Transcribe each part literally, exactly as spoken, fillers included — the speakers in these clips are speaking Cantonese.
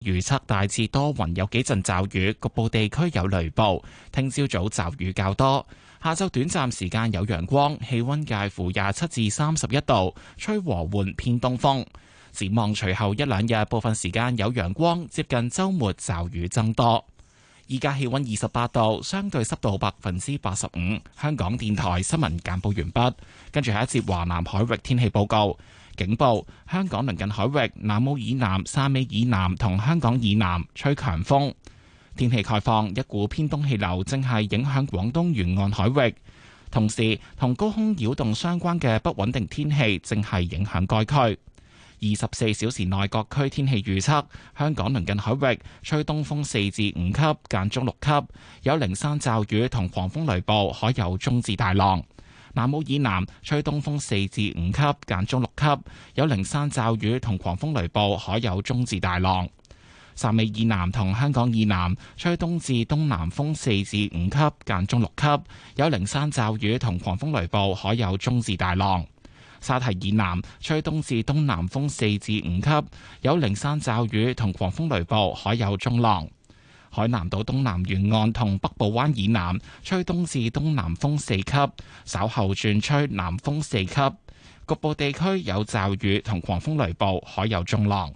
預測大致多雲，有幾陣驟雨，局部地區有雷暴。聽朝早驟雨較多，下晝短暫時間有陽光，氣溫介乎廿七至三十一度，吹和緩偏東風。展望隨後一兩日，部分時間有陽光，接近週末驟雨增多。依家氣溫二十八度，相對濕度百分之八十五。香港電台新聞簡報完畢，跟住下一節華南海域天氣報告。警報：香港鄰近海域南澳以南、汕尾以南同香港以南吹強風。天氣概況：一股偏東氣流正係影響廣東沿岸海域，同時同高空擾動相關嘅不穩定天氣正係影響該區。二十四小時內各區天氣預測：香港鄰近海域吹東風四至五級，間中六級，有零散驟雨同狂風雷暴，海有中至大浪。南澳以南吹東風四至五級，間中六級，有零散驟雨同狂風雷暴，海有中至大浪。汕尾以南同香港以南吹東至東南風四至五級，間中六級，有零散驟雨同狂風雷暴，海有中至大浪。沙堤以南吹東至東南風四至五級，有零散驟雨同狂風雷暴，海有中浪。海南島東南沿岸同北部灣以南吹東至東南風四級，稍後轉吹南風四級，局部地區有驟雨同狂風雷暴，海有中浪。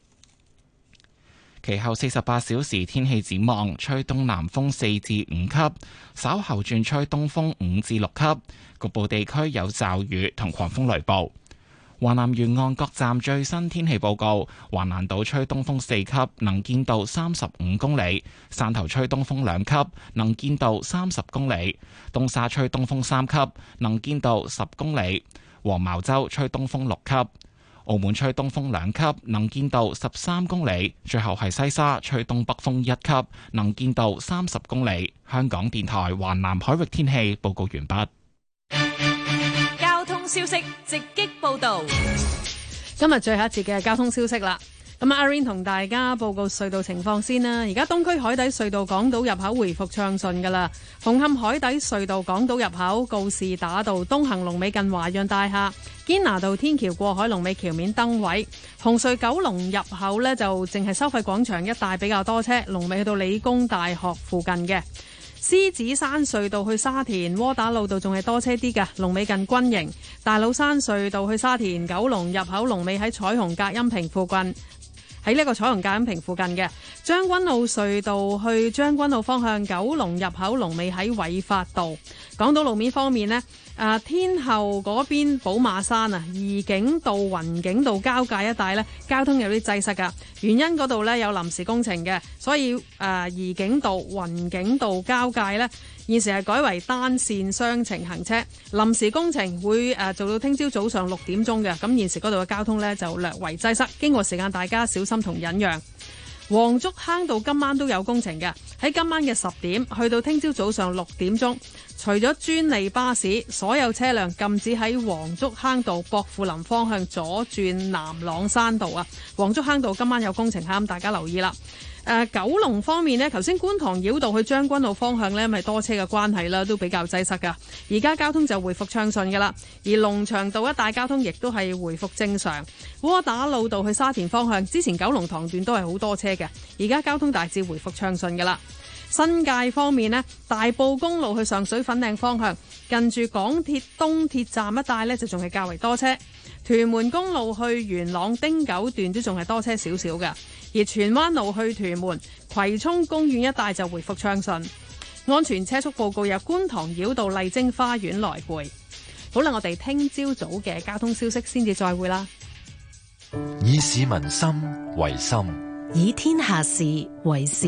其後四十八小時天氣展望，吹東南風四至五級，稍後轉吹東風五至六級，局部地區有驟雨同狂風雷暴。華南沿岸各站最新天氣報告：華南島吹東風四級，能見度三十五公里；汕頭吹東風兩級，能見度三十公里；東沙吹東風三級，能見度十公里；黃茅洲吹東風六級。澳門吹東風兩級，能見度十三公里；最後係西沙吹東北風一級，能見度三十公里。香港電台華南海域天氣報告完畢。 交通消息直擊報道。 今日最後一節嘅交通消息啦。咁阿 Rain 同大家報告隧道情況先啦。而家東區海底隧道港島入口回復暢順噶啦。紅磡海底隧道港島入口告士打道東行龍尾近華潤大廈，堅拿道天橋過海龍尾橋面燈位。紅隧九龍入口呢，就淨係收費廣場一帶比較多車，龍尾去到理工大學附近嘅。獅子山隧道去沙田窩打老道仲係多車啲嘅，龍尾近軍營。大老山隧道去沙田九龍入口龍尾喺彩虹隔音屏附近。喺呢個彩虹隔音屏附近嘅將軍澳隧道去將軍澳方向九龍入口龍尾喺偉發道。講到路面方面呢，誒天后嗰邊寶馬山啊，怡景道雲景道交界一帶呢，交通有啲擠塞噶，原因嗰度呢有臨時工程嘅，所以誒怡景道雲景道交界呢，現時係改為單線雙程行車，臨時工程會誒做到聽朝早上六點鐘嘅，咁現時嗰度嘅交通呢就略為擠塞，經過時間大家小心同忍讓。黃竹坑道今晚都有工程嘅，喺今晚嘅十點去到聽朝早上六點鐘，除咗專利巴士，所有車輛禁止喺黃竹坑道薄扶林方向左轉南朗山道啊！黃竹坑道今晚有工程，咁大家留意啦。誒、呃、九龍方面呢，頭先觀塘繞道去將軍澳方向呢，咪多車嘅關係啦，都比較擠塞噶。而家交通就回復暢順噶啦，而龍翔道一帶交通亦都係回復正常。窩打老道去沙田方向，之前九龍塘段都係好多車嘅，而家交通大致回復暢順噶啦。新界方面呢，大埔公路去上水粉嶺方向，近住港鐵東鐵站一帶呢，就仲係較為多車。屯門公路去元朗汀九段都仲係多車少少嘅，而荃灣路去屯門葵涌公園一帶就回復暢順。安全車速報告由觀塘繞道麗晶花園來回。好啦，我哋聽朝早嘅交通消息先至再會啦。 以市民心為心， 以天下事為事。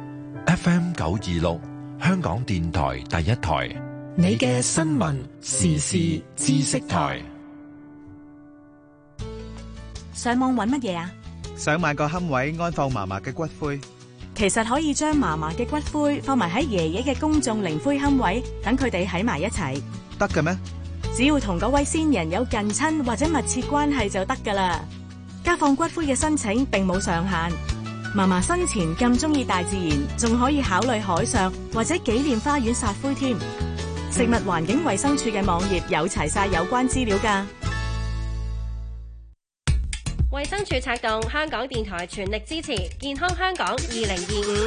F M 九二六香港電台第一台， 你嘅新聞時事知識台。 上網揾乜嘢啊？ 想買個龕位安放嫲嫲嘅骨灰。 其實可以將嫲嫲嘅骨灰放埋喺爺爺嘅公眾靈灰龕位，等佢哋喺埋一齊。 得嘅咩？ 只要同嗰位先人有近親或者密切關係就得噶啦。家放骨灰嘅申請並冇上限。嫲嫲生前咁中意大自然，仲可以考慮海上或者紀念花園撒灰添。食物環境衛生署嘅網頁有齊晒有關資料噶。 衛生署策動，香港電台全力支持健康香港二零二五。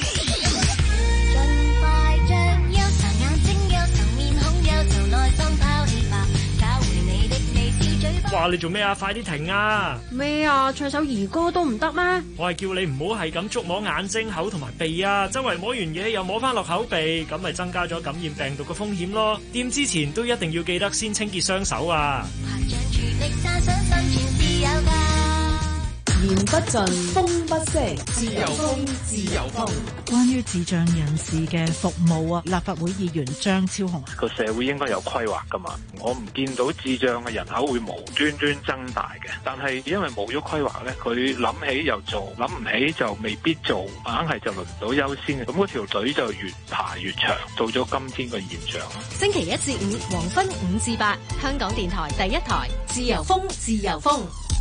盡快將憂愁眼睛、憂愁面孔、憂愁內心拋棄吧，找回你的微笑嘴巴。 哇！你做咩啊？快啲停啊！ 咩啊？唱首兒歌都唔得咩？ 我係叫你唔好係咁觸摸眼睛、口同埋鼻啊！周圍摸完嘢又摸翻落口鼻，咁咪增加咗感染病毒嘅風險咯。掂之前都一定要記得先清潔雙手啊！ 言不盡，風不息，自由風，自由風。 關於智障人士嘅服務啊，立法會議員張超雄， 個社會應該有規劃噶嘛，我唔見到智障嘅人口會無端端增大嘅，但係因為冇咗規劃咧，佢諗起又做，諗唔起就未必做，硬係就輪唔到優先嘅，咁嗰條隊就越排越長，到咗今天嘅現象。 星期一至五黃昏五至八，香港電台第一台，自由風，自由風。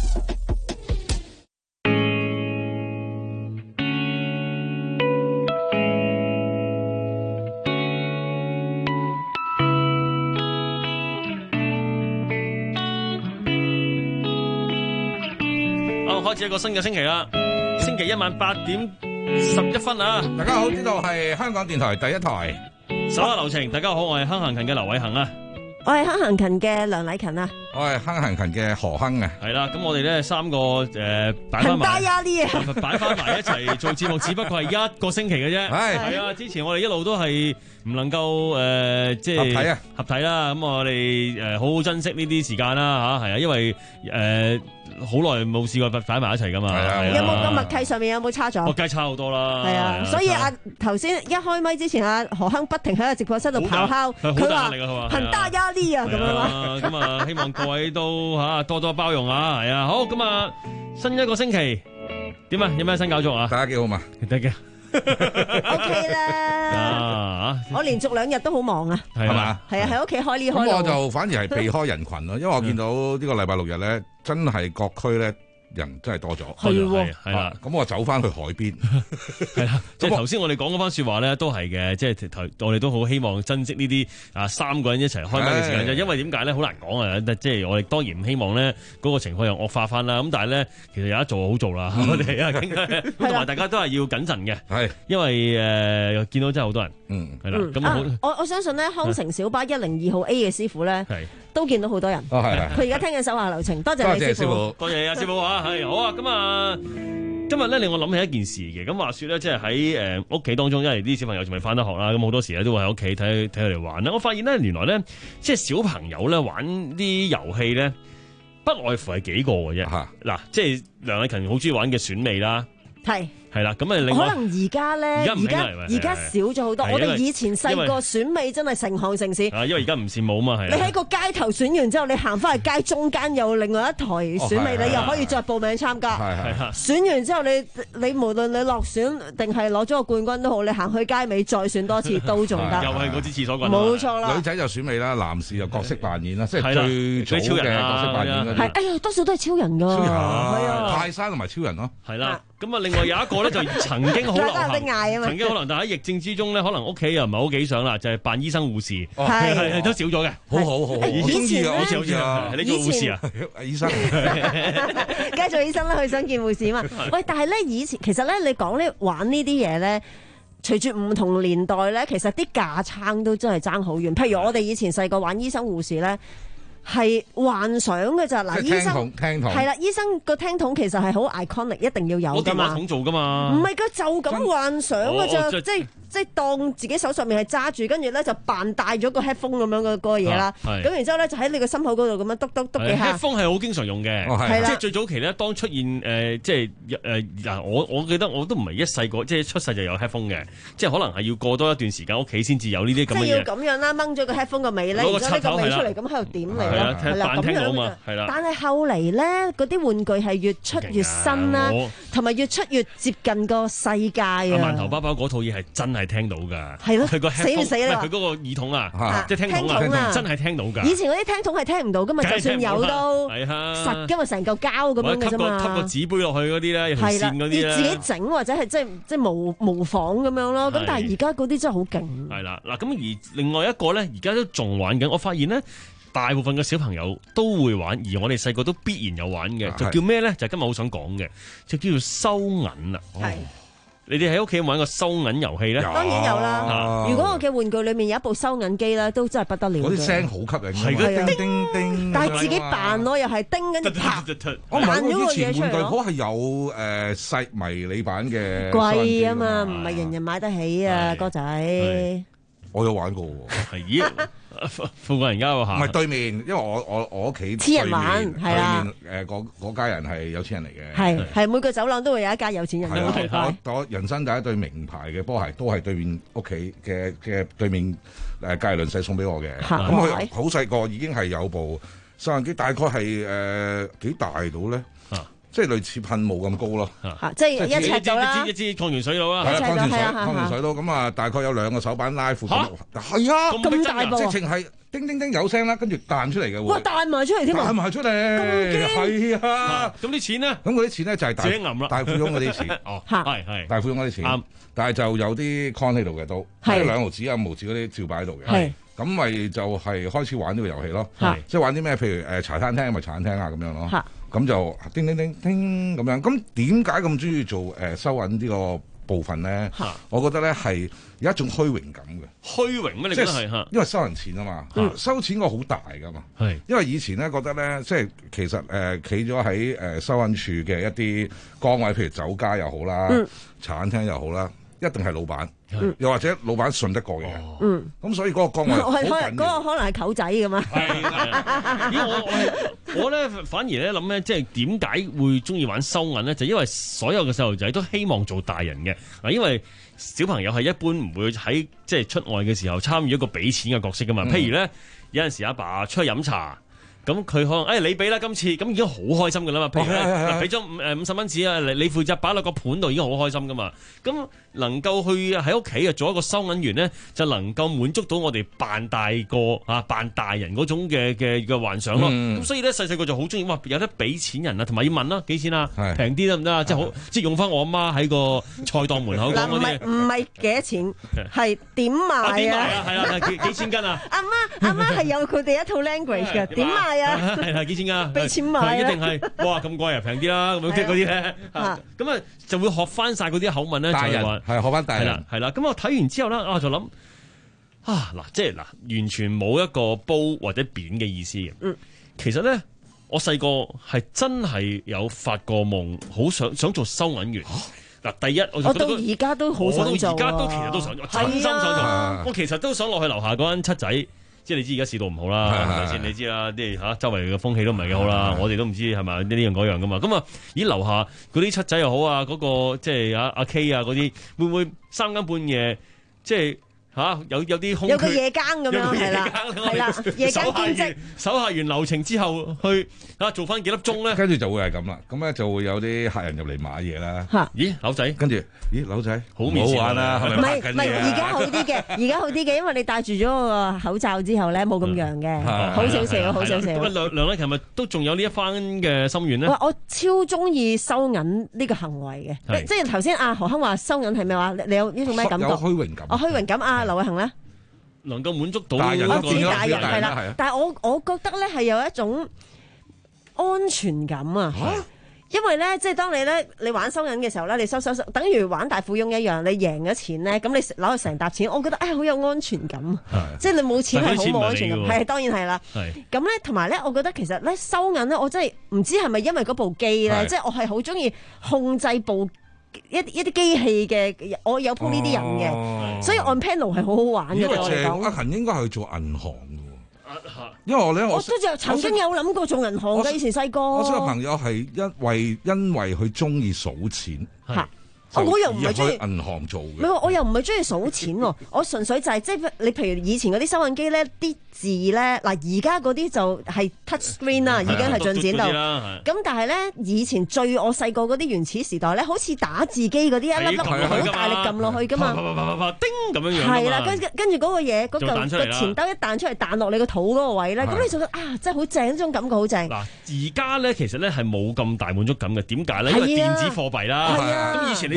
開始一個新嘅星期啦，星期一晚八點十一分啊！ 大家好，呢度係香港電台第一台。 手下留情，大家好，我係亨行勤嘅劉偉恒啊， 我係亨行勤嘅梁禮勤啊， 我係亨行勤嘅何亨啊。 係啦，咁我哋咧三個誒擺翻埋，擺翻埋一齊做節目，只不過係一個星期嘅啫。係係啊，之前我哋一路都係唔能夠誒，即係合體啊，合體啦。咁我哋誒好好珍惜呢啲時間啦，吓係啊，因為誒。好耐冇試過擺埋一齊噶嘛？ 有冇個默契上面有冇差咗？ 我梗係差好多啦。係啊， 所以阿頭先一開咪之前，阿何亨不停喺個直播室度咆哮，佢話很大壓力啊咁樣啦。 咁啊，希望各位都吓多多包容啊。係啊，好咁啊，新一個星期點啊？有咩新搞作啊？ 大家幾好嘛？ 得嘅。 O K 啦，我連續兩日都好忙啊， 係嘛？ 係啊，喺屋企開呢開。 咁我就反而係避開人群咯，因為我見到呢個禮拜六日咧，真係各區咧人真係多咗， 係喎，係啦。 咁我走翻去海邊， 係啦。即係頭先我哋講嗰番説話咧，都係嘅。即係頭我哋都好希望珍惜呢啲啊三個人一齊開麥嘅時間啫。因為點解咧？好難講啊！即係我哋當然唔希望咧嗰個情況又惡化翻啦。咁但係咧，其實有得做好做啦。我哋啊，咁同埋大家都係要謹慎嘅，係因為誒見到真係好多人，嗯，係啦。咁我我相信咧，康城小巴一零二號 A 嘅師傅咧，都見到好多人。 哦，係佢而家聽緊手下留情，多謝你師傅， 多謝啊師傅啊！係好啊，咁啊，今日咧令我諗起一件事嘅。咁話說咧，即係喺誒屋企當中，因為啲小朋友仲未翻得學啦，咁好多時咧都會喺屋企睇睇佢哋玩啦。我發現咧，原來咧即係小朋友咧玩啲遊戲咧，不外乎係幾個嘅啫。吓嗱，即係梁禮勤好中意玩嘅選美啦，係。係啦，咁啊，另外可能而家咧，而家而家少咗好多。我哋以前細個選美真係成行成市。 啊，因為而家唔羨慕嘛，係。 你喺個街頭選完之後，你行翻去街中間有另外一台選美，你又可以再報名參加。係係。選完之後，你你無論你落選定係攞咗個冠軍都好，你行去街尾再選多次都仲得。 又係嗰支廁所棍。 冇錯啦。 女仔就選美啦，男士就角色扮演啦，即係最早嘅角色扮演嗰啲。 係，哎呀，多數都係超人㗎。 超人係啊，泰山同埋超人咯。 係啦。咁啊，另外有一個咧就曾經好流行，曾經可能但喺疫症之中咧，可能屋企又唔係好幾想啦，就係扮醫生護士，係係都少咗嘅。 好好好好， 以前好似好似啊， 你做護士啊， 醫生， 梗係做醫生啦，去想見護士啊嘛。喂，但係咧以前其實咧，你講呢玩呢啲嘢咧，隨住唔同年代咧，其實啲架撐都真係爭好遠。譬如我哋以前細個玩醫生護士咧。係幻想嘅咋嗱，醫生係啦，醫生個聽筒其實係好 iconic， 一定要有噶嘛。 我電話筒做噶嘛。 唔係噶，就咁幻想嘅咋，即係即係當自己手上面係揸住，跟住咧就扮戴咗個 headphone 咁樣嘅嗰個嘢啦。咁然之後咧就喺你個心口嗰度咁樣篤篤篤幾下。 headphone 係好經常用嘅，即係最早期咧，當出現誒即係誒嗱，我我記得我都唔係一細個，即係出世就有 headphone 嘅，即係可能係要過多一段時間屋企先至有呢啲咁嘅嘢。 即係要咁樣啦，掹咗個 headphone 個尾咧，然之後呢個尾出嚟咁喺度點你。 係啦，扮聽到嘛，係啦。 但係後嚟咧，嗰啲玩具係越出越新啦，同埋越出越接近個世界啊！ 饅頭包包嗰套嘢係真係聽到㗎， 係咯， 佢個死唔死啊？ 佢嗰個耳筒啊，即係聽筒啊，真係聽到㗎。 以前嗰啲聽筒係聽唔到㗎嘛，就算有都實㗎嘛，成嚿膠咁樣㗎啫嘛。 吸個紙杯落去嗰啲咧，有條線嗰啲咧， 要自己整或者係即係即係模模仿咁樣咯。咁但係而家嗰啲真係好勁。 係啦，嗱咁而另外一個咧，而家都仲玩緊。我發現咧。 大部分嘅小朋友都會玩，而我哋細個都必然有玩嘅，就叫咩咧？就係今日好想講嘅，就叫做收銀啦。係。你哋喺屋企玩個收銀遊戲咧？ 當然有啦。如果我嘅玩具裏面有一部收銀機咧，都真係不得了。 嗰啲聲好吸引， 係嘅，叮叮叮。 但係自己扮咯，又係叮跟住拍， 我扮咗個以前嘢出嚟咯。 玩具鋪係有誒細迷你版嘅， 貴啊嘛，唔係人人買得起啊，哥仔。 我有玩過喎， 係咦？富貴人家喎嚇， 唔係對面，因為我我我屋企黐人玩係啦， 誒嗰嗰家人係有錢人嚟嘅， 係係每個走廊都會有一家有錢人嘅。 我我人生第一對名牌嘅波鞋都係對面屋企嘅嘅對面誒隔離鄰舍送俾我嘅，咁佢好細個已經係有部收銀機，大概係誒幾大到咧？即係類似噴霧咁高咯， 即係一尺到啦， 一支礦泉水佬啦， 係啦，礦泉水礦泉水佬咁啊，大概有兩個手板拉闊，係啊， 咁大部， 直情係叮叮叮有聲啦，跟住彈出嚟嘅喎， 哇彈埋出嚟添， 彈埋出嚟，係啊， 咁啲錢咧， 咁嗰啲錢咧就係大大富翁嗰啲錢， 哦，係係大富翁嗰啲錢，但係就有啲 con 喺度嘅都，即係兩毫紙啊、五毫紙嗰啲照擺喺度嘅，咁咪就係開始玩呢個遊戲咯，即係玩啲咩？譬如誒茶餐廳咪茶餐廳啊咁樣咯。咁就叮叮叮叮咁樣，咁點解咁中意做誒、呃、收銀呢個部分咧？我覺得咧係有一種虛榮感嘅。 虛榮咩？你覺得係嚇？ 因為收人錢啊嘛，嗯、收錢個好大噶嘛。係因為以前咧覺得咧，即係其實誒企咗喺誒收銀處嘅一啲崗位，譬如酒家又好啦，嗯、茶餐廳又好啦，一定係老闆。嗯、又或者老闆信得過嘅，嗯，咁所以嗰個崗位好緊要。嗰個可能係舅仔㗎嘛。 係咦，我我我咧反而咧諗咧，即係點解會中意玩收銀咧？就因為所有嘅細路仔都希望做大人嘅嗱，因為小朋友係一般唔會喺即係出外嘅時候參與一個俾錢嘅角色㗎嘛。嗯、譬如咧，有陣時阿爸，爸出去飲茶。咁佢可能誒、哎、你俾啦今次，咁已經好開心噶啦嘛。譬如嗱俾咗五誒五十蚊紙啊，你你負責擺落個盤度已經好開心噶嘛。咁能夠去喺屋企啊做一個收銀員咧，就能夠滿足到我哋扮大個啊扮大人嗰種嘅嘅嘅幻想咯。咁、嗯、所以咧細細個就好中意哇，有得俾錢人啊，同埋要問啦幾錢啊，平啲得唔得啊？即係好即係用翻我阿媽喺個菜檔門口講嗰啲。唔係唔係幾多錢，係點賣啊？ 點賣啊？係啊，幾幾千斤啊？ 阿媽阿媽係有佢哋一套 language 嘅，點賣？係啊， 係係幾錢噶？ 俾錢買一定係哇咁貴啊，平啲啦，咁樣即係嗰啲咧，咁啊就會學翻晒嗰啲口吻咧，就係話係學翻大人， 係啦係啦。咁我睇完之後咧，我就諗啊嗱，即係嗱，完全冇一個煲或者扁嘅意思嘅。嗯，其實咧，我細個係真係有發過夢，好想想做收銀員。嗱，第一我就覺得我到而家都好想做， 我到而家都其實都想做，真心想做。我其實都想落去樓下嗰間七仔。即係你知而家市道唔好啦，係咪先？你知啦，啲嚇周圍嘅風氣都唔係幾好啦。我哋都唔知係咪呢樣嗰樣噶嘛。咁啊，咦樓下嗰啲七仔又好啊，嗰個即係阿阿 K 啊嗰啲，會唔會三更半夜即係嚇有有啲空缺？ 有個夜更咁樣係啦，係啦，夜更兼職， 手下完流程之後去啊做翻幾粒鐘咧？ 跟住就會係咁啦。咁咧就會有啲客人入嚟買嘢啦。 嚇！ 咦柳仔， 跟住咦柳仔好唔好玩啊？係咪？ 唔係唔係，而家好啲嘅，而家好啲嘅，因為你戴住咗個口罩之後咧，冇咁揚嘅，好少少，好少少。 咁啊梁梁咧，琴日都仲有呢一番嘅心願咧。 我超中意收銀呢個行為嘅，即係頭先阿何亨話收銀係咩話？你有呢種咩感覺？ 有虛榮感。 哦，虛榮感啊，劉偉恒咧。 能夠滿足到我自己大人係啦，但係我我覺得咧係有一種安全感啊，因為咧即係當你咧你玩收銀嘅時候咧，你收收收，等於玩大富翁一樣，你贏咗錢咧，咁你攞咗成沓錢，我覺得誒好有安全感，即係你冇錢係好冇安全感，係當然係啦。咁咧同埋咧，我覺得其實咧收銀咧，我真係唔知係咪因為嗰部機咧，即係我係好中意控制部。一一啲機器嘅，我有鋪呢啲人嘅，哦、所以按 panel 係好好玩嘅。對我嚟講， 阿勤應該係做銀行嘅，因為我咧，我都就曾經有諗過做銀行嘅，以前細個。 我識個朋友係因為因為佢中意數錢。 我又唔係中意銀行做嘅， 唔係我又唔係中意數錢喎，我純粹就係即係你譬如以前嗰啲收銀機咧，啲字咧嗱而家嗰啲就係 touch screen 啦，已經係進展到。咁但係咧，以前最我細個嗰啲原始時代咧，好似打字機嗰啲一粒粒好大力撳落去噶嘛， 叮咁樣樣。 係啦，跟跟住嗰個嘢嗰嚿個錢兜一彈出嚟彈落你個肚嗰個位咧，咁你就覺得啊，真係好正，呢種感覺好正。 嗱，而家咧其實咧係冇咁大滿足感嘅，點解咧？因為電子貨幣啦，咁以前你。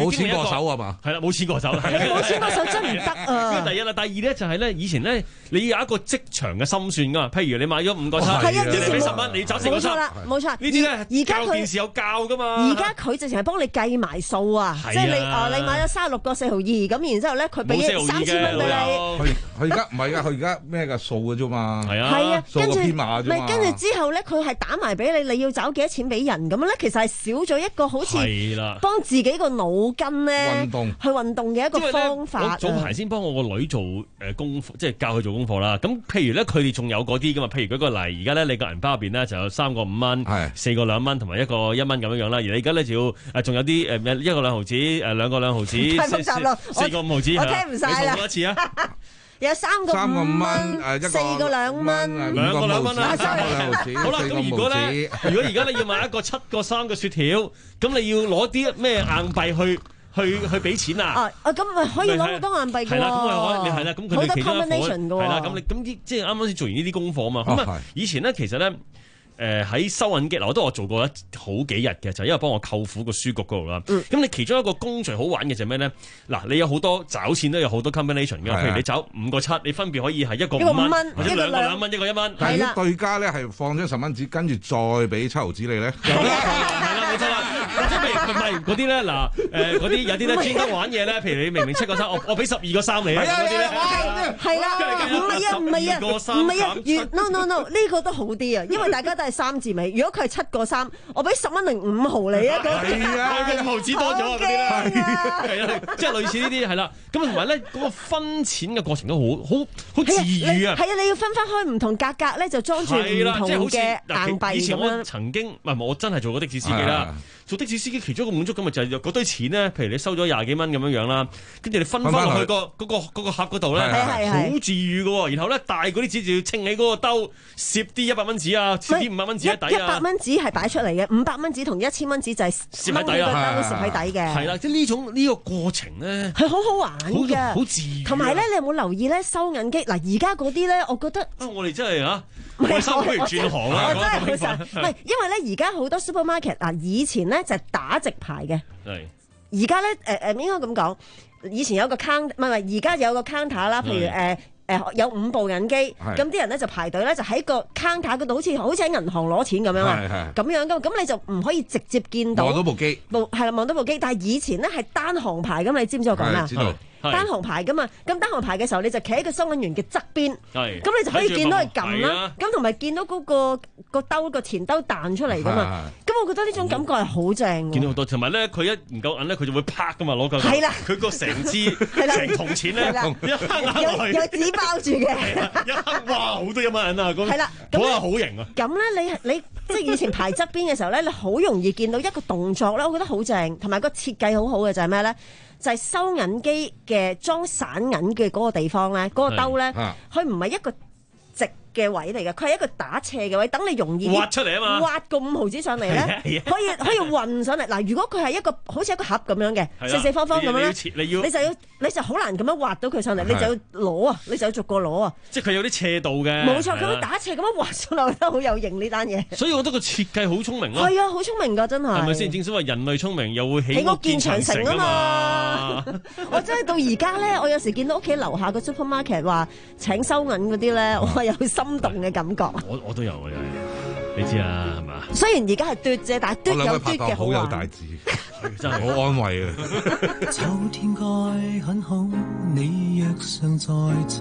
冇錢過手啊嘛？ 係啦，冇錢過手， 冇錢過手真唔得啊！ 第一啦，第二咧就係咧，以前咧你有一個職場嘅心算噶嘛，譬如你買咗五個七，你俾十蚊，你找四個七， 冇錯啦，冇錯。 呢啲咧而家電視有教噶嘛？ 而家佢直情係幫你計埋數啊，即係你哦，你買咗三十六個四毫二，咁然之後咧佢俾三千蚊俾你。 佢佢而家唔係㗎，佢而家咩㗎數嘅啫嘛。 係啊， 係啊， 數個編碼啫嘛。 跟住之後咧，佢係打埋俾你，你要找幾多錢俾人咁樣咧，其實係少咗一個好似幫自己個腦筋咧運動去運動嘅一個方法。 我早排先幫我個女做誒功課，即係教佢做功課啦。咁譬如咧，佢哋仲有嗰啲噶嘛？譬如舉個例，而家咧你個銀包入邊咧就有三個五蚊，四個兩蚊，同埋一個一蚊咁樣樣啦。而你而家咧就要誒，仲有啲誒一個兩毫子，誒兩個兩毫子， 太複雜咯， 四個五毫子， 我聽唔晒啦。 你重複一次啊！ 有三個五蚊， 誒四個兩蚊， 兩個兩蚊啊！ 三個兩毫子， 好啦，咁如果咧，如果而家你要買一個七個三嘅雪條，咁你要攞啲咩硬幣去去去俾錢啊？ 啊咁咪可以攞好多硬幣㗎喎。係啦，咁啊可以，係啦，咁佢哋其中一款係啦，咁你咁啲即係啱啱先做完呢啲功課啊嘛。咁啊，以前咧其實咧。誒喺、呃、收銀機嗱，我都我做過一好幾日嘅，就係、因為幫我舅父個書局嗰度啦。咁、嗯、你其中一個工序好玩嘅就係咩咧？嗱，你有好多找錢都有好多 combination 嘅，譬如你找五個七，你分別可以係一個五蚊，或者兩個兩蚊，一個一蚊。 但係啲對家咧係放咗十蚊紙，跟住再俾七毫紙你咧。係啦，冇錯啦。即係唔係嗰啲咧嗱誒嗰啲有啲咧專登玩嘢咧，譬如你明明七個三，我我俾十二個三你啊嗰啲咧。 係啦，唔係啊，唔係啊，唔係啊，越 no no no 呢個都好啲啊，因為大家都係三字尾。如果佢係七個三，我俾十蚊零五毫你啊！ 係啊， 五毫子多咗啊！嗰啲咧係啊，即係類似呢啲係啦。咁同埋咧嗰個分錢嘅過程都好好好治癒啊！ 係啊，你要分翻開唔同格格咧，就裝住唔同嘅硬幣。 以前我曾經唔係我真係做過的士司機啦。做的士司機其中一個滿足感咪就係嗰堆錢咧，譬如你收咗廿幾蚊咁樣樣啦，跟住你分翻落去個嗰個嗰個盒嗰度咧，好治癒嘅喎。然後咧大嗰啲紙就要稱起嗰個兜，攝啲一百蚊紙啊，攝啲五百蚊紙喺底啊。 一百蚊紙係擺出嚟嘅，五百蚊紙同一千蚊紙就係攝喺底啦，攝喺底嘅。 係啦，即係呢種呢個過程咧， 係好好玩嘅， 好治癒。 同埋咧，你有冇留意咧收銀機嗱？而家嗰啲咧，我覺得啊，我哋真係嚇，我哋收不如轉行啦。 我真係好神，唔係因為咧，而家好多 supermarket 嗱，以前咧就係打直牌嘅，而家咧誒誒應該咁講，以前有個 count 唔係唔係，而家有個 counter 啦，譬如誒。呃誒、呃、有五部銀機，咁啲人咧就排隊咧，就喺個 counter 嗰度，好似好似喺銀行攞錢咁樣啊，咁樣噶，咁你就唔可以直接見到望到部機， 部係啦，望到部機，但係以前咧係單行牌咁，你知唔知我講咩啊？ 知道。 單行牌噶嘛，咁單行牌嘅時候，你就企喺個收銀員嘅側邊，咁你就可以見到佢撳啦，咁同埋見到嗰個個兜個錢兜彈出嚟噶嘛，咁我覺得呢種感覺係好正。見到好多，同埋咧佢一唔夠銀咧，佢就會拍噶嘛，攞嚿， 係啦， 佢個成支成銅錢咧，一刻有有紙包住嘅， 一刻哇好多一蚊銀啊， 係啦， 咁啊好型啊！ 咁咧你你即係以前排側邊嘅時候咧，你好容易見到一個動作咧，我覺得好正，同埋個設計好好嘅就係咩咧？就係收銀機嘅裝散銀嘅嗰個地方咧，嗰、嗰個兜咧，佢唔係一個直嘅位嚟嘅，佢係一個打斜嘅位，等你容易挖出嚟啊嘛， 挖個五毫紙上嚟咧，可以可以運上嚟。嗱，如果佢係一個好似一個盒咁樣嘅，四四方方咁樣咧， 你要你就要你就好難咁樣挖到佢上嚟，你就要攞啊，你就要逐個攞啊。 即係佢有啲斜度嘅， 冇錯，咁樣打斜咁樣挖上嚟，我覺得好有型呢單嘢。 所以我覺得個設計好聰明咯。 係啊，好聰明㗎，真係。 係咪先？正所謂人類聰明又會起屋建長城啊嘛。 我真係到而家咧，我有時見到屋企樓下個 supermarket 話請收銀嗰啲咧，我有心動嘅感覺。我我都有啊，你知啊，係嘛？ 雖然而家係嘟啫，但係嘟有嘟嘅好好有大志，真係好安慰啊！ 秋天該很好，你若尚在場，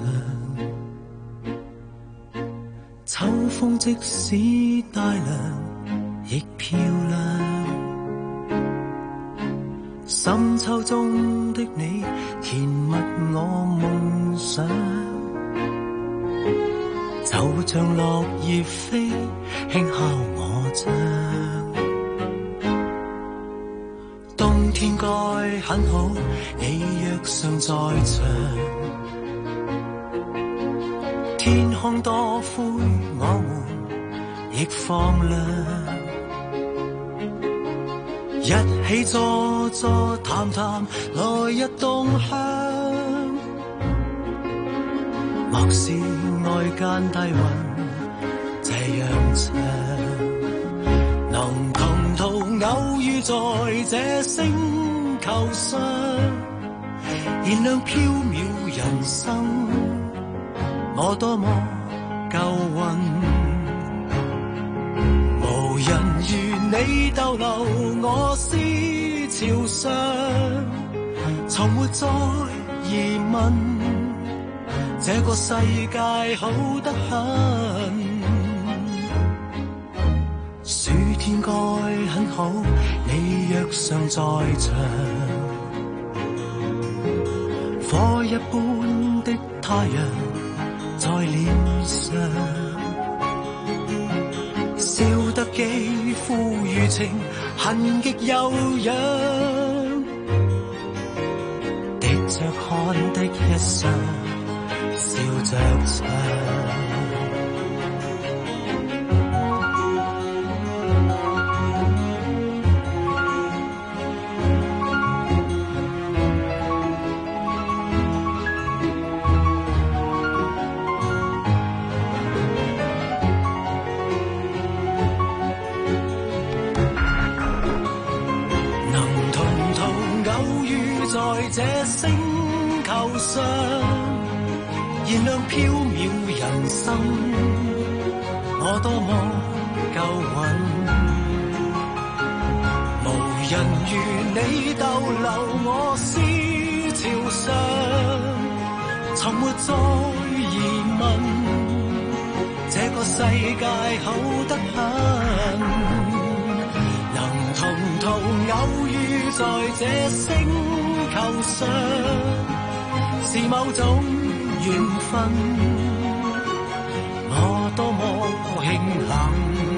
秋風即使帶涼亦漂亮。深秋中的你，填密我夢想。就像落葉飛，輕敲我窗。冬天該很好，你若尚在場。天空多灰，我們亦放亮。一起坐坐談談，來日動向。莫視外間低溫這樣長，能同途偶遇在這星求上，燃亮飄渺人生，我多麼夠運，無人如你逗留我思潮上，從沒再疑問，這個世界好得很，暑天該很好，你若尚在場，火一般的太陽在臉上，笑得肌膚如情，痕極悠揚，滴着汗的一雙，笑着唱。這星球上，燃亮飄渺人生，我多麼夠運，無人如你逗留我思潮上，從沒再疑問，這個世界好得很，能同途偶遇在這星球上，是某種緣分，我多麼慶幸，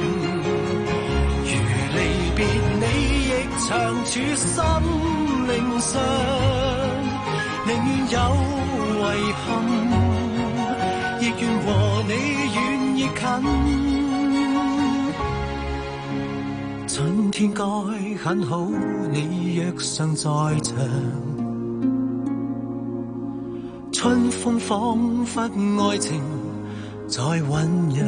如離別你亦長處心靈上，寧願有遺憾，亦願和你遠亦近，春天該很好，你若尚在場，春風彷彿愛情在醖釀，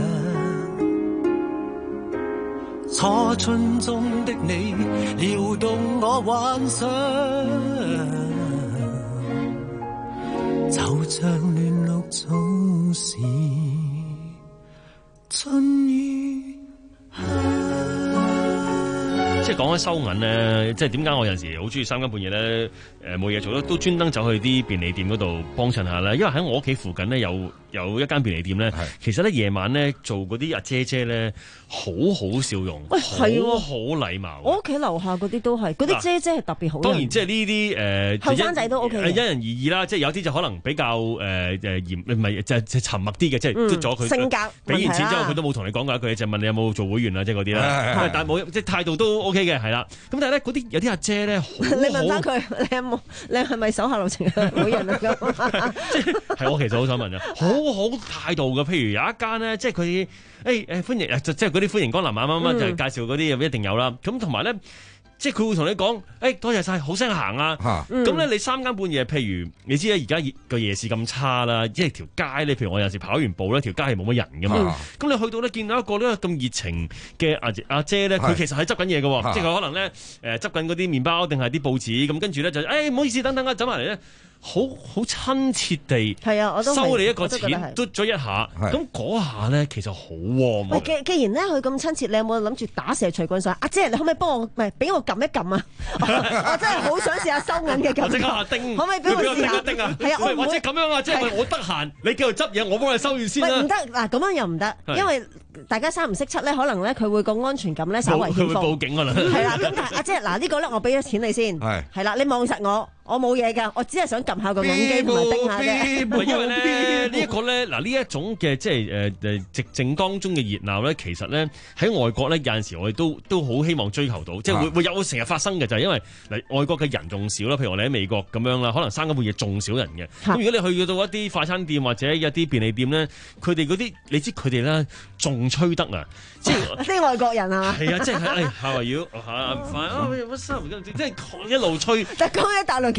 初春中的你撩動我幻想，就像亂綠總是春意香。 即係講開收銀咧，即係點解我有陣時好中意三更半夜咧？誒冇嘢做咧，都專登走去啲便利店嗰度幫襯下咧。因為喺我屋企附近咧有有一間便利店咧，其實咧夜晚咧做嗰啲阿姐姐咧好好笑容， 喂係喎， 好禮貌。 我屋企樓下嗰啲都係，嗰啲姐姐係特別好。 當然即係呢啲誒後生仔都 OK 嘅，因人而異啦。即係有啲就可能比較誒誒嚴，唔係就係沉默啲嘅，即係嘟咗佢性格。俾完錢之後佢都冇同你講過一句，就問你有冇做會員啊，即係嗰啲啦。但係冇即係態度都 OK 嘅，係啦。咁但係咧嗰啲有啲阿姐咧，你問翻佢，你有冇？你係咪手下留情嘅會員啊？咁即係我其實好想問啊，好好態度嘅。譬如有一間咧，即係佢誒誒歡迎，即係嗰啲歡迎光臨啊乜乜，就係介紹嗰啲又一定有啦。咁同埋咧。即係佢會同你講，誒、欸、多謝晒，好聲行啊！咁咧、嗯、你三更半夜，譬如你知啦，而家個夜市咁差啦，即係條街咧，譬如我有時跑完步咧，條街係冇乜人噶嘛。咁、嗯、你去到咧，見到一個咧咁熱情嘅阿阿姐咧，佢其實係執緊嘢嘅，即係佢可能咧誒執緊嗰啲麵包定係啲報紙，咁跟住咧就誒唔好意思，等等啊，走埋嚟咧。好好親切地係啊，我都收你一個錢，嘟咗一下，咁嗰下咧其實好 warm。喂， 既既然咧佢咁親切，你有冇諗住打蛇隨棍上？阿姐，你可唔可以幫我，唔係俾我撳一撳啊？我真係好想試下收銀嘅感覺。 我即刻下叮， 可唔可以俾我試下？ 叮啊！ 係啊， 或者咁樣啊，即係我得閒，你繼續執嘢，我幫你收完先啦。 唔得嗱，咁樣又唔得，因為大家三唔識七咧，可能咧佢會個安全感咧稍為欠奉。 佢會報警㗎啦。 係啦，咁但係阿姐嗱呢個咧，我俾咗錢你先，係係啦，你望實我。我冇嘢㗎，我只係想撳下個銀機同埋叮下啫。 因為咧呢一個咧嗱呢一種嘅即係誒誒寂靜當中嘅熱鬧咧，其實咧喺外國咧有陣時我哋都都好希望追求到，即係會會有成日發生嘅，就係因為嗱外國嘅人仲少啦，譬如我哋喺美國咁樣啦，可能三更半夜仲少人嘅。咁如果你去到一啲快餐店或者一啲便利店咧，佢哋嗰啲你知佢哋咧仲吹得啊！即係啲外國人啊， 係啊，即係誒 How are you？嚇唔快啊！即係一路吹。 但講起大陸。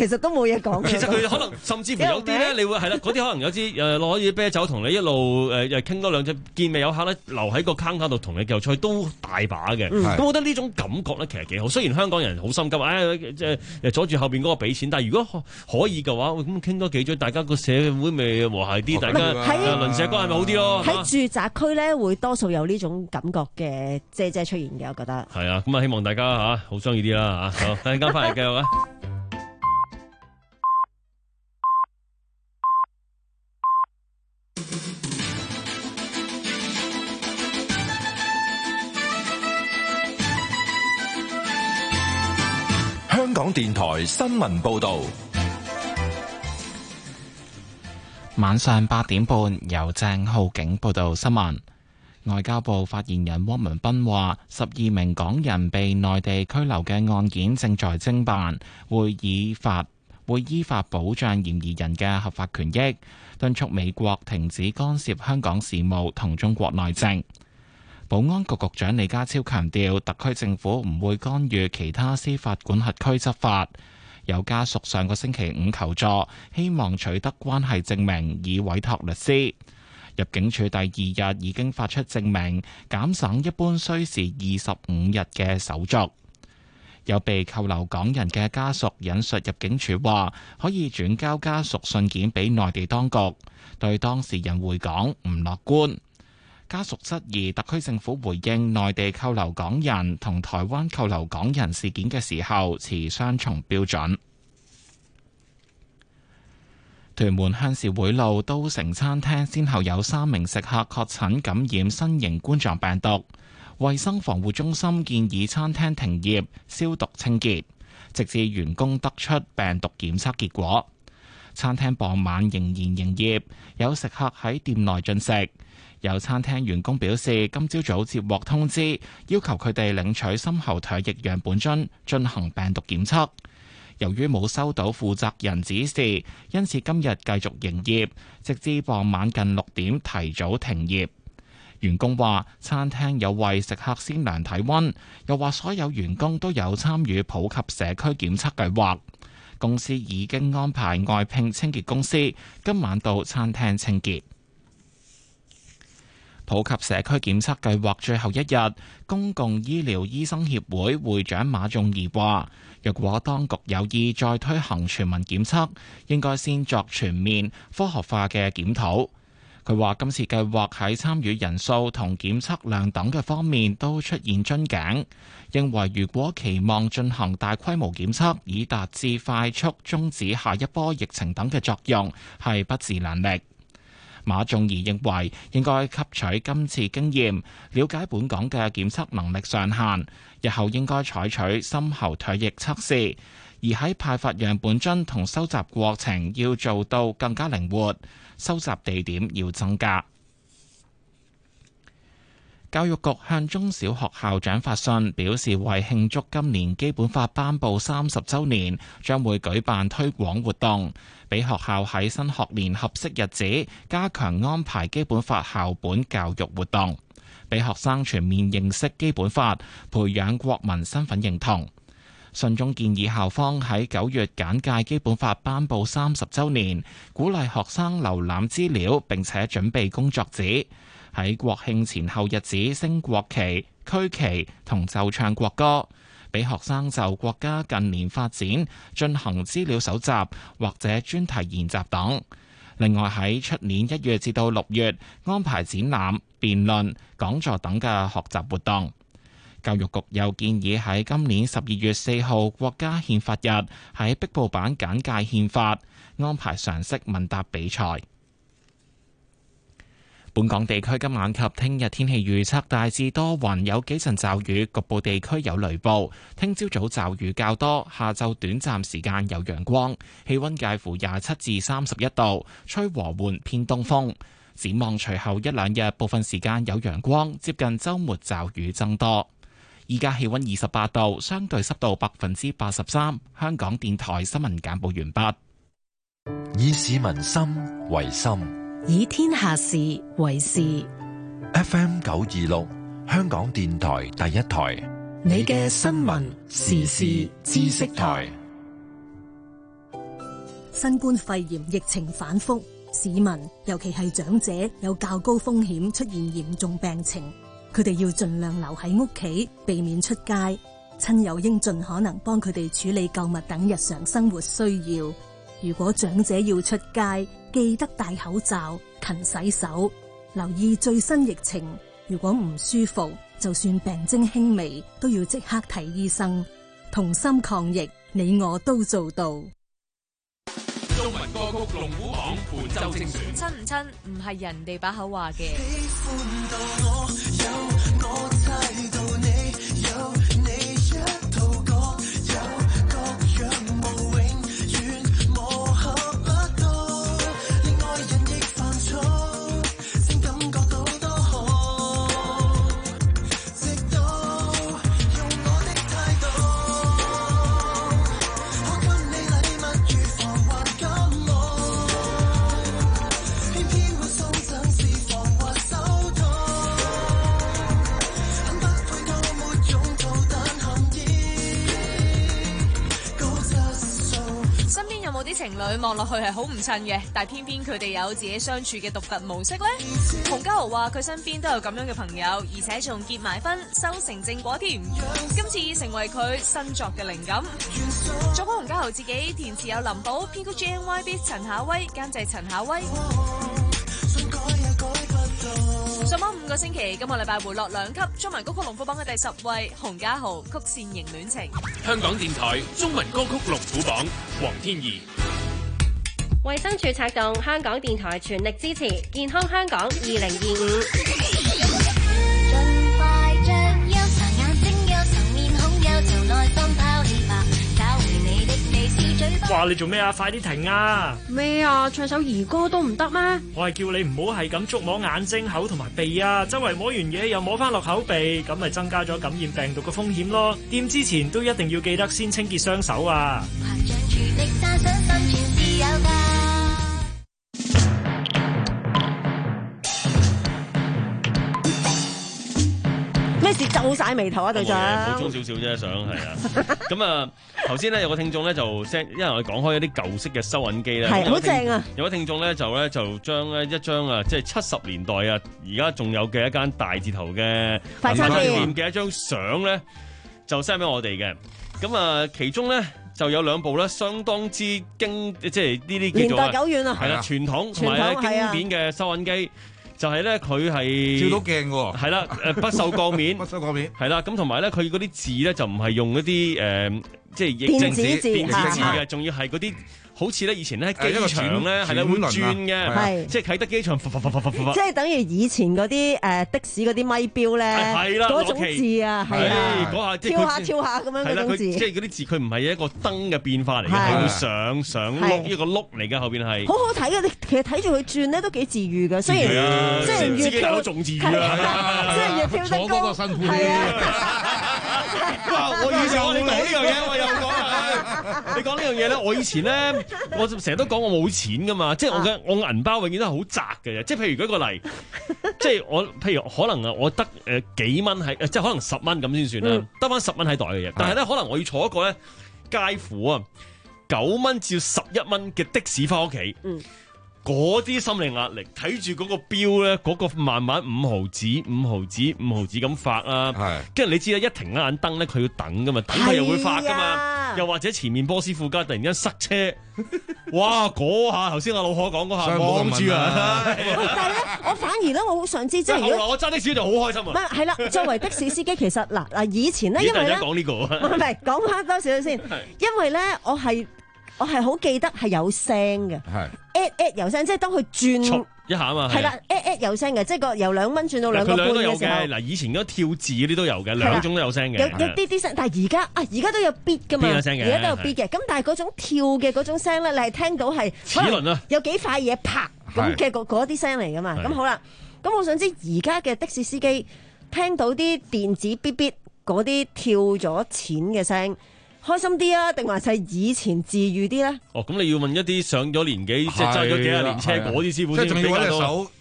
其實都冇嘢講。 其實佢可能甚至乎有啲咧，你會係啦，嗰啲可能有啲誒攞啲啤酒同你一路誒誒傾多兩隻，見未有客咧留喺個坑口度同你繼續吹，都大把嘅。咁、嗯、我覺得呢種感覺咧其實幾好。雖然香港人好心急，誒、哎、即係阻住後邊嗰個俾錢，但係如果可以嘅話，咁傾多幾嘴，大家個社會咪和諧啲，大家鄰舍關係咪好啲咯。 喺住宅區咧會多數有呢種感覺嘅姐姐出現嘅，我覺得。 係啊，咁啊希望大家嚇好相意啲啦嚇。好，陣間翻嚟繼續啊！ 香港電台新聞報導， 晚上八點半由鄭浩景報道新聞。外交部發言人汪文斌話，十二名港人被內地拘留嘅案件正在偵辦，會依法會依法保障嫌疑人嘅合法權益，敦促美國停止干涉香港事務同中國內政。保安局局長李家超強調，特區政府唔會干預其他司法管轄區執法。有家屬上個星期五求助，希望取得關係證明，以委託律師。入境處第二日已經發出證明，減省一般需時二十五日嘅手續。有被扣留港人嘅家屬引述入境處話，可以轉交家屬信件俾內地當局，對當事人回港唔樂觀。家屬質疑特區政府回應內地扣留港人同台灣扣留港人事件嘅時候持雙重標準。屯門鄉事會路都城餐廳先後有三名食客確診感染新型冠狀病毒，衛生防護中心建議餐廳停業消毒清潔，直至員工得出病毒檢測結果。餐廳傍晚仍然營業，有食客喺店內進食。有餐廳員工表示，今朝早接獲通知，要求佢哋領取深喉唾液樣本樽進行病毒檢測。由於冇收到負責人指示，因此今日繼續營業，直至傍晚近六點提早停業。員工話，餐廳有為食客先量體溫，又話所有員工都有參與普及社區檢測計劃。公司已經安排外聘清潔公司今晚到餐廳清潔。普及社區檢測計劃最後一日，公共醫療醫生協會會長馬仲儀話，若果當局有意再推行全民檢測，應該先作全面科學化嘅檢討。佢話今次計劃喺參與人數同檢測量等嘅方面都出現樽頸，認為如果期望進行大規模檢測以達至快速終止下一波疫情等嘅作用，係不自量力。馬仲儀認為應該吸取今次經驗，了解本港嘅檢測能力上限，日後應該採取深喉唾液測試，而喺派發樣本樽同收集過程要做到更加靈活，收集地點要增加。教育局向中小學校長發信，表示為慶祝今年基本法頒布三十週年，將會舉辦推廣活動，俾學校喺新學年合適日子加強安排基本法校本教育活動，俾學生全面認識基本法，培養國民身份認同。信中建議校方喺九月簡介基本法頒布三十週年，鼓勵學生瀏覽資料並且準備工作紙，喺國慶前後日子升國旗、區旗同奏唱國歌，俾學生就國家近年發展進行資料搜集或者專題研習等。另外喺出年一月至到六月安排展覽、辯論、講座等嘅學習活動。教育局又建議喺今年十二月四號國家憲法日喺壁報板簡介憲法，安排常識問答比賽。本港地區今晚及聽日天氣預測大致多雲，有幾陣驟雨，局部地區有雷暴。聽朝早驟雨較多，下晝短暫時間有陽光，氣溫介乎廿七至三十一度，吹和緩偏東風。展望隨後一兩日，部分時間有陽光，接近週末驟雨增多。依家氣溫二十八度，相對濕度百分之八十三。香港電台新聞簡報完畢。 以市民心為心， 以天下事為事。 F M 九二六，香港電台第一台， 你嘅新聞時事知識台。 新冠肺炎疫情反覆，市民尤其係長者有較高風險出現嚴重病情，佢哋要盡量留喺屋企，避免出街。親友應盡可能幫佢哋處理購物等日常生活需要。如果長者要出街，記得戴口罩、勤洗手，留意最新疫情。如果唔舒服，就算病徵輕微，都要即刻睇醫生。同心抗疫，你我都做到。 中文歌曲龍虎榜本周精選， 親唔親唔係人哋把口話嘅。情侶望落去係好唔襯嘅，但係偏偏佢哋有自己相處嘅獨特模式呢。洪家豪話佢身邊都有咁樣嘅朋友，而且仲結埋婚，修成正果添。今次成為佢新作嘅靈感。作曲洪家豪自己，填詞有林寶，編曲 J N Y B 陳夏威，監製陳夏威。上網五個星期，今個禮拜回落兩級，中文歌曲龍虎榜嘅第十位，洪家豪曲線型戀情。 香港電台中文歌曲龍虎榜，黃天怡。 衛生署策動，香港電台全力支持健康香港二零二五。 盡快將憂愁眼睛、憂愁面孔、憂愁內心拋棄吧，找回你的微笑嘴巴。 哇！你做咩啊？快啲停啊！ 咩啊？唱首兒歌都唔得咩？ 我係叫你唔好係咁觸摸眼睛、口同埋鼻啊！周圍摸完嘢又摸翻落口鼻，咁咪增加咗感染病毒嘅風險咯。掂之前都一定要記得先清潔雙手啊！ 咩事皺晒眉頭啊，隊長？ 補充少少啫，想係啊。咁啊，頭先咧有個聽眾咧就 send，因為我哋講開一啲舊式嘅收銀機咧， 係好正啊！ 有位聽眾咧就咧就將咧一張啊，即係七十年代啊，而家仲有嘅一間大字頭嘅快餐店嘅一張相咧，就 send 俾我哋嘅。咁啊，其中咧就有兩部咧，相當之經，即係呢啲叫做年代久遠啊， 係啦，傳統同埋經典嘅收銀機。就係咧，佢係照到鏡喎， 係啦，誒不鏽鋼面， 不鏽鋼面， 係啦，咁同埋咧，佢嗰啲字咧就唔係用嗰啲誒，即係電子字， 電子字嘅，仲要係嗰啲好似咧以前咧喺機場咧係啦會轉嘅，即係啟德機場， 即係等於以前嗰啲誒的士嗰啲咪標咧，嗰種字啊，係啊， 嗰下跳下跳下咁樣嗰種字， 即係嗰啲字佢唔係一個燈嘅變化嚟嘅，係會上上碌一個碌嚟嘅，後邊係好好睇嘅，你其實睇住佢轉咧都幾治愈嘅，雖然即係越跳都仲治愈啊， 即係越跳得高， 辛苦係啊！ 哇！我以前我哋講呢樣嘢，我又講啊！你講呢樣嘢咧，我以前咧，我成日都講我冇錢噶嘛，即係我嘅我銀包永遠都係好窄嘅，即係譬如舉個例，即係我譬如可能啊，我得誒幾蚊喺，即係可能十蚊咁先算啦，得翻十蚊喺袋嘅嘢，但係咧可能我要坐一個咧介乎啊九蚊至十一蚊嘅的士翻屋企。嗰啲心理壓力，睇住嗰個錶咧，嗰、嗰個慢慢五毫子、五毫子、五毫子咁發啦。係，跟住你知啦，一停一眼燈咧，佢要等噶嘛，等佢又會發噶嘛。啊、又或者前面波斯富街突然間塞車，哇！嗰下頭先阿老何講嗰下望住啊。 但係咧，我反而咧，我好想知，即係如果我揸的士就好開心啊。 唔係係啦，作為的士司機，其實嗱嗱以前咧，因為咧講呢、呢個， 唔係講翻多少少先，因為咧我係。我係好記得係有聲嘅，at at 有聲，即係當佢轉一下啊嘛， 係啦 at at 有聲嘅，即係個由兩蚊轉到兩個半嘅時候。 嗱，以前嗰跳字嗰啲都有嘅，兩種都有聲嘅。 有有啲啲聲，但係而家啊，而家都有 beat 噶嘛，而家都有 beat 嘅。咁但係嗰種跳嘅嗰種聲咧，你係聽到係齒輪啊，有幾塊嘢拍咁嘅嗰嗰啲聲嚟噶嘛。咁好啦，咁我想知而家嘅的士司機聽到啲電子 beat beat 嗰啲跳咗錢嘅聲，開心啲啊，定還是係以前治愈啲咧？ 哦，咁你要問一啲上咗年紀，即係揸咗幾廿年車嗰啲師傅先比較多。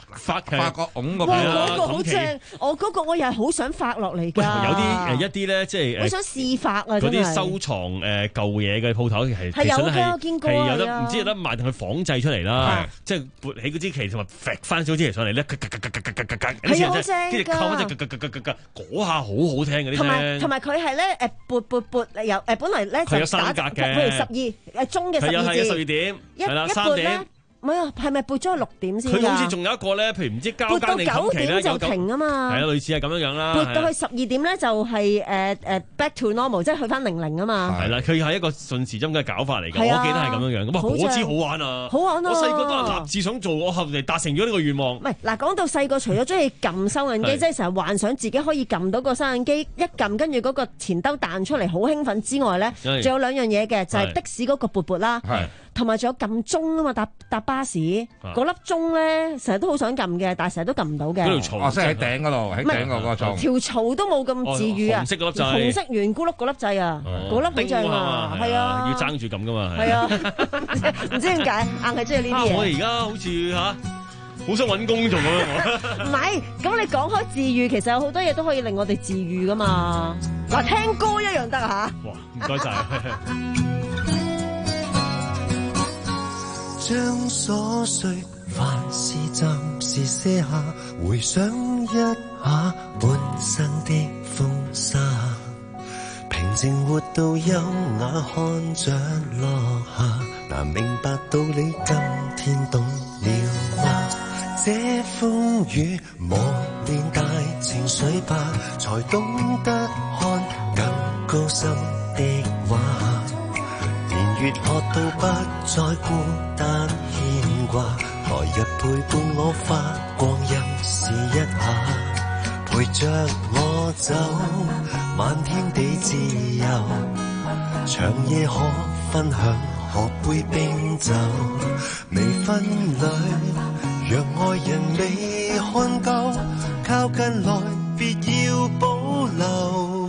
發發個拱個哇！ 邊嗰個好正，我嗰個我又係好想發落嚟㗎。 有啲誒一啲咧，即係好想試發啊！ 嗰啲收藏誒舊嘢嘅鋪頭係係有嘅，我見過係有得唔知有得賣定佢仿製出嚟啦，即係撥起嗰支旗同埋揈翻咗支旗上嚟咧， 係好正跟住扣翻隻嗰下好好聽嘅啲聲。 同埋同埋佢係咧誒撥撥撥由誒本嚟咧就有三格嘅， 譬如十二誒中嘅十二字， 十二點係啦，三點。 唔係啊，係咪撥咗六點先？ 佢好似仲有一個咧，譬如唔知交更定冚期咧， 撥到九點就停啊嘛。 係啊，類似係咁樣樣啦。 撥到去十二點咧，就係誒誒 back to normal，即係去翻零零啊嘛。 係啦，佢係一個順時針嘅搞法嚟嘅，我記得係咁樣樣。咁啊，嗰支好玩啊！ 好玩啊！ 我細個都係立志想做，我後嚟達成咗呢個願望。 唔係嗱，講到細個，除咗中意撳收銀機，即係成日幻想自己可以撳到個收銀機，一撳跟住嗰個錢兜彈出嚟，好興奮之外咧，仲有兩樣嘢嘅，就係的士嗰個撥撥啦。同埋仲有撳鐘啊嘛，搭搭巴士嗰粒鐘咧，成日都好想撳嘅，但係成日都撳唔到嘅。 嗰條槽，即係喺頂嗰度，喺頂嗰個鐘。條槽都冇咁治癒啊！ 紅色嗰粒掣， 紅色圓咕碌嗰粒掣啊，嗰粒好正啊，係啊， 要爭住撳噶嘛。 係啊，唔知點解硬係中意呢啲嘢。 我哋而家好似嚇，好想揾工做咁樣。 唔係，咁你講開治癒，其實有好多嘢都可以令我哋治癒噶嘛。嗱，聽歌一樣得啊嚇。 哇，唔該晒。 將瑣碎凡事暫時卸下，回想一下半生的風沙，平靜活到優雅看着落下，難明白道理今天懂了嗎？這風雨磨練大情緒吧，才懂得看更高深的畫。年月學到不再孤單牽掛，來日陪伴我發光陰試一下，陪着我走漫天地自由，長夜可分享喝杯冰酒，微分裏讓愛人未看夠，靠近來別要保留。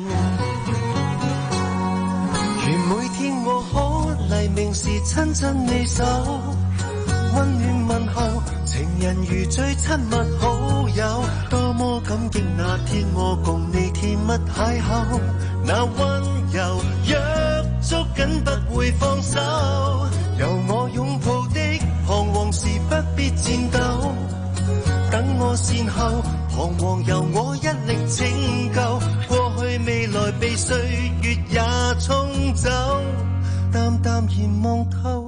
如每天我可黎明時親親你手，溫暖問候，情人如最親密好友，多麼感激那天我共你甜蜜邂逅，那溫柔約捉緊不會放手，由我擁抱的彷徨時不必戰鬥，等我善後，彷徨由我一力拯救，過去未來被歲月也沖走，淡淡然望透。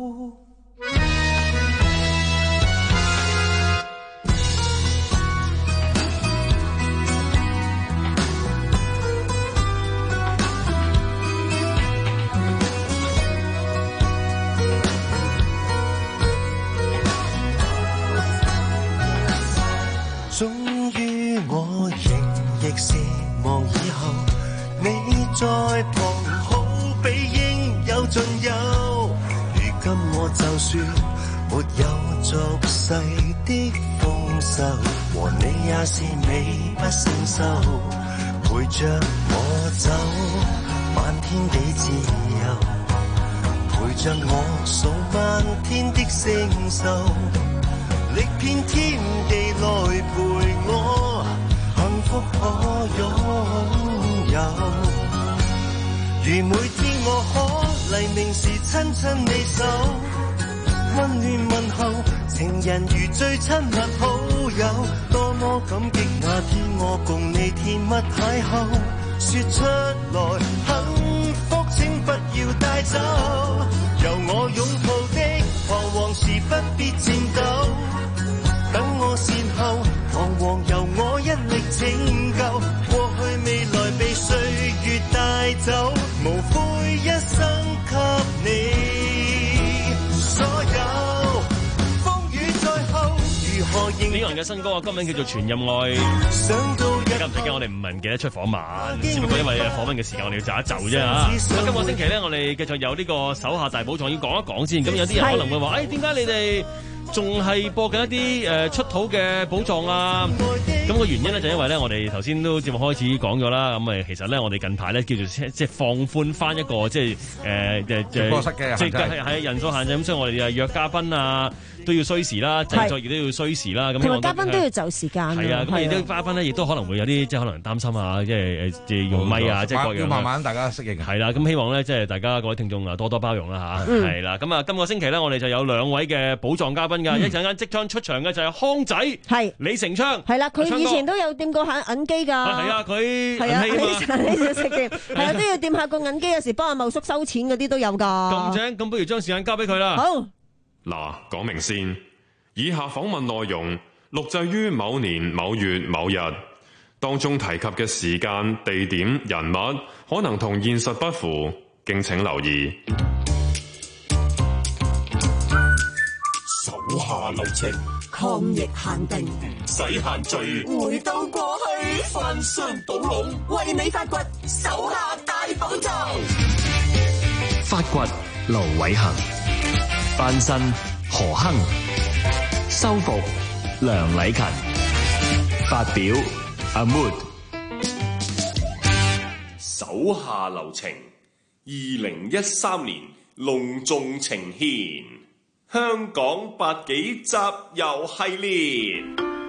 終於我仍亦是望以後，你在旁好比應有盡有。如今我就算沒有俗世的豐收，和你也是美不勝收，陪着我走漫天地自由，陪着我數漫天的星宿，歷遍天地來陪我，幸福可擁有。如每天我可黎明時親親你手，溫暖問候，情人如最親密好友，多麼感激那天我共你甜蜜邂逅，說出來幸福請不要帶走，由我擁抱的彷徨時不必戰鬥，等我善後，彷徨由我一力拯救，過去未來被歲月帶走，無悔一生給你所有，風雨在後如何迎。 呢個人嘅新歌啊，歌名叫做《全任愛》。 想到大家唔使驚，我哋唔係唔記得出訪問，只不過因為訪問嘅時間我哋要就一就啫嚇。咁今個星期咧，我哋繼續有呢個手下大寶藏要講一講先。咁有啲人可能會話：誒點解你哋仲係播緊一啲誒出土嘅寶藏啊？ 咁個原因咧就因為咧，我哋頭先都節目開始講咗啦。咁誒，其實咧我哋近排咧叫做即係放寬翻一個即係誒誒直播室嘅即係係人數限制。咁所以我哋誒約嘉賓啊都要需時啦，製作亦都要需時啦。咁同埋嘉賓都要就時間。 係啊，咁亦都嘉賓咧，亦都可能會有啲即係可能擔心啊，即係誒即係用咪啊，即係各樣。 要慢慢大家適應。 係啦，咁希望咧即係大家各位聽眾啊多多包容啦嚇。係啦，咁啊今個星期咧我哋就有兩位嘅寶藏嘉賓㗎，一陣間即將出場嘅就係康仔，係李成昌。 係啦，佢以前都有掂過下銀機㗎。係啊，佢係啊，你少食掂，係啊，都要掂下個銀機，有時幫阿茂叔收錢嗰啲都有㗎。 咁正，咁不如將時間交俾佢啦。 好。 嗱，講明先，以下訪問內容錄製於某年某月某日，當中提及嘅時間、地點、人物可能同現實不符，敬請留意。 手下留情，抗疫限定，使限聚，回到過去，翻箱倒籠，為你發掘手下大寶藏。 發掘盧偉恆，翻身何亨，修復梁禮勤，發表阿 Mood。 手下留情，二零一三年隆重呈獻香港百幾集遊系列。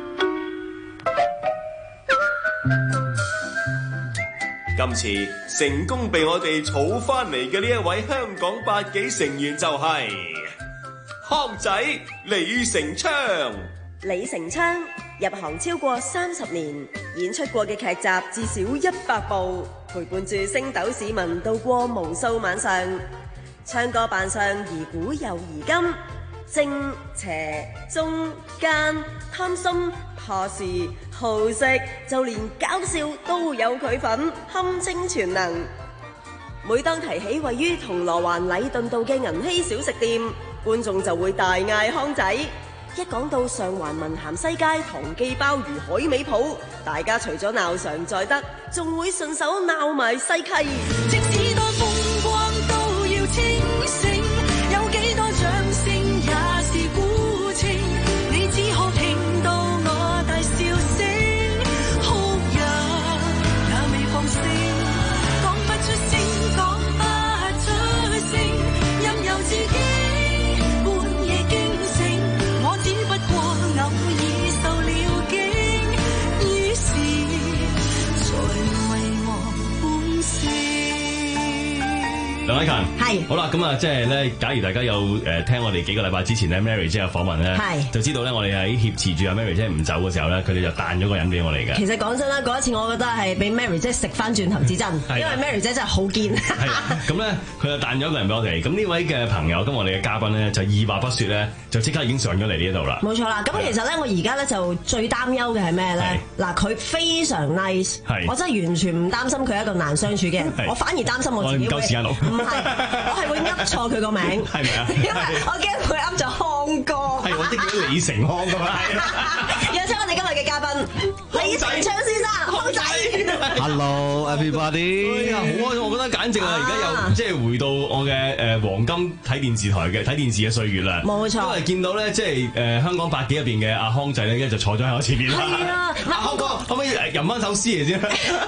今次成功被我哋儲翻嚟嘅呢一位香港百幾成員就係康仔李成昌。 李成昌入行超過三十年，演出過嘅劇集至少一百部，陪伴住星斗市民度過無數晚上。唱歌扮相宜古又宜今，正邪中間，貪心怕事好色，就連搞笑都有佢份，堪稱全能。每當提起位於銅鑼灣禮頓道嘅銀禧小食店，觀眾就會大嗌康仔。一講到上環文咸西街唐記鮑魚海味鋪，大家除咗鬧常在德，仲會順手鬧埋西溪。 即使多風光都要清醒，有幾多掌聲也是孤情，你只可聽到我大笑聲，哭也也未放聲，講不出聲，講不出聲，任由自己半夜驚醒，我只不過偶爾受了驚，於是才為我歡笑。 梁禮勤係好啦，咁啊，即係咧，假如大家有誒聽我哋幾個禮拜之前咧 Mary 姐嘅訪問咧， 係就知道咧，我哋喺挾持住阿 Mary 姐唔走嘅時候咧，佢哋就彈咗個人俾我哋嘅。 其實講真啦，嗰一次我覺得係俾 Mary 姐食翻轉頭至真，因為 Mary 姐真係好堅。 係啊，咁咧佢就彈咗個人俾我哋。咁呢位嘅朋友，咁我哋嘅嘉賓咧，就二話不說咧，就即刻已經上咗嚟呢一度啦。 冇錯啦，咁其實咧，我而家咧就最擔憂嘅係咩咧？嗱，佢非常 nice，我真係完全唔擔心佢係一個難相處嘅人，我反而擔心我自己。 我唔夠時間錄。 唔係，我係會噏錯佢個名。 係咪啊？ 因為我驚佢噏咗康哥。 係，我即叫李成康㗎嘛。 有請我哋今日嘅嘉賓李成昌先生，康仔。 Hello everybody。 哎呀，好啊！我覺得簡直啊，而家又即係回到我嘅誒黃金睇電視台嘅睇電視嘅歲月啦。 冇錯。 因為見到咧，即係誒香港百幾入邊嘅阿康仔咧，一就坐咗喺我前面啦。 係啊， 阿康哥，可唔可以吟翻首詩嚟先？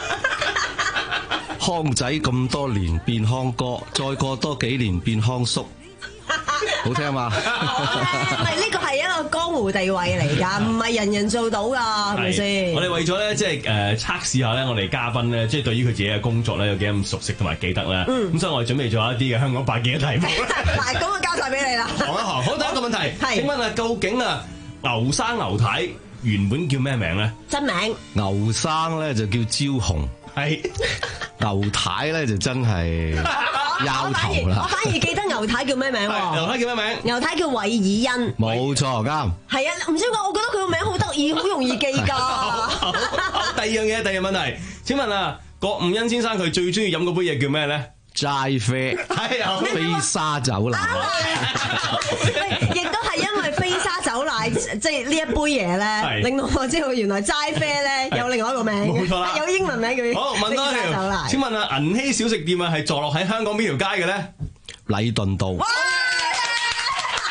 康仔咁多年變康哥，再過多幾年變康叔，好聽嘛？ 唔係，呢個係一個江湖地位嚟㗎，唔係人人做到㗎，係咪先？ 我哋為咗咧，即係誒測試下咧，我哋嘉賓咧，即係對於佢自己嘅工作咧，有幾咁熟悉同埋記得咧。咁、嗯、所以我哋準備咗一啲嘅香港百幾嘅題目。 嗱，咁我交晒俾你啦。 行一行，好，第一個問題，請問啊，究竟啊牛生牛太原本叫咩名咧？ 真名牛生咧就叫焦紅， 係牛太咧就真係拗頭啦。 我反而記得牛太叫咩名喎？ 牛太叫咩名？ 牛太叫韋爾恩。 冇錯，啱。 係啊，唔知點解，我覺得佢個名好得意，好容易記㗎。 第二樣嘢，第二個問題，請問啊，郭五欣先生佢最中意飲嗰杯嘢叫咩咧？ 齋啡， 係啊， 飛沙走奶。 亦都係因為飛沙走奶，即係呢一杯嘢咧，令到我知道原來齋啡咧有另外一個名， 冇錯啦， 有英文名叫。 好，問多一條，請問啊，銀禧小食店啊係坐落喺香港邊條街嘅咧？ 禮頓道。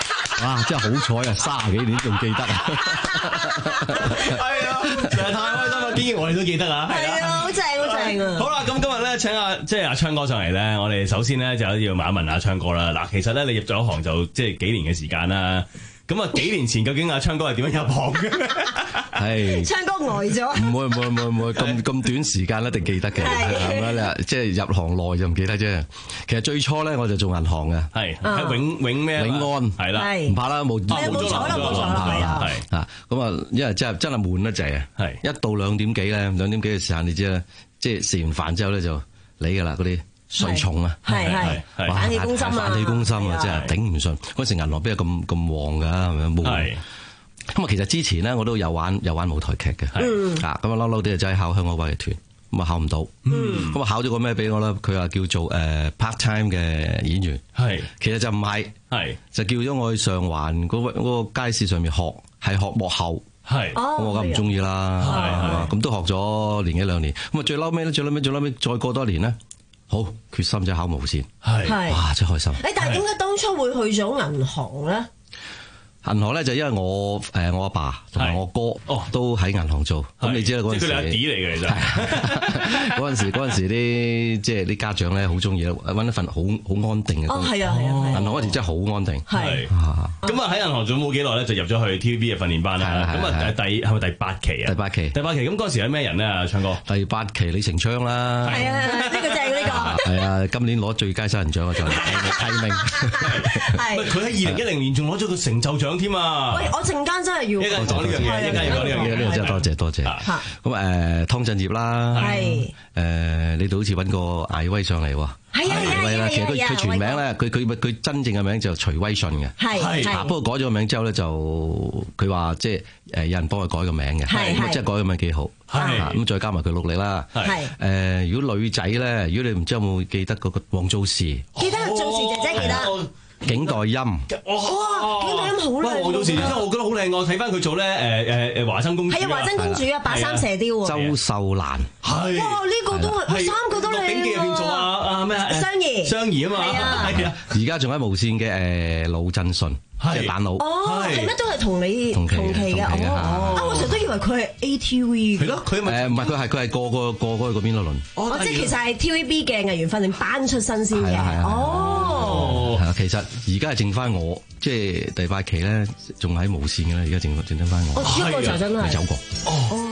哇！真係好彩啊，卅幾年仲記得啊！ 係啊，實在太開心啦！竟然我哋都記得啊！ 係啊，好正好正啊！ 好啦，咁今日咧請阿即係阿昌哥上嚟咧，我哋首先咧就要問一問阿昌哥啦。嗱，其實咧你入咗行就即係幾年嘅時間啦。咁啊，幾年前究竟阿昌哥係點樣入行嘅？ 係昌哥呆咗。 唔會唔會唔會唔會咁咁短時間一定記得嘅，係咪咧？即係入行耐就唔記得啫。其實最初咧我就做銀行嘅， 係喺永永咩？ 永安係啦， 唔怕啦，冇冇錯啦，冇錯啦，係啊。 啊，咁啊，因為真係真係悶得滯啊。係一到兩點幾咧，兩點幾嘅時間，你知啦，即係食完飯之後咧就嚟㗎啦，嗰啲水重啊， 係係反氣攻心啊， 反氣攻心啊，真係頂唔順。嗰時銀行邊有咁咁旺㗎？係咪冇？咁啊，其實之前咧我都有玩有玩舞台劇嘅，啊咁啊嬲嬲啲就真係考香港話劇團，咁啊考唔到，咁啊考咗個咩俾我咧？佢話叫做誒 part time 嘅演員，係其實就唔係，係就叫咗我去上環嗰個嗰個街市上面學，係學幕後。係，咁我梗唔中意啦，係嘛，咁都學咗年幾兩年，咁啊最嬲尾咧，最嬲尾，最嬲尾，再過多年咧，好決心就考無線，係，哇真係開心。誒， 但係點解當初會去咗銀行咧？ 銀行咧就因為我誒我阿爸同埋我哥都喺銀行做，咁你知啦嗰陣時，即係佢哋阿弟嚟嘅其實。嗰陣時嗰陣時啲即係啲家長咧好中意揾一份好好安定嘅工。 哦，係啊係啊， 銀行嗰時真係好安定。 係。咁啊喺銀行做冇幾耐咧，就入咗去 T V B 嘅訓練班啦。咁啊第係咪第八期啊？第八期。第八期咁嗰時係咩人咧？阿昌哥。 第八期李成昌啦。 係啊，呢個正呢個。 係啊，今年攞最佳新人獎啊就提名。 係。佢喺二零一零年仲攞咗個成就獎添啊！ 喂，我陣間真係要講呢樣嘢，一陣要講呢樣嘢， 呢個真係多謝多謝。咁誒湯鎮業啦，係誒你哋好似揾個艾威上嚟喎。係啊係啊，其實佢佢全名咧，佢佢佢真正嘅名就徐威信嘅。係係。不過改咗個名之後咧，就佢話即係誒有人幫佢改個名嘅。係係。咁即係改個名幾好。係。咁再加埋佢努力啦。係。誒，如果女仔咧，如果你唔知有冇記得嗰個黃祖時？ 記得祖時姐姐記得。 景代音， 哇！景代音好靚， 黃祖時，因為我覺得好靚，我睇翻佢做咧，誒誒誒華生公主， 係啊，華生公主啊，白衫射雕啊， 周秀蘭， 係，哇！呢個都係，三個都靚啊，《鹿鼎記》入邊做啊啊咩？雙兒，雙兒啊嘛，係啊， 而家仲喺無線嘅誒魯振順，即係蛋佬， 哦，係咩都係同你同期嘅，哦，啊，我成日都以為佢係 A T V 嘅， 係咯，佢誒唔係佢係佢係過過過過去嗰邊咯輪， 哦，即係其實係 T V B 嘅藝員訓練班出身先嘅，哦， 係啊，其實而家係剩翻我，即係第八期咧，仲喺無線嘅咧，而家剩剩得翻我， 哦，一個就真係走過， 哦。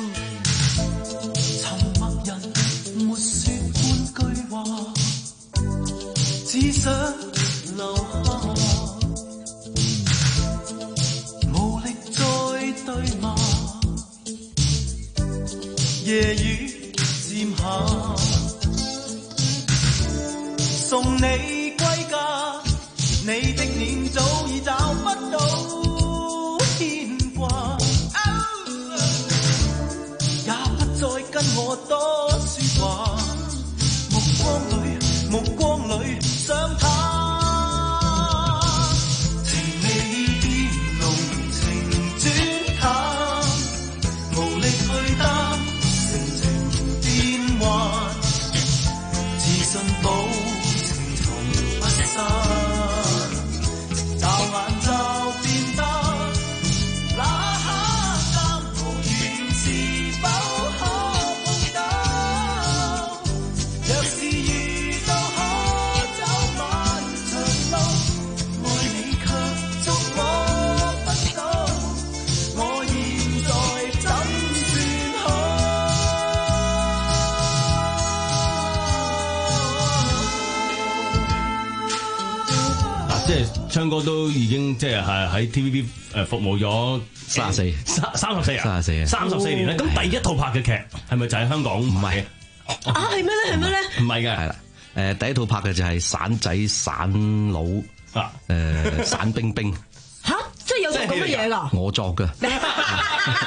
沉默人沒說半句話，只想留下，無力再對罵，夜雨漸下，送你歸家，你的臉早已找不到牽掛，也不再跟我多說話，目光裏目光裏想他，情未變濃情轉淡，無力去擔性情變幻，自信保情從不散，驟眼就變得那刻間無緣是否可碰到，若是遇到可走漫長路，愛你卻捉摸不到，我現在怎算好？ 嗱，即係昌哥都已經即係係喺 T V B 誒服務咗三十四三三十四啊， 三十四啊， 三十四年咧。咁第一套拍嘅劇係咪就係香港？唔係啊，係咩咧？係咩咧？ 唔係嘅， 係啦。誒，第一套拍嘅就係散仔散佬啊，誒，散冰冰。 吓，即係有套咁嘅嘢㗎？ 我作㗎。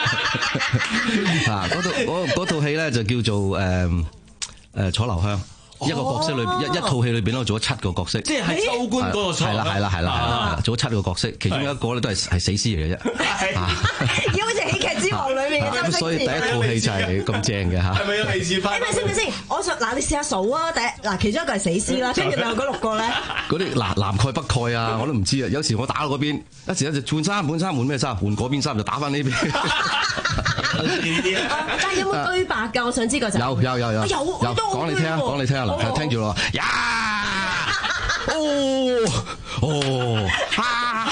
啊，嗰套嗰嗰套戲咧就叫做誒誒楚留香。 一個角色裏邊，一一套戲裏邊咧，我做咗七個角色， 即係秋官嗰個錯。 係啦係啦係啦，做咗七個角色，其中一個咧都係係死屍嚟嘅啫。 要好似喜劇之王裏面嘅周星馳。 所以第一套戲就係咁正嘅嚇。 係咪有利是翻？ 誒咪先咪先，我想嗱你試下數啊，第一嗱其中一個係死屍啦，跟住另外嗰六個咧。 嗰啲嗱南蓋北蓋啊，我都唔知啊。有時我打到嗰邊，一時一就換衫換衫換咩衫，換嗰邊衫就打翻呢邊。 但係有冇對白㗎？我想知個就有有有有有有講你聽啊，講你聽啊，嗱聽住咯，呀，哦哦，啊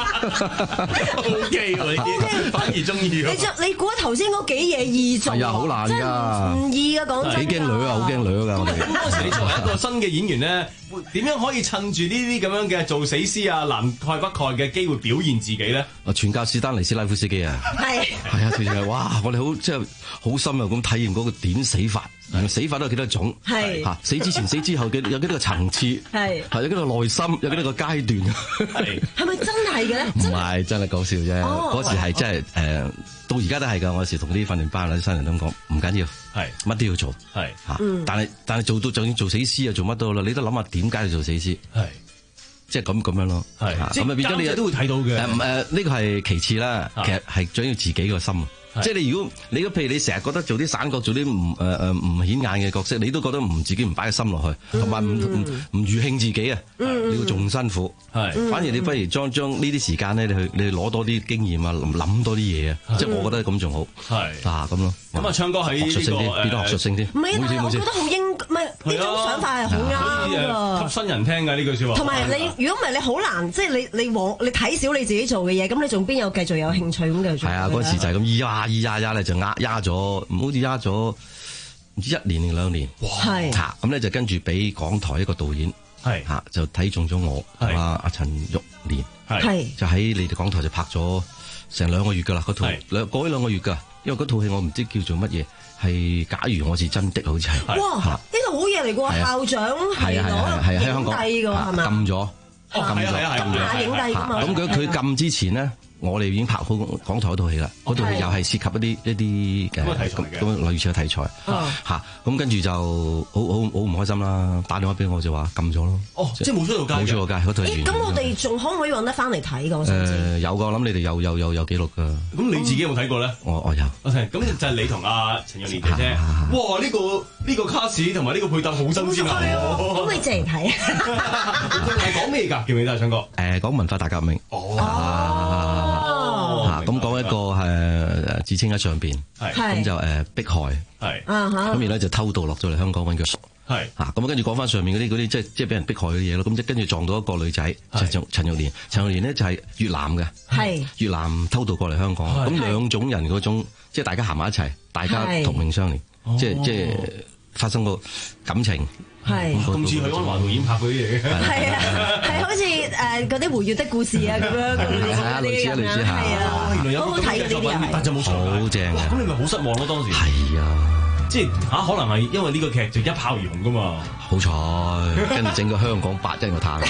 ，O K 喎呢啲，反而中意。 你就你估頭先嗰幾嘢易做， 係啊，好難㗎， 唔易㗎講真。 幾驚女啊，好驚女㗎我哋。 咁嗰時你作為一個新嘅演員咧，點樣可以趁住呢啲咁樣嘅做死屍啊、南蓋北蓋嘅機會表現自己咧？ 啊，傳教士丹尼斯拉夫斯基啊，係係啊，其實係哇，我哋好即係好深入咁體驗嗰個點死法。死法都有幾多種？係嚇死之前、死之後嘅有幾多個層次？係係有幾多個內心？有幾多個階段？係係咪真係嘅咧？ 唔係真係講笑啫。嗰時係真係誒，到而家都係㗎。我有時同啲訓練班啲新人都講，唔緊要，係乜都要做，係嚇。但係但係做到就算做死屍啊，做乜都好啦。你都諗下點解要做死屍？係即係咁咁樣咯。係咁啊，變咗你都會睇到嘅。誒誒，呢個係其次啦。其實係最緊要自己個心。即係你如果你譬如你成日覺得做啲散角做啲唔誒誒唔顯眼嘅角色，你都覺得唔自己唔擺個心落去，同埋唔唔唔預興自己啊，你要仲辛苦。係，反而你不如將將呢啲時間咧，你去你去攞多啲經驗啊，諗多啲嘢啊，即係我覺得咁仲好。係嗱咁咯。咁啊，唱歌喺呢個誒變咗學術性啲。唔係，但係我覺得好應，唔係呢種想法係好啱㗎。吸新人聽㗎呢句説話。同埋你如果唔係你好難，即係你你往你睇少你自己做嘅嘢，咁你仲邊有繼續有興趣咁繼續做？係啊，嗰時就係咁咿咿呀呀咧就壓壓咗，好似壓咗唔知一年定兩年。係嚇咁咧就跟住俾港台一個導演係嚇就睇中咗我同阿阿陳玉蓮係就喺你哋港台就拍咗成兩個月㗎啦，嗰套兩過咗兩個月㗎，因為嗰套戲我唔知叫做乜嘢，係假如我是真的，好似係哇呢套好嘢嚟㗎，校長係攞影帝㗎係咪？禁咗禁咗禁咗影帝㗎嘛。咁佢佢禁之前呢，我哋已經拍好港台嗰套戲啦，嗰套戲又係涉及一啲一啲嘅咁類似嘅題材嚇，咁跟住就好好好唔開心啦，打電話俾我就話禁咗咯。哦，即係冇出到街，冇出到街嗰套戲。咁我哋仲可唔可以揾得翻嚟睇㗎？誒有㗎，我諗你哋有有有有記錄㗎。咁你自己有冇睇過咧？我我有。OK，咁就係你同阿陳玉蓮姐姐。哇！呢個呢個卡士同埋呢個配搭好新鮮啊！咁你借嚟睇啊？係講咩㗎？記唔記得啊？唱歌誒講文化大革命。哦。咁講一個係自稱喺上邊，咁就誒迫害，咁然後就偷渡落咗嚟香港揾佢，係嚇咁跟住講翻上面嗰啲嗰啲即係即係俾人迫害嗰啲嘢咯，咁即跟住撞到一個女仔，就陳玉蓮，陳玉蓮呢就係越南嘅，係越南偷渡過嚟香港，咁兩種人嗰種即係大家行埋一齊，大家同命相連，即係即係發生過感情。係咁似許鞍華導演拍嗰啲嘢嘅，係啊，係好似誒嗰啲回憶的故事啊咁樣，係啊，類似啊類似嚇，原來有好睇嘅作品，但就冇錯，好正嘅。咁你咪好失望咯當時。係啊，即係嚇，可能係因為呢個劇就一炮而紅噶嘛。好彩，跟住整個香港八一個嘆。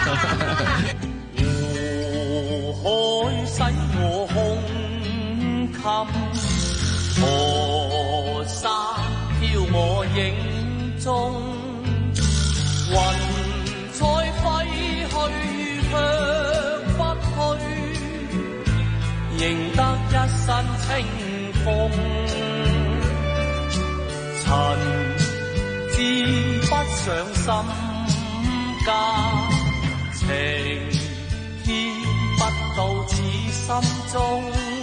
湖海使我胸襟，河山飄我影中。雲彩揮去卻不去，仍得一身清風。塵知不上心間，情牽不到此心中。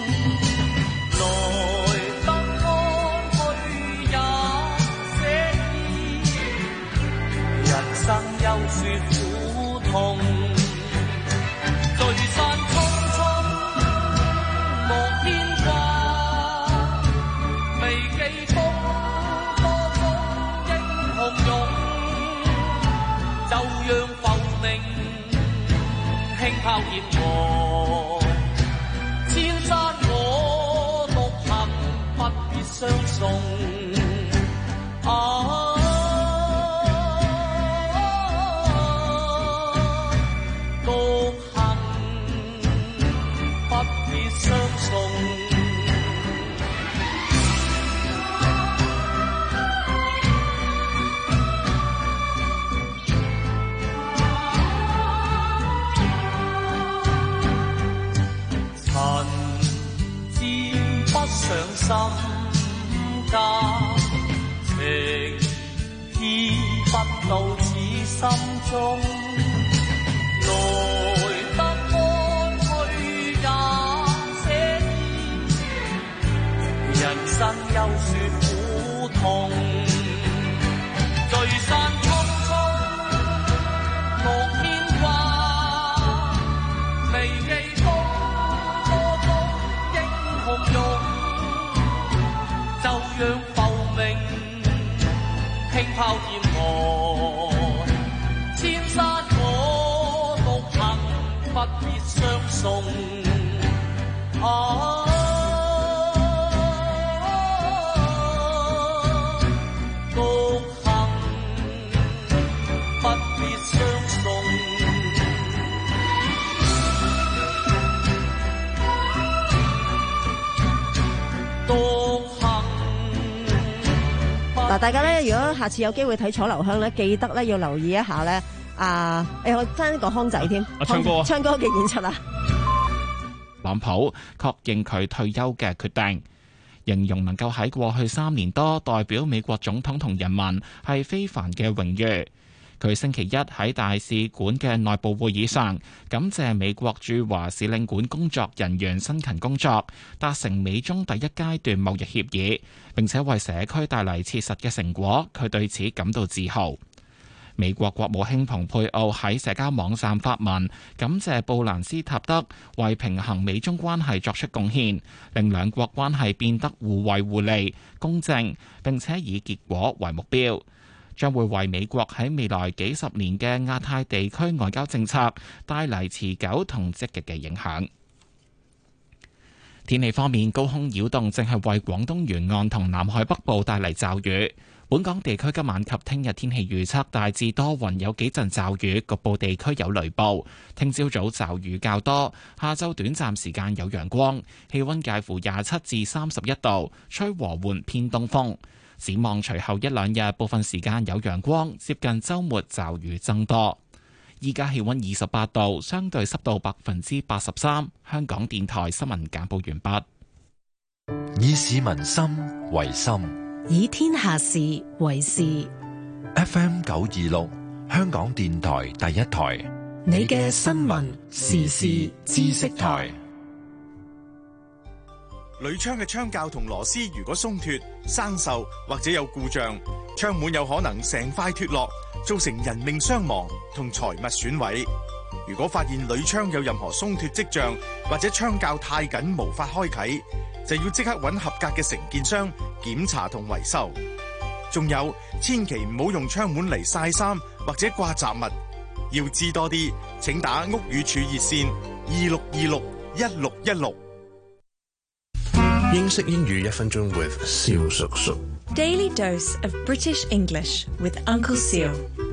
人生休說苦痛，聚散匆匆莫牽掛，未記風多種英雄勇，就讓浮名輕拋劍河，千山我獨行，不必相送。啊上心間，情意不到此心中，來得安去也寫意，人生休說苦痛，聚散匆匆莫牽掛，微記風波中英雄勇，就讓浮名輕拋天河，千山我獨行，不必相送。啊嗱，大家咧，如果下次有機會睇楚留香咧，記得咧要留意一下咧。啊，誒，我爭個康仔添， 啊，唱歌， 唱歌嘅演出啊。 特朗普確認佢退休嘅決定，形容能夠喺過去三年多代表美國總統同人民係非凡嘅榮譽。佢星期一喺大使館嘅內部會議上，感謝美國駐華使領館工作人員辛勤工作，達成美中第一階段貿易協議，並且為社區帶嚟切實嘅成果，佢對此感到自豪。美國國務卿蓬佩奧喺社交網站發文，感謝布蘭斯塔德為平衡美中關係作出貢獻，令兩國關係變得互惠互利、公正，並且以結果為目標。將會為美國喺未來幾十年嘅亞太地區外交政策帶嚟持久同積極嘅影響。天氣方面，高空擾動正係為廣東沿岸同南海北部帶嚟驟雨。本港地區今晚及聽日天氣預測大致多雲，有幾陣驟雨，局部地區有雷暴。聽朝早驟雨較多，下晝短暫時間有陽光，氣溫介乎廿七至三十一度，吹和緩偏東風。展望隨後一兩日，部分時間有陽光，接近週末驟雨增多。依家氣溫二十八度，相對濕度百分之八十三。香港電台新聞簡報完畢。 以市民心為心， 以天下事為事。 F M 九二六，香港電台第一台， 你嘅新聞時事知識台。 鋁窗嘅窗鉸同螺絲如果鬆脫、生鏽或者有故障，窗門有可能成塊脫落，造成人命傷亡同財物損毀。如果發現鋁窗有任何鬆脫跡象，或者窗鉸太緊無法開啟，就要即刻揾合格嘅承建商檢查同維修。仲有，千祈唔好用窗門嚟曬衫或者掛雜物。要知多啲，請打屋宇署熱線二六二六一六一六。 英式英語一分鐘 with 蕭叔叔。 Daily dose of British English with Uncle Seal.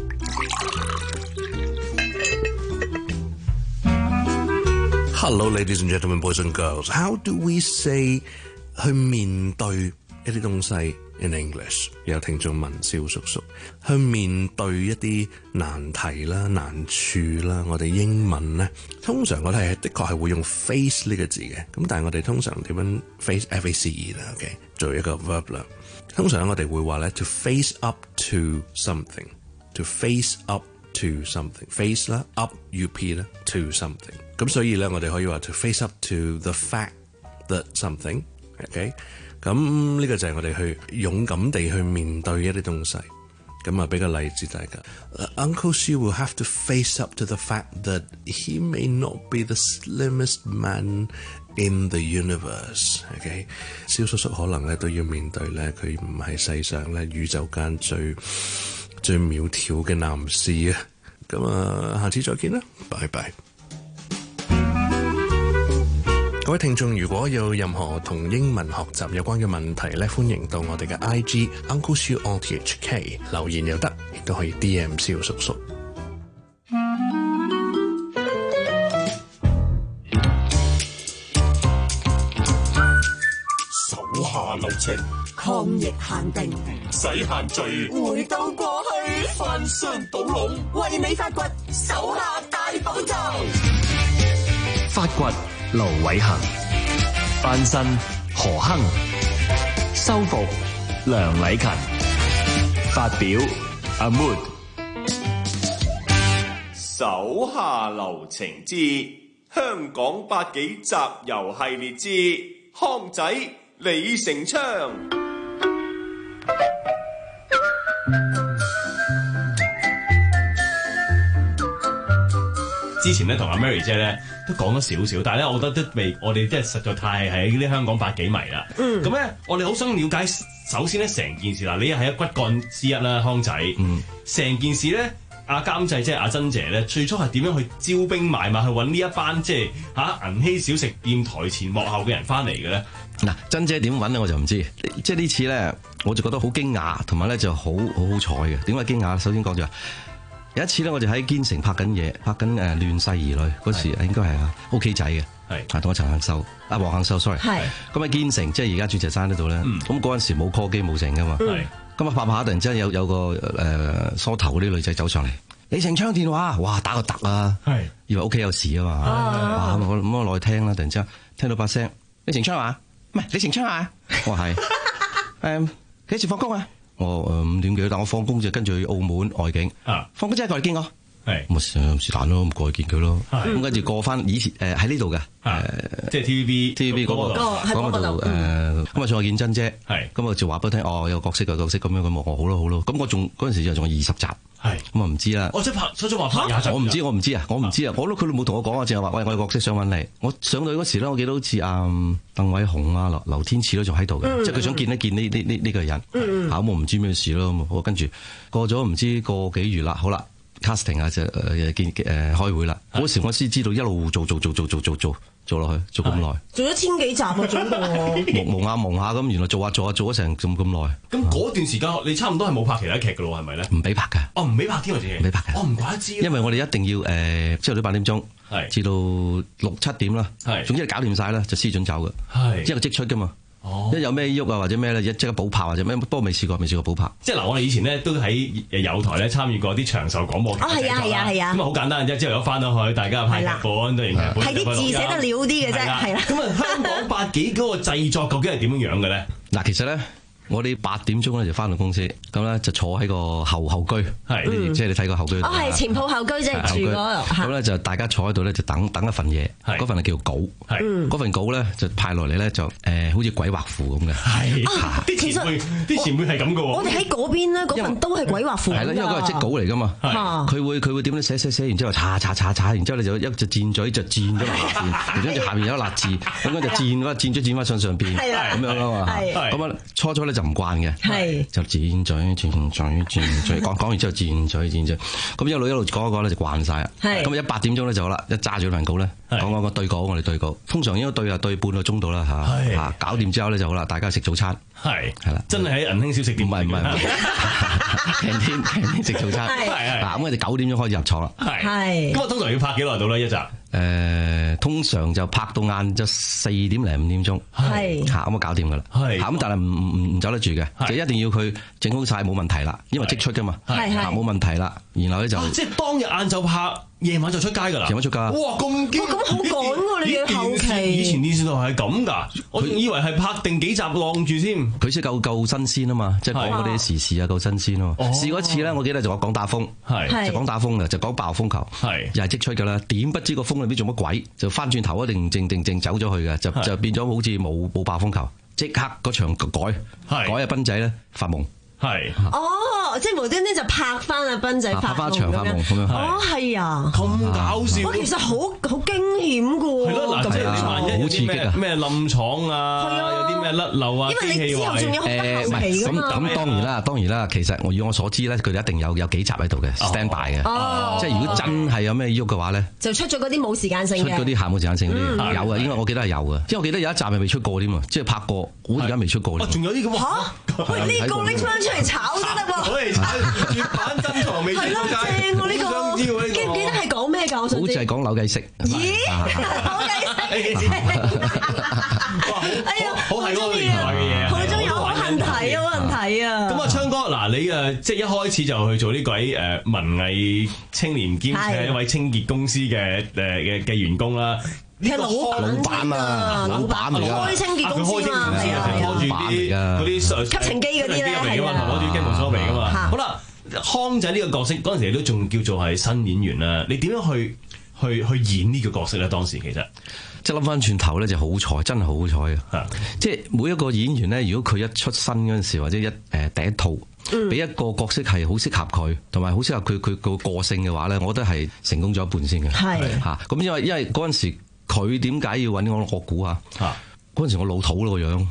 Hello, ladies and gentlemen, boys and girls. How do we say 去面對一啲東西 in English？ 有聽眾問蕭叔叔，去面對一啲難題啦、難處啦，我哋英文咧，通常我哋係的確係會用 face 呢個字嘅，咁但係我哋通常點樣 face F A C E 啦 ，OK， 做一個 verb 啦。通常我哋會話咧 to face up to something，to face up to something，face 啦 up U P 啦 to something。咁所以咧，我哋可以話 to face up to the fact that something，OK， 咁呢個就係我哋去勇敢地去面對一啲東西。咁啊，俾個例子大家。Uh, Uncle Sue will have to face up to the fact that he may not be the slimmest man in the universe。OK， 蕭叔叔可能咧都要面對咧，佢唔係世上咧宇宙間最最苗條嘅男士啊。咁啊，下次再見啦，拜拜。各位聽眾，如果有任何同英文學習有關嘅問題咧，歡迎到我哋嘅 I G Uncle Sue R T H K 留言又得，亦都可以 D M 蕭叔叔。 手下留情， 抗疫限定， 唔使限聚， 回到過去， 翻箱倒籠， 為你發掘手下大寶藏。 發掘盧偉恒，翻身何亨，修復梁禮勤，發表阿 Mood。 手下留情之香港百幾集遊系列之康仔李成昌。 之前咧同阿 Mary 姐咧都講咗少少，但係咧我覺得都未，我哋真係實在太係啲香港百幾迷啦。咁咧、嗯，我哋好想了解，首先咧成件事啦，你係一骨幹之一啦，康仔。成、嗯、件事咧，阿監製即係阿珍姐咧，最初係點樣去招兵買馬去揾呢一班即係嚇銀禧小食店台前幕後嘅人翻嚟嘅咧？ 嗱，珍姐點揾咧我就唔知，即係呢次咧我就覺得好驚訝，同埋咧就好好好彩嘅。點解驚訝？首先講就係。有一次咧，我就喺堅城拍緊嘢，拍緊誒《亂世兒女》嗰時，應該係啊 OK 仔嘅，係同阿陳杏秀、阿黃杏秀 sorry，係咁喺堅城，即係而家鑽石山嗰度咧。咁嗰陣時冇 call 機冇成噶嘛，咁啊拍拍下突然之間有有個誒梳頭嗰啲女仔走上嚟，李成昌電話，哇打個突啊，係以為屋企有事啊嘛，哇咁我咁我落去聽啦，突然之間聽到把聲，李成昌啊，唔係李成昌啊，我係誒幾時放工啊？我誒五點幾，但我放工就跟住去澳門外景。啊，放工之後過嚟見我，係咁啊是但咯，咁過去見佢咯。咁跟住過翻以前誒喺呢度嘅，誒即係 T V B，T V B 嗰個嗰度誒，咁啊再見珍姐，係咁啊就話俾我聽，哦有角色嘅角色咁樣咁，我好咯好咯。咁我仲嗰陣時就仲有二十集，係咁啊唔知啦。我即係拍初初話拍廿集，我唔知我唔知啊，我唔知啊，我都佢都冇同我講啊，淨係話喂我有角色想揾你。我上到去嗰時咧，我記得好似阿鄧偉雄啊、劉劉天賜都仲喺度嘅，即係佢想見一見呢呢呢呢個人。嚇我唔知咩事咯，我跟住過咗唔知個幾月啦，好啦 casting 啊就誒見誒開會啦。嗰時我先知道一路做做做做做做做做落去，做咁耐， 做咗千幾集啊，總共蒙下蒙下咁，原來做下做下做咗成咁咁耐。 咁嗰段時間你差唔多係冇拍其他劇噶咯，係咪咧？ 唔俾拍㗎。哦， 唔俾拍添啊，自己。 唔俾拍㗎。 我唔怪得知。 因為我哋一定要誒朝頭早八點鐘，係至到六七點啦。係。總之係搞掂晒啦，就先準走嘅。係。即係個即出㗎嘛。哦，一有咩喐啊或者咩咧，一即刻補拍或者咩，不過未試過，未試過補拍。即係嗱，我哋以前咧都喺友台咧參與過啲長壽廣播劇。哦，係啊，係啊，係啊。咁啊好簡單啫，之後有翻到去，大家派劇本，對完劇本。 係啲字寫得了啲嘅啫，係啦。 咁啊，香港百幾嗰個製作究竟係點樣樣嘅咧？ 嗱，其實咧。我哋八點鐘咧就翻到公司，咁咧就坐喺個後後居，係即係你睇個後居。 哦，係前鋪後居即係住嗰度。咁咧就大家坐喺度咧就等等一份嘢，嗰份係叫稿，嗰份稿咧就派落嚟咧就誒好似鬼畫符咁嘅。係， 啲前輩啲前輩係咁嘅喎。 我哋喺嗰邊咧，嗰份都係鬼畫符。 係啦，因為嗰係即稿嚟㗎嘛。佢會佢會點樣寫寫寫，然之後擦擦擦擦，然之後你就一隻箭嘴就箭咗落下邊，然之後下邊有粒字，咁樣就箭翻箭咗箭翻上上邊，咁樣啊嘛。咁啊初初咧就唔慣嘅，係就箭嘴箭嘴箭嘴，講講完之後箭嘴箭嘴，咁一路一路講一講咧就慣晒啦。咁一八點鐘咧就好啦，一揸住份稿咧，講講個對稿，我哋對稿，通常應該對啊對半個鐘到啦嚇，嚇搞掂之後咧就好啦，大家食早餐，係係啦， 真係喺銀興小食店， 唔係唔係，平天平天食早餐，係係，嗱咁我哋九點鐘開始入廠啦， 係， 咁啊通常要拍幾耐到咧一集？ 誒，通常就拍到晏晝四點零五點鐘，係嚇咁啊搞掂噶啦，係嚇咁但係唔唔唔走得住嘅，就一定要佢整好晒冇問題啦，因為即出噶嘛，係係冇問題啦，然後咧就即係當日晏晝拍。夜晚就出街㗎啦！ 夜晚出街。哇， 咁驚！ 咁好趕喎，你嘅後期。 以前電視台係咁㗎，我仲以為係拍定幾集晾住先。 佢先夠夠新鮮啊嘛，即係講嗰啲時事啊，夠新鮮咯。試過一次咧，我記得就講講打風，就講打風嘅，就講爆風球，又係即出㗎啦。點不知個風裏邊做乜鬼，就翻轉頭一定靜定靜走咗去嘅，就就變咗好似冇冇爆風球，即刻嗰場改改阿斌仔咧發夢。係哦，即係無端端就拍翻阿斌仔發夢咁樣。哦，係啊， 咁搞笑。 我其實好好驚險㗎喎。 係咯，嗱，即係萬一有啲咩咩冧廠啊，有啲咩甩漏啊， 因為你之後仲有好多後期㗎嘛。 咁咁當然啦，當然啦，其實我以我所知咧，佢哋一定有有幾集喺度嘅 stand by 嘅。即係如果真係有咩喐嘅話咧， 就出咗嗰啲冇時間性嘅。 出嗰啲下冇時間性嗰啲有啊，應該我記得係有嘅。因為我記得有一集係未出過添啊，即係拍過，好似而家未出過。 仲有啲咁啊？ 喂，呢個拎翻出嚟炒都得喎！ 攞嚟炒絕版珍藏未出街， 係咯，正喎呢個！記唔記得係講咩㗎？我想知。 好似係講扭計骰。 咦？扭計骰！哎呀， 好係嗰個年代嘅嘢， 好中意，好恨睇啊，好恨睇啊！ 咁啊，昌哥嗱，你誒即係一開始就去做呢位誒文藝青年兼且一位清潔公司嘅誒嘅嘅員工啦。 係老老闆啊，老闆嚟㗎， 開清潔公司嘛， 係啊，攞住啲嗰啲吸塵機嗰啲咧， 係啊，攞住機毛梳皮㗎嘛。好啦，康仔呢個角色嗰陣時都仲叫做係新演員啦，你點樣去去去演呢個角色咧？當時其實即係諗翻轉頭咧，就好彩，真係好彩啊！即係每一個演員咧，如果佢一出身嗰陣時，或者一誒第一套，俾一個角色係好適合佢，同埋好適合佢佢個個性嘅話咧，我覺得係成功咗一半先嘅。係嚇，咁因為因為嗰陣時佢點解要揾我？我估下嚇。嗰陣時我老土咯個樣，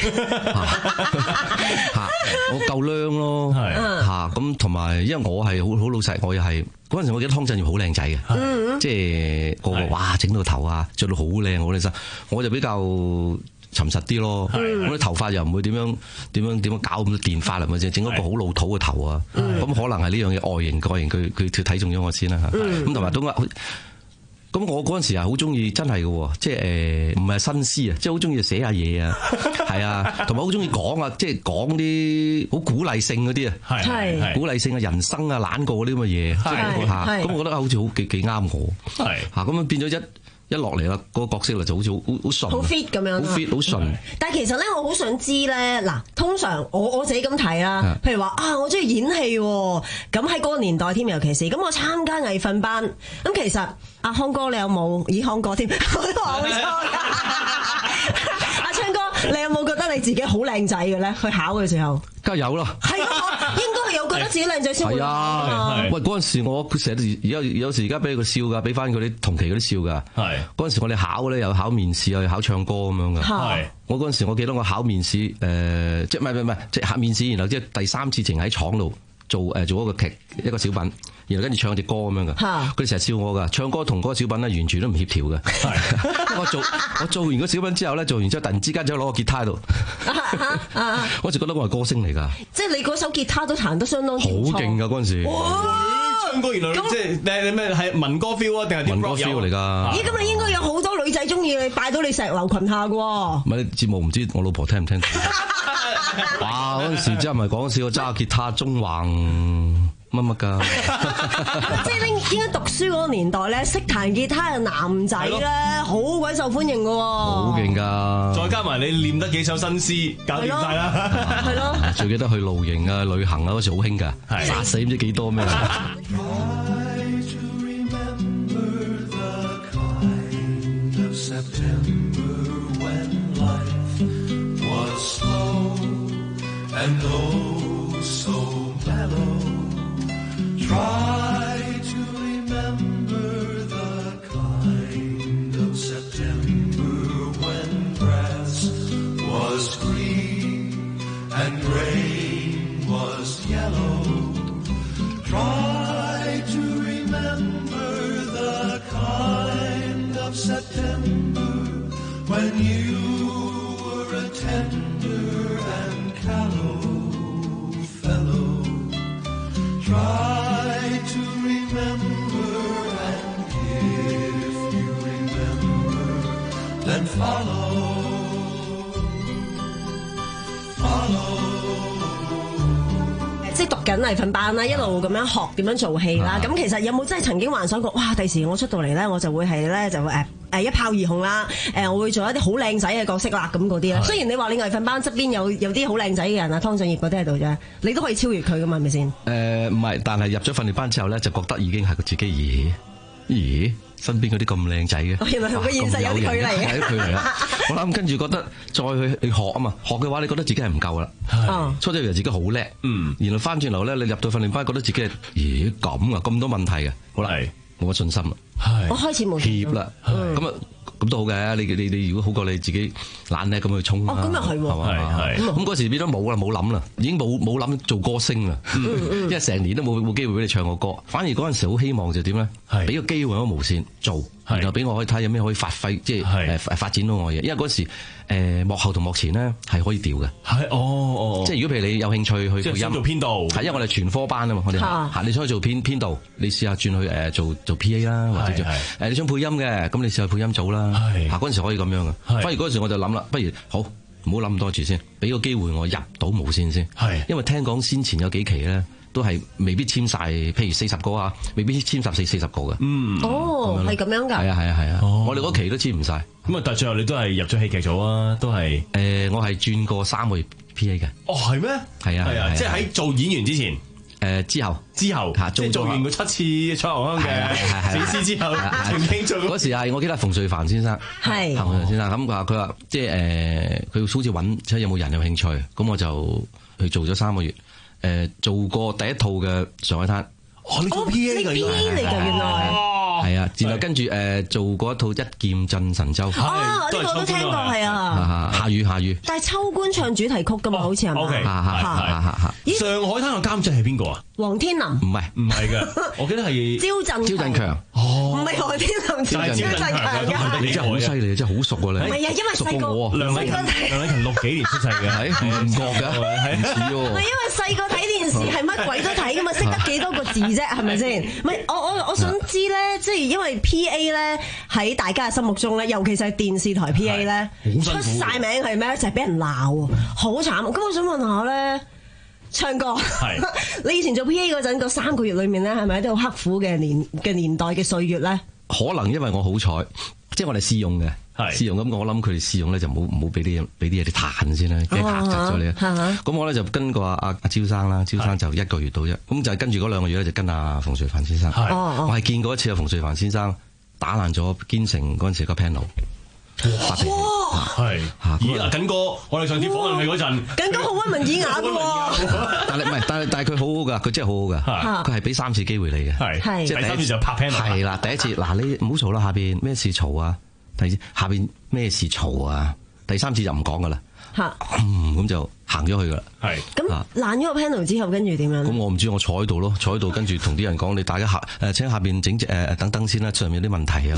嚇我夠靚咯，嚇咁同埋，因為我係好好老實，我又係嗰陣時我記得湯鎮業好靚仔嘅，嗯、即係個個哇整到頭啊，着到好靚好靚身，我就比較沉實啲咯，我啲頭髮又唔會點樣點樣點樣搞咁多電髮嚟嘅啫，整一個好老土嘅頭啊，咁、嗯、可能係呢樣嘢外形外形佢佢佢睇中咗我先啦嚇，咁同埋都咁我嗰陣時啊，好中意真係嘅，即係誒唔係新詩啊，即係好中意寫下嘢啊，係啊，同埋好中意講啊，即係講啲好鼓勵性嗰啲啊，係鼓勵性嘅人生啊、懶過嗰啲咁嘅嘢，嚇，咁我覺得好似好幾幾啱我，係嚇，咁樣變咗一。一落嚟啦，嗰個角色咧就好似好好順， 好 fit 咁樣， 好 fit 好順。 但係其實咧，我好想知咧，嗱，通常我我自己咁睇啦，譬如話啊，我中意演戲，咁喺嗰個年代添，尤其是咁，我參加藝訓班，咁其實阿康哥你有冇？咦，康哥添，我都話會錯㗎。阿昌哥，你有冇覺得你自己好靚仔嘅咧？去考嘅時候， 梗係有啦。 係啊，應該係有覺得自己靚仔先會考啊。 喂，嗰陣時我成日而家有時而家俾佢笑㗎，俾翻佢啲同期嗰啲笑㗎。係嗰陣時我哋考咧，又考面試，又考唱歌咁樣㗎。係我嗰陣時我記得我考面試，誒、呃，即係唔係唔係即係考面試，然後即係第三次淨喺廠度做誒、呃、做一個劇一個小品。然後跟住唱隻歌咁樣噶，佢成日笑我噶，唱歌同嗰個小品咧完全都唔協調嘅。我做我做完個小品之後咧，做完之後突然之間就攞個吉他喺度，我就覺得我係歌星嚟噶。 即係你嗰首吉他都彈得相當好勁噶嗰陣時。 唱歌原來即係你咩係民歌 feel 啊，定係民歌 feel 嚟㗎？ 咦，咁你應該有好多女仔中意你，拜到你石榴裙下嘅喎。 唔係節目唔知我老婆聽唔聽到？哇！嗰陣時真係唔係講笑，我揸吉他中橫。乜乜㗎？ 即係應應該讀書嗰個年代咧，識彈吉他嘅男仔咧，好鬼受歡迎嘅喎。 好勁㗎！ 再加埋你練得幾首新詩，搞掂晒啦。 係咯。 最記得去露營啊、旅行啊嗰時好興㗎，殺死唔知幾多咩。 Try to remember the kind of September when grass was green and rain was yellow. Try to remember the kind of September when you were a tender and callow fellow. Try Then follow, follow. 即係讀緊藝訓班啦，一路咁樣學點樣做戲啦。咁其實有冇真係曾經幻想過？哇！第時我出到嚟咧，我就會係咧就誒誒一炮而紅啦。誒，我會做一啲好靚仔嘅角色啦，咁嗰啲咧。雖然你話你藝訓班側邊有有啲好靚仔嘅人啊，湯鎮業嗰啲喺度啫，你都可以超越佢噶嘛？係咪先？誒唔係，但係入咗訓練班之後咧，就覺得已經係佢自己咦咦。身邊嗰啲咁靚仔嘅， 原來同個現實有啲距離嘅， 係距離啦。我諗跟住覺得再去去學啊嘛，學嘅話你覺得自己係唔夠啦。初初以為自己好叻，嗯，然後翻轉頭咧，你入到訓練班覺得自己係咦咁啊，咁多問題嘅，好啦，冇乜信心啦， 我開始冇怯啦，咁啊。咁都好嘅，你你你如果好過你自己懶叻咁去衝啊！ 哦，咁又係喎， 係係。咁嗰時變咗冇啦，冇諗啦，已經冇冇諗做歌星啦，因為成年都冇冇機會俾你唱過歌。反而嗰陣時好希望就點咧？俾個機會我無線做，然後俾我可以睇有咩可以發揮，即係誒發展到我嘢。因為嗰時誒幕後同幕前咧係可以調嘅。係哦哦，即係如果譬如你有興趣去配音做編導， 係因為我哋全科班啊嘛，我哋嚇你想去做編編導，你試下轉去誒做做 P A 啦，或者做誒你想配音嘅，咁你試下配音組啦。係，嗰陣時可以咁樣嘅。反而嗰陣時我就諗啦，不如好唔好諗咁多住先，俾個機會我入到無線先。係，因為聽講先前有幾期咧， 都係未必簽晒，譬如四十個啊，未必簽十四四十個嘅。 嗯， 哦，係咁樣㗎。 係啊係啊係啊，我哋嗰期都簽唔晒。 咁啊，但係最後你都係入咗戲劇組啊，都係誒，我係轉過三個月 P A 嘅。 哦，係咩？ 係啊係啊， 即係喺做演員之前。 誒之後之後即係做完嗰七次彩虹香嘅死屍之後，曾經做嗰時係我記得馮瑞凡先生， 係馮瑞凡先生咁佢話佢話即係誒佢好似揾即係有冇人有興趣，咁我就去做咗三個月，誒做過第一套嘅上海灘。 哦，你做 P A 嚟㗎， P A 嚟㗎原來。 係啊，然後跟住誒做過一套一劍震神州。 啊，呢個我都聽過係啊。 下雨下雨。 但係秋官唱主題曲㗎嘛，好似係嘛？ O K， 上海灘嘅監製係邊個啊？ 黃天林。 唔係唔係嘅，我記得係招振招振強。 哦，唔係黃天林，招振強。 你真係好犀利，你真係好熟喎你。 唔係啊，因為細個梁禮勤，梁禮勤六幾年出世嘅，係唔覺㗎，唔似喎。 唔係因為細個睇電視係乜鬼都睇㗎嘛，識得幾多個字啫，係咪先？唔係我我我想知咧，即係因為 P A 咧喺大家嘅心目中咧，尤其是係電視台 P A 咧，出晒名係咩？就係俾人鬧，好慘。咁我想問下咧，唱歌，你以前做 P A 嗰陣，嗰三個月裏面咧，係咪一啲好刻苦嘅年嘅年代嘅歲月咧？ 可能因為我好彩，即係我哋試用嘅，試用咁我諗佢哋試用咧就冇冇俾啲俾啲嘢你彈先啦，驚嚇窒咗你。咁我咧就跟過阿阿阿招生啦，招生就一個月到啫，咁就係跟住嗰兩個月咧就跟阿馮瑞凡先生。我係見過一次阿馮瑞凡先生打爛咗堅城嗰陣時個 panel。 哇！ 係咦嗱，緊哥，我哋上次訪問佢嗰陣， 緊哥好溫文爾雅嘅喎。 但係唔係，但係但係佢好好㗎，佢真係好好㗎。佢係俾三次機會你嘅， 係即係第三次就拍 panel。 係啦，第一次嗱你唔好嘈啦，下邊咩事嘈啊？第二次下邊咩事嘈啊？第三次就唔講㗎啦。嚇，咁就行咗去㗎啦。係。 咁爛咗個 panel 之後，跟住點樣？ 咁我唔知，我坐喺度咯，坐喺度跟住同啲人講，你大家下誒請下邊整隻誒等等先啦，上面有啲問題啊。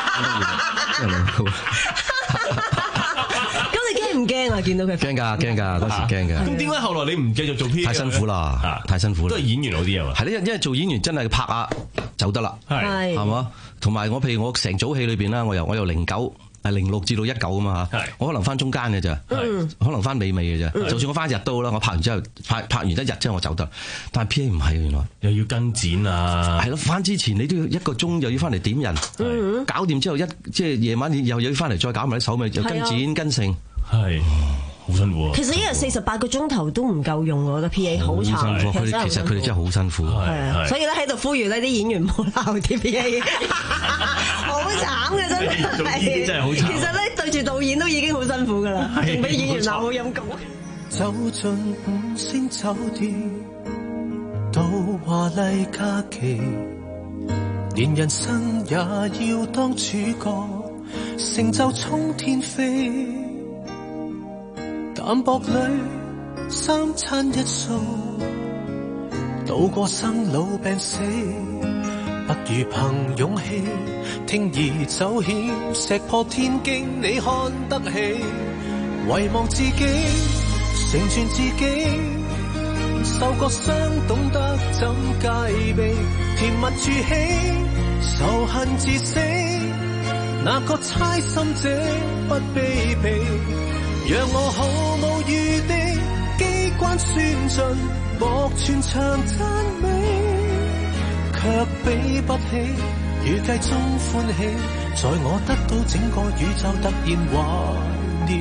咁你驚唔驚啊？見到佢驚㗎，驚㗎，嗰時驚㗎。 咁點解後來你唔繼續做 P A？太辛苦啦，太辛苦啦。 都係演員嗰啲啊嘛。 係咧，因為做演員真係拍下就得啦，係係嘛。同埋我譬如我成組戲裏邊啦，我由我由零九誒零六至到一九啊嘛嚇，我可能翻中間嘅咋，可能翻尾尾嘅啫。就算我翻日都好啦，我拍完之後拍拍完一日之後我走得。但係 P A 唔係原來又要跟剪啊， 係咯，翻之前你都要一個鐘又要翻嚟點人，搞掂之後一即係夜晚又又要翻嚟再搞埋啲手尾，又跟剪跟成， 係好辛苦啊。 其實一日四十八個鐘頭都唔夠用，我覺得 P A 好慘。 佢哋其實佢哋真係好辛苦， 所以咧喺度呼籲呢啲演員唔好鬧啲 P A， 好慘嘅真係。 真係好慘。 其實咧對住導演都已經好辛苦噶啦，仲俾演員鬧好陰功。 走進五星酒店，到華麗假期，連人生也要當主角，成就衝天飛。淡薄裏三餐一素，渡過生老病死，不如憑勇氣鋌而走險，石破天驚你看得起，遺忘自己成全自己，受過傷懂得怎戒備，甜蜜住起仇恨自死，哪個猜心者不卑鄙，讓我毫無餘地機關算盡，莫全場讚美，卻比不起預計中歡喜，在我得到整個宇宙突然懷念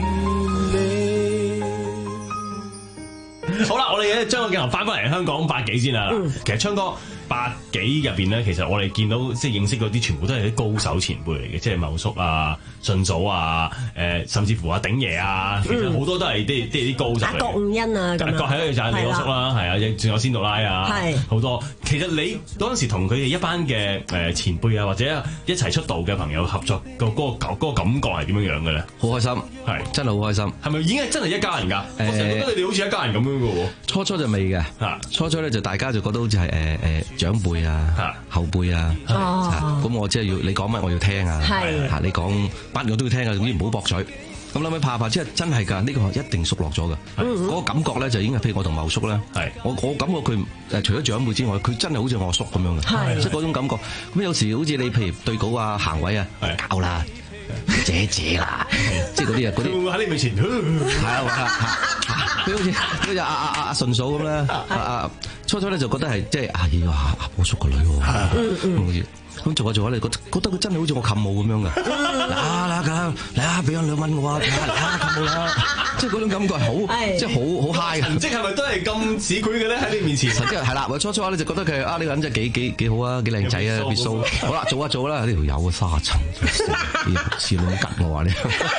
你。 好啦，我哋將個鏡頭翻返嚟香港八幾先啦。嗯、其實昌哥八幾入邊咧，其實我哋見到即係認識嗰啲全部都係啲高手前輩嚟嘅，即係茂叔啊、順祖啊、誒、呃、甚至乎阿鼎爺啊，其實好多都係啲啲啲高手嚟嘅。 阿郭五欣啊，咁郭喺度就係李哥叔啦，係啊，仲有仙杜拉啊，好多。其實你嗰陣時同佢哋一班嘅誒前輩啊，或者一齊出道嘅朋友合作個嗰個嗰個感覺係點樣樣嘅咧？ 好開心， 係真係好開心。 係咪已經係真係一家人㗎？我成日覺得你哋好似一家人咁樣嘅喎。 初初就未嘅，初初咧就大家就覺得好似係誒誒長輩啊、後輩啊，咁我即係要你講乜我要聽啊，嚇你講乜我都要聽啊，總之唔好駁嘴。咁諗起拍拍，即係真係㗎，呢個一定熟落咗㗎。嗰個感覺咧就已經係譬如我同茂叔咧，我我感覺佢誒除咗長輩之外，佢真係好似我叔咁樣嘅，即係嗰種感覺。咁有時好似你譬如對稿啊、行位啊，教啦。姐姐啦，即係嗰啲啊，嗰啲喺你面前，係啊，佢好似好似阿阿阿阿順嫂咁咧，阿阿初初咧就覺得係即係阿姨話阿波叔個女喎， 嗯嗯。 咁做下做下，你覺覺得佢真係好似我舅母咁樣嘅，嗱嗱咁，嚟啊俾咗兩蚊我啊，嚟啊舅母啦，即係嗰種感覺係好，即係好好 high 嘅。 神跡係咪都係咁似佢嘅咧？喺你面前， 神跡係啦，初初咧就覺得佢啊呢個人真係幾幾幾好啊，幾靚仔啊，別數。好啦，做啊做啦，呢條友啊沙塵，似你咁吉我話你，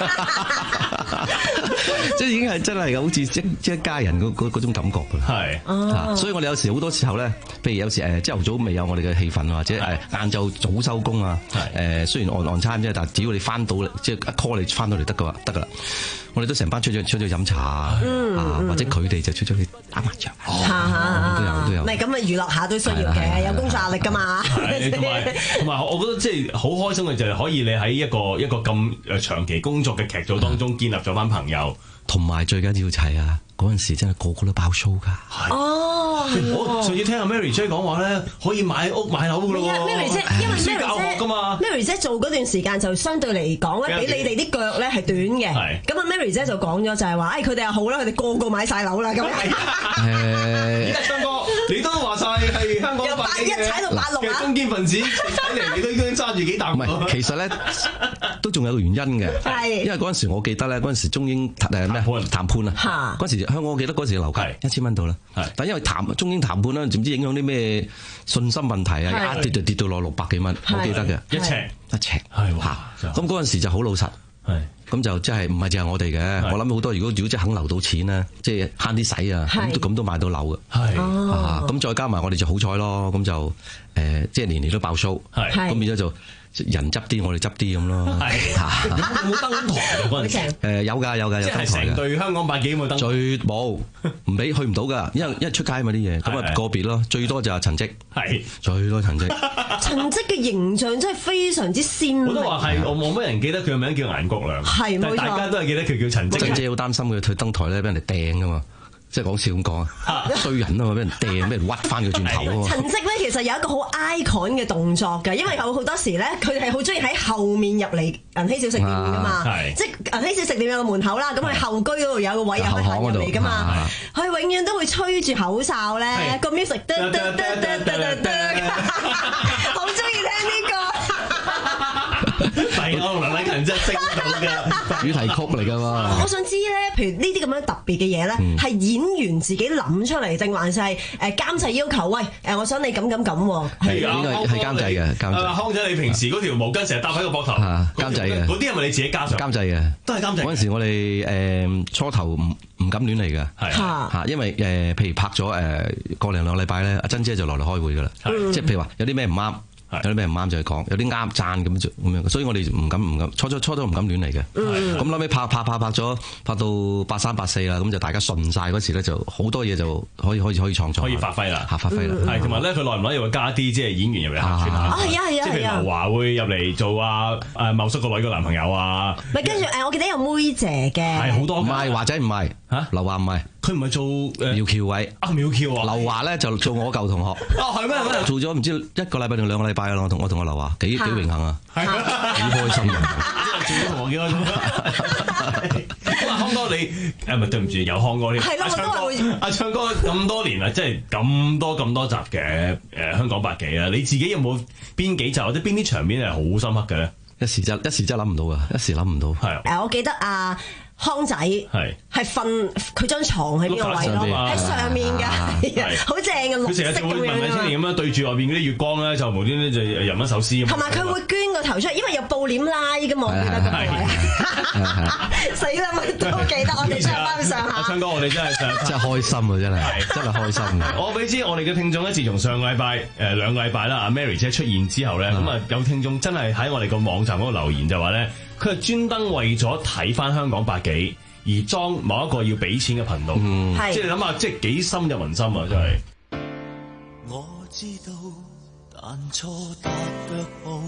即係已經係真係好似一一家人嗰嗰嗰種感覺㗎。係，所以我哋有時好多時候咧，譬如有時誒朝頭早未有我哋嘅氣氛或者誒晏晝。早收工啊！誒，雖然按按餐啫，但係只要你翻到嚟，即係一 call 你翻到嚟得噶，得噶啦。我哋都成班出咗出咗飲茶啊，或者佢哋就出咗去打麻雀，都有都有。 唔係咁啊，娛樂下都需要嘅，有工作壓力噶嘛。 同埋同埋，我覺得即係好開心嘅就係可以你喺一個一個咁誒長期工作嘅劇組當中建立咗班朋友， 同埋最緊要係啊！嗰陣時真係個個都爆 show 㗎。 哦， 我上次聽阿 Mary 姐講話咧，可以買屋買樓㗎咯喎。 Mary 姐，因為 Mary 教學㗎嘛 ，Mary 姐做嗰段時間就相對嚟講咧，比你哋啲腳咧係短嘅。咁啊，Mary 姐就講咗就係話，誒佢哋又好啦，佢哋個個買晒樓啦咁。誒， 而家昌哥，你都話晒係香港由八一踩到八六嘅中堅分子，睇嚟你都已經揸住幾啖。 唔係，其實咧都仲有個原因嘅。 係， 因為嗰陣時我記得咧，嗰陣時中英誒咩談判啊，嗰時。香港我記得嗰時嘅樓價一千蚊到啦，但因為談中英談判啦，唔知影響啲咩信心問題啊，一跌就跌到落六百幾蚊，我記得嘅一尺一尺嚇，咁嗰陣時就好老實，咁就即係唔係淨係我哋嘅，我諗好多如果如果真係肯留到錢咧，即係慳啲使啊，咁都咁都買到樓嘅，咁再加埋我哋就好彩咯，咁就誒即係年年都爆 show，咁變咗就。人執啲，我哋執啲咁咯。 係嚇，有冇登台嗰陣時？ 誒有㗎有㗎有登台嘅。即係成隊香港八幾冇登台。 最冇，唔俾去唔到㗎，因為因為出街嘛啲嘢，咁啊個別咯。最多就係陳積， 係最多陳積。 陳積嘅形象真係非常之鮮明。 我都話係，我冇乜人記得佢個名叫顏國良， 係冇錯。 大家都係記得佢叫陳積。 陳姐好擔心佢佢登台咧，俾人哋掟㗎嘛。即係講笑咁講啊，衰人啊嘛，俾人掟，俾人屈翻佢轉頭啊嘛。 陳積咧其實有一個好 icon 嘅動作㗎，因為有好多時咧，佢係好中意喺後面入嚟銀禧小食店㗎嘛，即係銀禧小食店有個門口啦，咁佢後居嗰度有個位入去行入嚟㗎嘛，佢永遠都會吹住口哨咧，個 music 得得得得得得，好中意聽呢個。 係我同梁禮勤真係升到嘅主題曲嚟㗎嘛。 我想知咧，譬如呢啲咁樣特別嘅嘢咧，係演員自己諗出嚟，定還是係誒監製要求？喂，誒，我想你咁咁咁喎。 係呢個係監製嘅，監製。 康仔，你平時嗰條毛巾成日搭喺個膊頭， 監製嘅。 嗰啲係咪你自己加上？ 監製嘅， 都係監製。 嗰陣時我哋誒初頭唔唔敢亂嚟嘅，係嚇，因為誒譬如拍咗誒個零兩個禮拜咧，阿珍姐就落嚟開會㗎啦，即係譬如話有啲咩唔啱。有啲咩唔啱就係講，有啲啱讚咁就咁樣，所以我哋唔敢唔敢，初初初都唔敢亂嚟嘅。咁後尾拍拍拍拍咗，拍到八三八四啦，咁就大家順晒嗰時咧，就好多嘢就可以可以可以創作， 可以發揮啦， 嚇發揮啦。 係同埋咧，佢耐唔耐又會加啲即係演員入嚟客串下。 啊係啊係啊， 即係譬如劉華會入嚟做啊誒茂叔個女個男朋友啊。 咪跟住誒，我記得有妹姐嘅。 係好多。 唔係華仔唔係嚇，劉華唔係。 佢唔係做誒苗僑偉啊，苗僑啊， 劉華咧就做我舊同學。 哦，係咩？ 做咗唔知一個禮拜定兩個禮拜啦，我同我同我劉華幾幾榮幸啊，幾開心啊！ 做咗同我幾開心。咁啊，康哥你誒唔係對唔住，有康哥添。 係咯，我都係會。 阿昌哥咁多年啦，即係咁多咁多集嘅誒香講八幾啦，你自己有冇邊幾集或者邊啲場面係好深刻嘅咧？ 一時就一時真係諗唔到啊，一時諗唔到。 係誒，我記得啊。康仔係係瞓佢張床喺邊個位咯？喺上面㗎，好正嘅綠色咁樣。佢成日會文藝青年咁樣對住外邊嗰啲月光咧，就無端端就吟一首詩咁。同埋佢會捐個頭出嚟，因為有布簾拉㗎嘛，我記得嗰位。死啦！我都記得，我哋真係翻上下。 阿昌哥，我哋真係真係開心啊！真係真係開心嘅。 我俾你知，我哋嘅聽眾咧，自從上個禮拜誒兩個禮拜啦，阿 Mary 姐出現之後咧，咁啊有聽眾真係喺我哋個網站嗰度留言就話咧。佢係專登為咗睇翻香講八幾而裝某一個要俾錢嘅頻道，嗯、即係你諗下，即係幾深入民心啊！真係。 我知道，但錯踏腳步，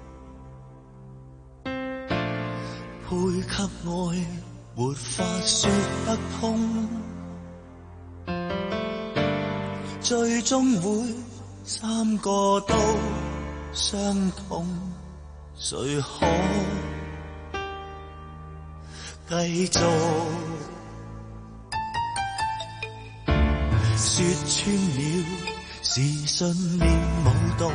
配給愛，沒法説得通，最終會三個都傷痛，誰可？繼續，説說穿了是信念舞動，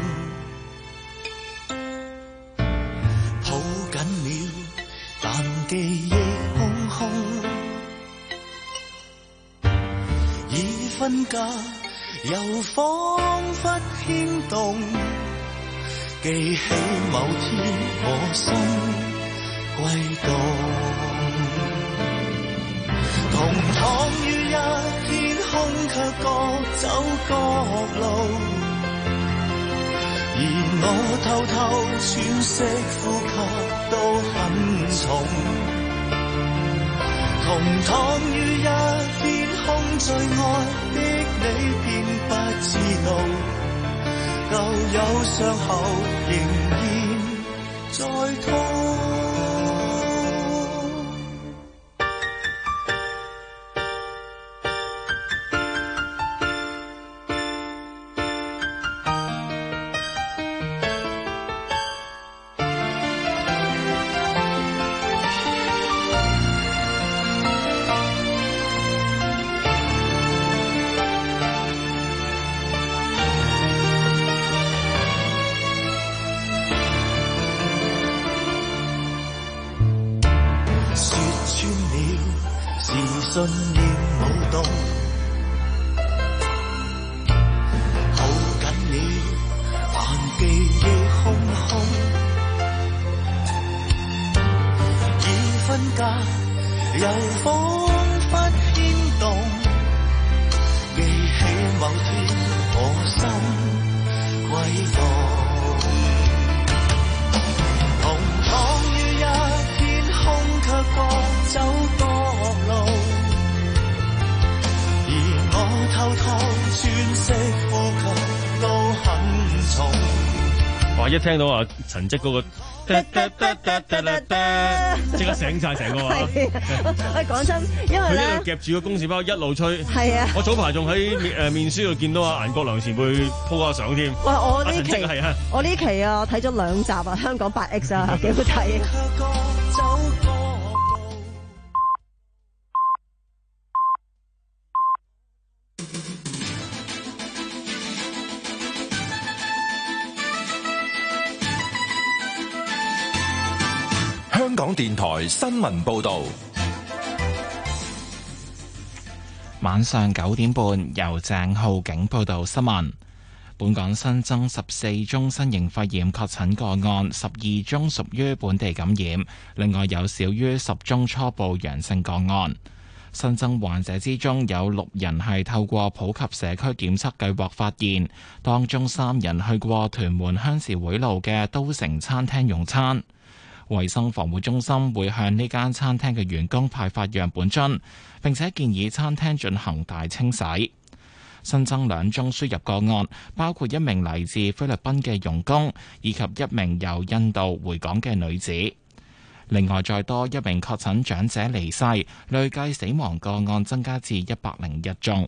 抱緊了但記憶空空，已分隔又彷彿牽動，記起某天我心歸檔。同躺於一片空卻各走各路，而我偷偷喘息呼吸都很重。同躺於一片空最愛的你便不知道，舊有傷口仍然在痛。信念舞動，抱緊了，但記憶空空，已分隔，又彷彿牽動，記起某天我心歸檔。同躺於一片空卻各走各路，我偷偷喘息呼吸都很重。 哇！一聽到啊陳積嗰個即刻醒晒成個啊！ 喂，講真，因為咧佢一路夾住個公事包一路吹。 係啊！ 我早排仲喺誒面書度見到啊顏國良前輩 po 下相添。 喂，我呢期係啊， 我呢期啊，我睇咗兩集啊，香港八 X 啊，幾好睇。 香港電台新聞報導， 晚上九點半由鄭浩景報道新聞。本港新增十四宗新型肺炎確診個案，十二宗屬於本地感染，另外有少於十宗初步陽性個案。新增患者之中有六人係透過普及社區檢測計劃發現，當中三人去過屯門鄉事會路嘅都城餐廳用餐。衛生防護中心會向呢間餐廳嘅員工派發樣本樽，並且建議餐廳進行大清洗。新增兩宗輸入個案，包括一名嚟自菲律賓嘅傭工，以及一名由印度回港嘅女子。另外，再多一名確診長者離世，累計死亡個案增加至一百零一宗。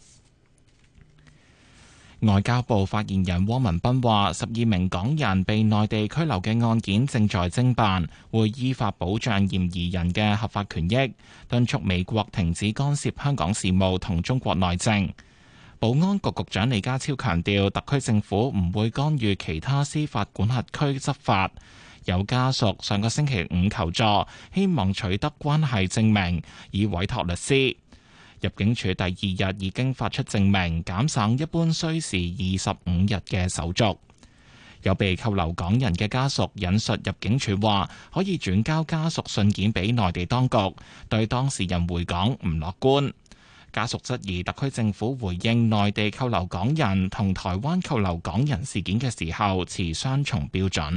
外交部發言人汪文斌話：十二名港人被內地拘留嘅案件正在偵辦，會依法保障嫌疑人嘅合法權益，敦促美國停止干涉香港事務同中國內政。保安局局長李家超強調，特區政府唔會干預其他司法管轄區執法。有家屬上個星期五求助，希望取得關係證明，以委託律師。入境處第二日已經發出證明，減省一般需時二十五日嘅手續。有被扣留港人嘅家屬引述入境處話，可以轉交家屬信件俾內地當局，對當事人回港唔樂觀。家屬質疑特區政府回應內地扣留港人同台灣扣留港人事件嘅時候持雙重標準。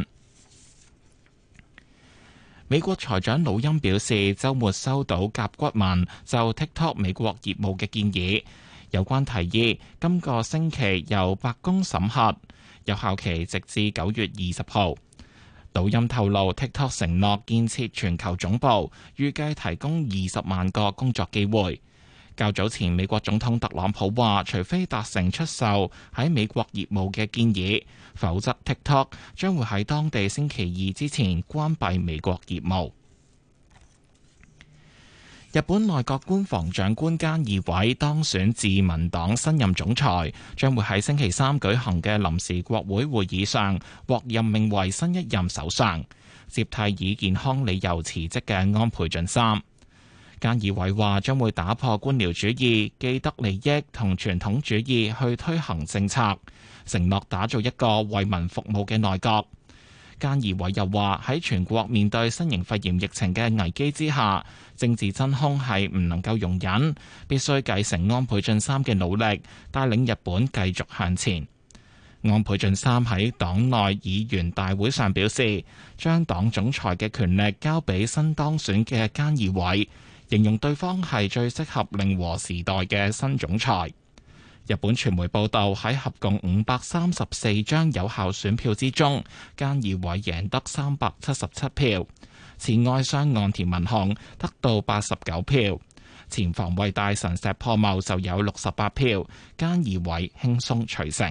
美國財長魯欽表示，週末收到甲骨文就 TikTok 美國業務嘅建議，有關提議今個星期由白宮審核，有效期直至九月二十號。魯欽透露 ，TikTok 承諾建設全球總部，預計提供二十萬個工作機會。較早前，美國總統特朗普話，除非達成出售喺美國業務嘅建議，否則 TikTok 將會喺當地星期二之前關閉美國業務。 日本內閣官房長官菅義偉當選自民黨新任總裁，將會喺星期三舉行嘅臨時國會會議上獲任命為新一任首相，接替以健康理由辭職嘅安倍晉三。菅義偉話將會打破官僚主義、既得利益同傳統主義去推行政策，承諾打造一個為民服務嘅內閣。菅義偉又話喺全國面對新型肺炎疫情嘅危機之下，政治真空係唔能夠容忍，必須繼承安倍晉三嘅努力，帶領日本繼續向前。安倍晉三喺黨內議員大會上表示，將黨總裁嘅權力交俾新當選嘅菅義偉，形容對方係最適合令和時代嘅新總裁。日本傳媒報道，喺合共五百三十四張有效選票之中，菅義偉贏得三百七十七票。前外相岸田文雄得到八十九票，前防衛大臣石破茂就有六十八票，菅義偉輕鬆取勝。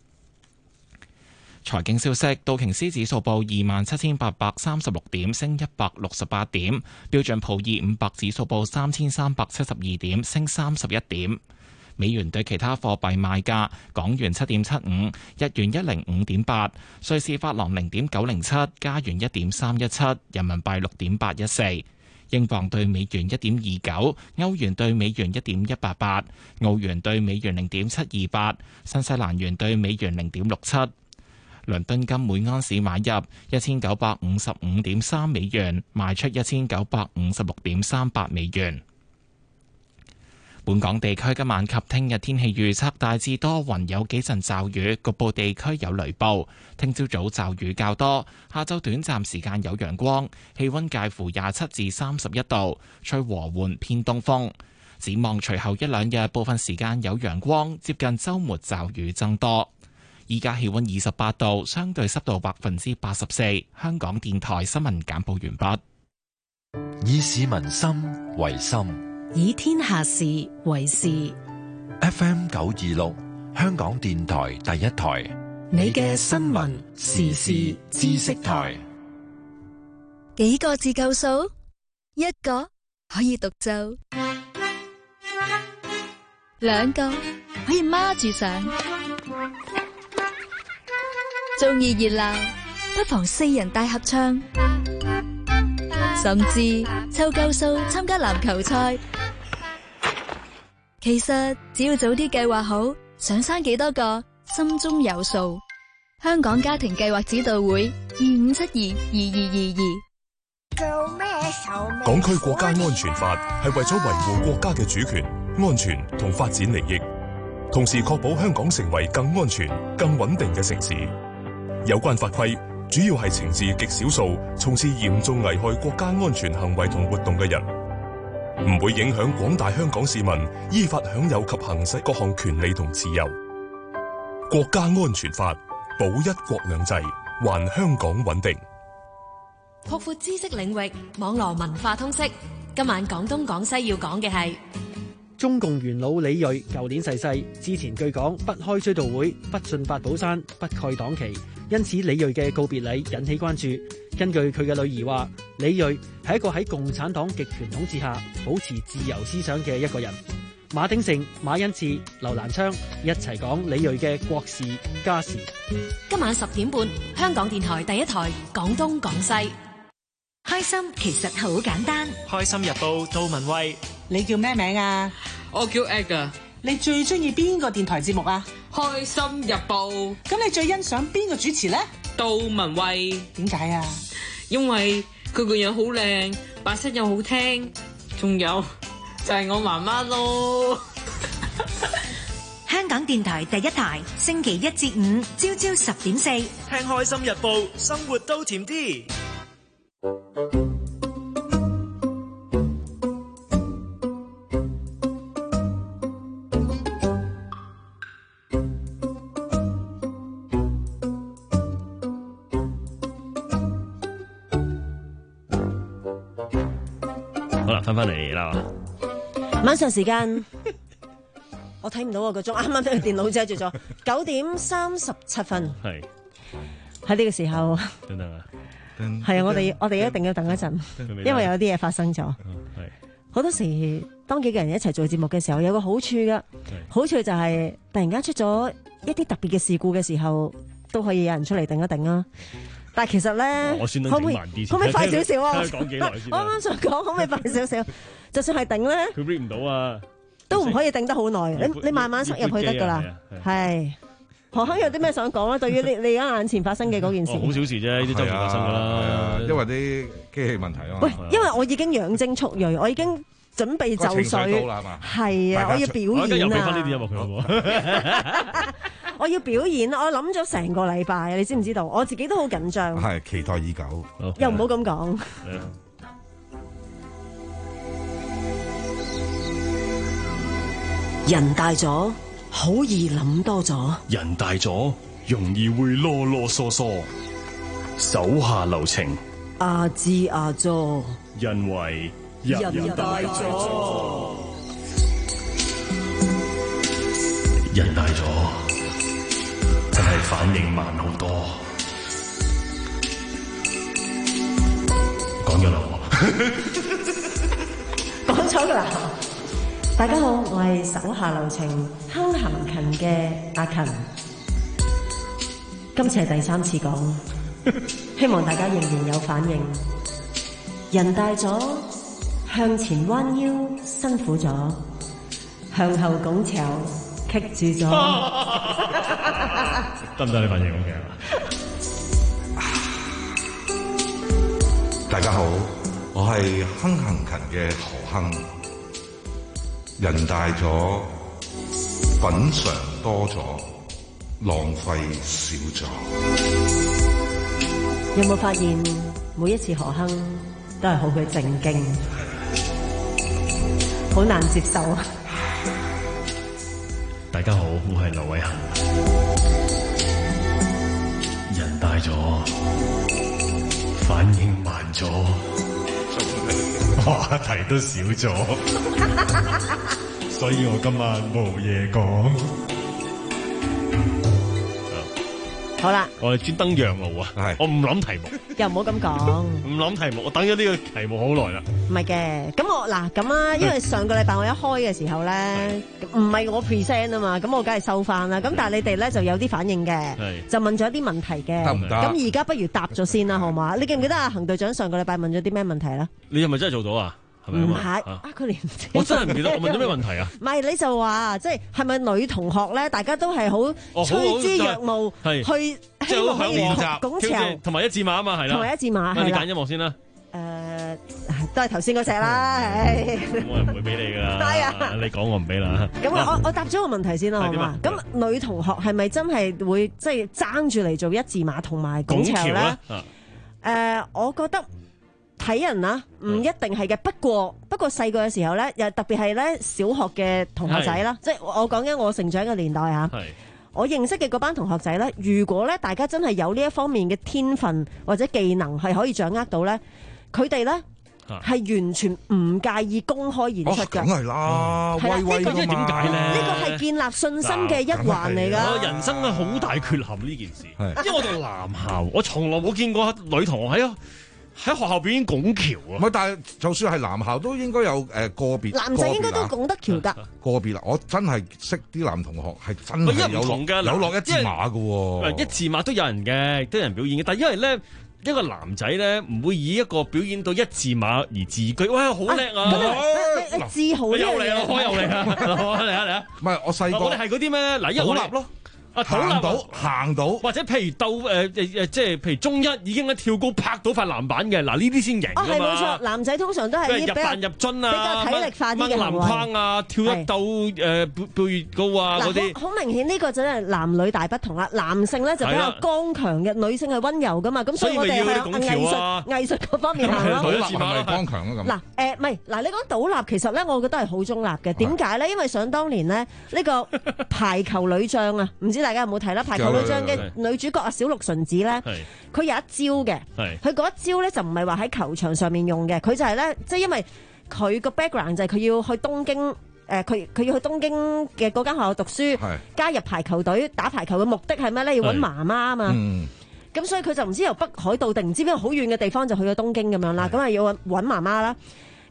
財經消息，道瓊斯指數報二萬七千八百三十六點，升一百六十八點；標準普爾五百指數報三千三百七十二點，升三十一點。美元對其他貨幣賣價：港元七點七五，日元一零五點八，瑞士法郎零點九零七，加元一點三一七，人民幣六點八一四，英鎊對美元一點二九，歐元對美元一點一八八，澳元對美元零點七二八，新西蘭元對美元零點六七。倫敦金每安士買入一千九百五十五點三美元，賣出一千九百五十六點三八美元。本港地區今晚及聽日天氣預測大致多雲，有幾陣驟雨，局部地區有雷暴。聽朝早驟雨較多，下晝短暫時間有陽光，氣溫介乎廿七至三十一度，吹和緩偏東風。展望隨後一兩日，部分時間有陽光，接近週末驟雨增多。依家氣溫二十八度，相對濕度百分之八十四。香港電台新聞簡報完畢。 以市民心為心， 以天下事為事。 F M 九二六，香港電台第一台， 你嘅新聞時事知識台。 幾個字夠數？一個可以獨奏，兩個可以孖住上。中意熱鬧，不妨四人大合唱，甚至湊夠數參加籃球賽。其實只要早啲計劃好，想生幾多個，心中有數。香港家庭計劃指導會二五七二二二二二。 做咩手？港區國家安全法係為咗維護國家嘅主權、安全同發展利益，同時確保香港成為更安全、更穩定嘅城市。有關法規主要係懲治極少數從事嚴重危害國家安全行為同活動嘅人，唔會影響廣大香港市民依法享有及行使各項權利同自由。國家安全法保一國兩制，還香港穩定。 擴闊知識領域，網絡文化通識。今晚廣東廣西要講嘅係中共元老李銳舊年逝世，之前據講不開追悼會，不進八寶山，不蓋黨旗，因此李銳嘅告別禮引起關注。根據佢嘅女兒話，李銳係一個喺共產黨極權統治下保持自由思想嘅一個人。馬鼎盛、馬恩賜、劉瀾昌一齊講李銳嘅國事家事。 今晚十點半，香港電台第一台廣東廣西。 開心其實好簡單。 開心日報杜文蔚， 你叫咩名啊？ 我叫 Egg。 你最中意邊個電台節目啊？ 開心日報。 咁你最欣賞邊個主持呢？ 杜文蔚。 點解啊？ 因為佢個樣好靚，把聲又好聽，仲有就係我媽媽咯。 香港電台第一台，星期一至五朝朝十點四， 聽開心日報，生活都甜啲。 好啦，翻返嚟啦。 晚上時間，我睇唔到我個鐘，啱啱俾個電腦遮住咗。九點三十七分， 係喺呢個時候。 等等啊！ 係啊，我哋我哋一定要等一陣，因為有啲嘢發生咗。 係好多時當幾個人一齊做節目嘅時候，有個好處㗎，好處就係突然間出咗一啲特別嘅事故嘅時候，都可以有人出嚟頂一頂啊！但係其實咧， 我算得可唔可以慢啲先可唔可以快少少啊？ 睇下講幾耐先我啱啱想講，可唔可以快少少？就算係頂咧， 佢 read 唔到啊， 都唔可以頂得好耐。你你慢慢塞入去得㗎啦。係何亨有啲咩想講咧？對於你你而家眼前發生嘅嗰件事， 好小事啫，呢啲周時發生㗎啦。 因為啲機器問題啊嘛。 喂，因為我已經養精蓄銳，我已經準備就緒。係啊，我要表演啊！ 又俾翻呢啲音樂佢好唔好？ 我要表演，我諗咗成個禮拜，你知唔知道？我自己都好緊張。 係期待已久。 又唔好咁講。 人大咗，好易諗多咗。 人大咗，容易會囉囉嗦嗦。手下留情， 阿支阿佐， 因為人大咗。人大咗，真係反應慢好多。講咗啦， 講咗啦。大家好，我係手下留情、哼含勤嘅阿勤。今次係第三次講，希望大家仍然有反應。人大咗，向前彎腰辛苦咗，向後拱橋棘住咗。 得唔得？你反應 OK 啊？ 大家好，我係哼行勤嘅何亨。人大咗，品嚐多咗，浪費少咗。 有冇發現每一次何亨都係好佢正經，好難接受啊！ 大家好，我係劉偉恒。人大咗，反應慢咗，話題都少咗，所以我今晚冇嘢講。 好啦， 我哋專登讓路啊！我唔諗題目， 又唔好咁講， 唔諗題目，我等咗呢個題目好耐啦。 唔係嘅，咁我嗱咁啊，因為上個禮拜我一開嘅時候咧，唔係我 present 啊嘛，咁我梗係收翻啦。咁但係你哋咧就有啲反應嘅，就問咗一啲問題嘅， 得唔得？ 咁而家不如答咗先啦，好嘛？你記唔記得阿恒隊長上個禮拜問咗啲咩問題咧？ 你係咪真係做到啊？ 唔係啊！佢連我真係唔記得我問咗咩問題啊？ 唔係你就話即係係咪女同學咧？大家都係好趨之若鶩，去希望可以拱橋同埋一字馬啊嘛，係啦， 同埋一字馬係啦。 你揀音樂先啦。 誒，都係頭先嗰隻啦。 我係唔會俾你㗎。係啊，你講我唔俾啦。 咁我我答咗個問題先啦，好嘛？咁女同學係咪真係會即係爭住嚟做一字馬同埋拱橋咧？誒，我覺得。睇人啊，唔一定係嘅。不過不過細個嘅時候咧，又特別係咧小學嘅同學仔啦，即係我講緊我成長嘅年代啊。我認識嘅嗰班同學仔咧，如果咧大家真係有呢一方面嘅天分或者技能係可以掌握到咧，佢哋咧係完全唔介意公開演出嘅。 梗係啦， 係啦， 威威呢個點解咧？ 呢個係建立信心嘅一環嚟㗎。 我人生嘅好大缺陷呢件事，因為我讀男校，我從來冇見過女同學喺喺學校表演拱橋啊！ 唔係，但係就算係男校都應該有誒個別， 男仔應該都拱得橋㗎。 個別啦，我真係識啲男同學係真係有落有落一字馬㗎喎。 一字馬都有人嘅，都有人表演嘅。但係因為咧，一個男仔咧唔會以一個表演到一字馬而自居。哇，好叻啊！ 你自豪呢樣嘢， 開又嚟啊！嚟啊嚟啊！ 唔係我細個， 我哋係嗰啲咩？嗱，一我立咯。啊， 行到行到， 或者譬如鬥誒誒誒，即係譬如中一已經喺跳高拍到塊籃板嘅，嗱呢啲先型㗎嘛。 哦，係冇錯，男仔通常都係入彈入樽啊， 比較體力化啲嘅行為。 掹籃框啊，跳一鬥誒背背越高啊嗰啲。 好明顯呢個就係男女大不同啦。男性咧就比較剛強嘅，女性係溫柔噶嘛。咁所以我哋係藝術藝術嗰方面行咯。 倒立係咪剛強啊咁？ 嗱誒，唔係嗱，你講倒立其實咧，我覺得係好中立嘅。點解咧？因為想當年咧，呢個排球女將啊，唔知大家有冇睇啦？排球女將嘅女主角啊，小鹿純子咧，佢有一招嘅，佢嗰一招咧就唔係話喺球場上面用嘅，佢就係咧，即係因為佢個 background 就係佢要去東京，誒，佢佢要去東京嘅嗰間學校讀書，加入排球隊打排球嘅目的係咩咧？要搵媽媽啊嘛，咁所以佢就唔知由北海道定唔知邊個好遠嘅地方就去咗東京咁樣啦，咁啊要搵搵媽媽啦。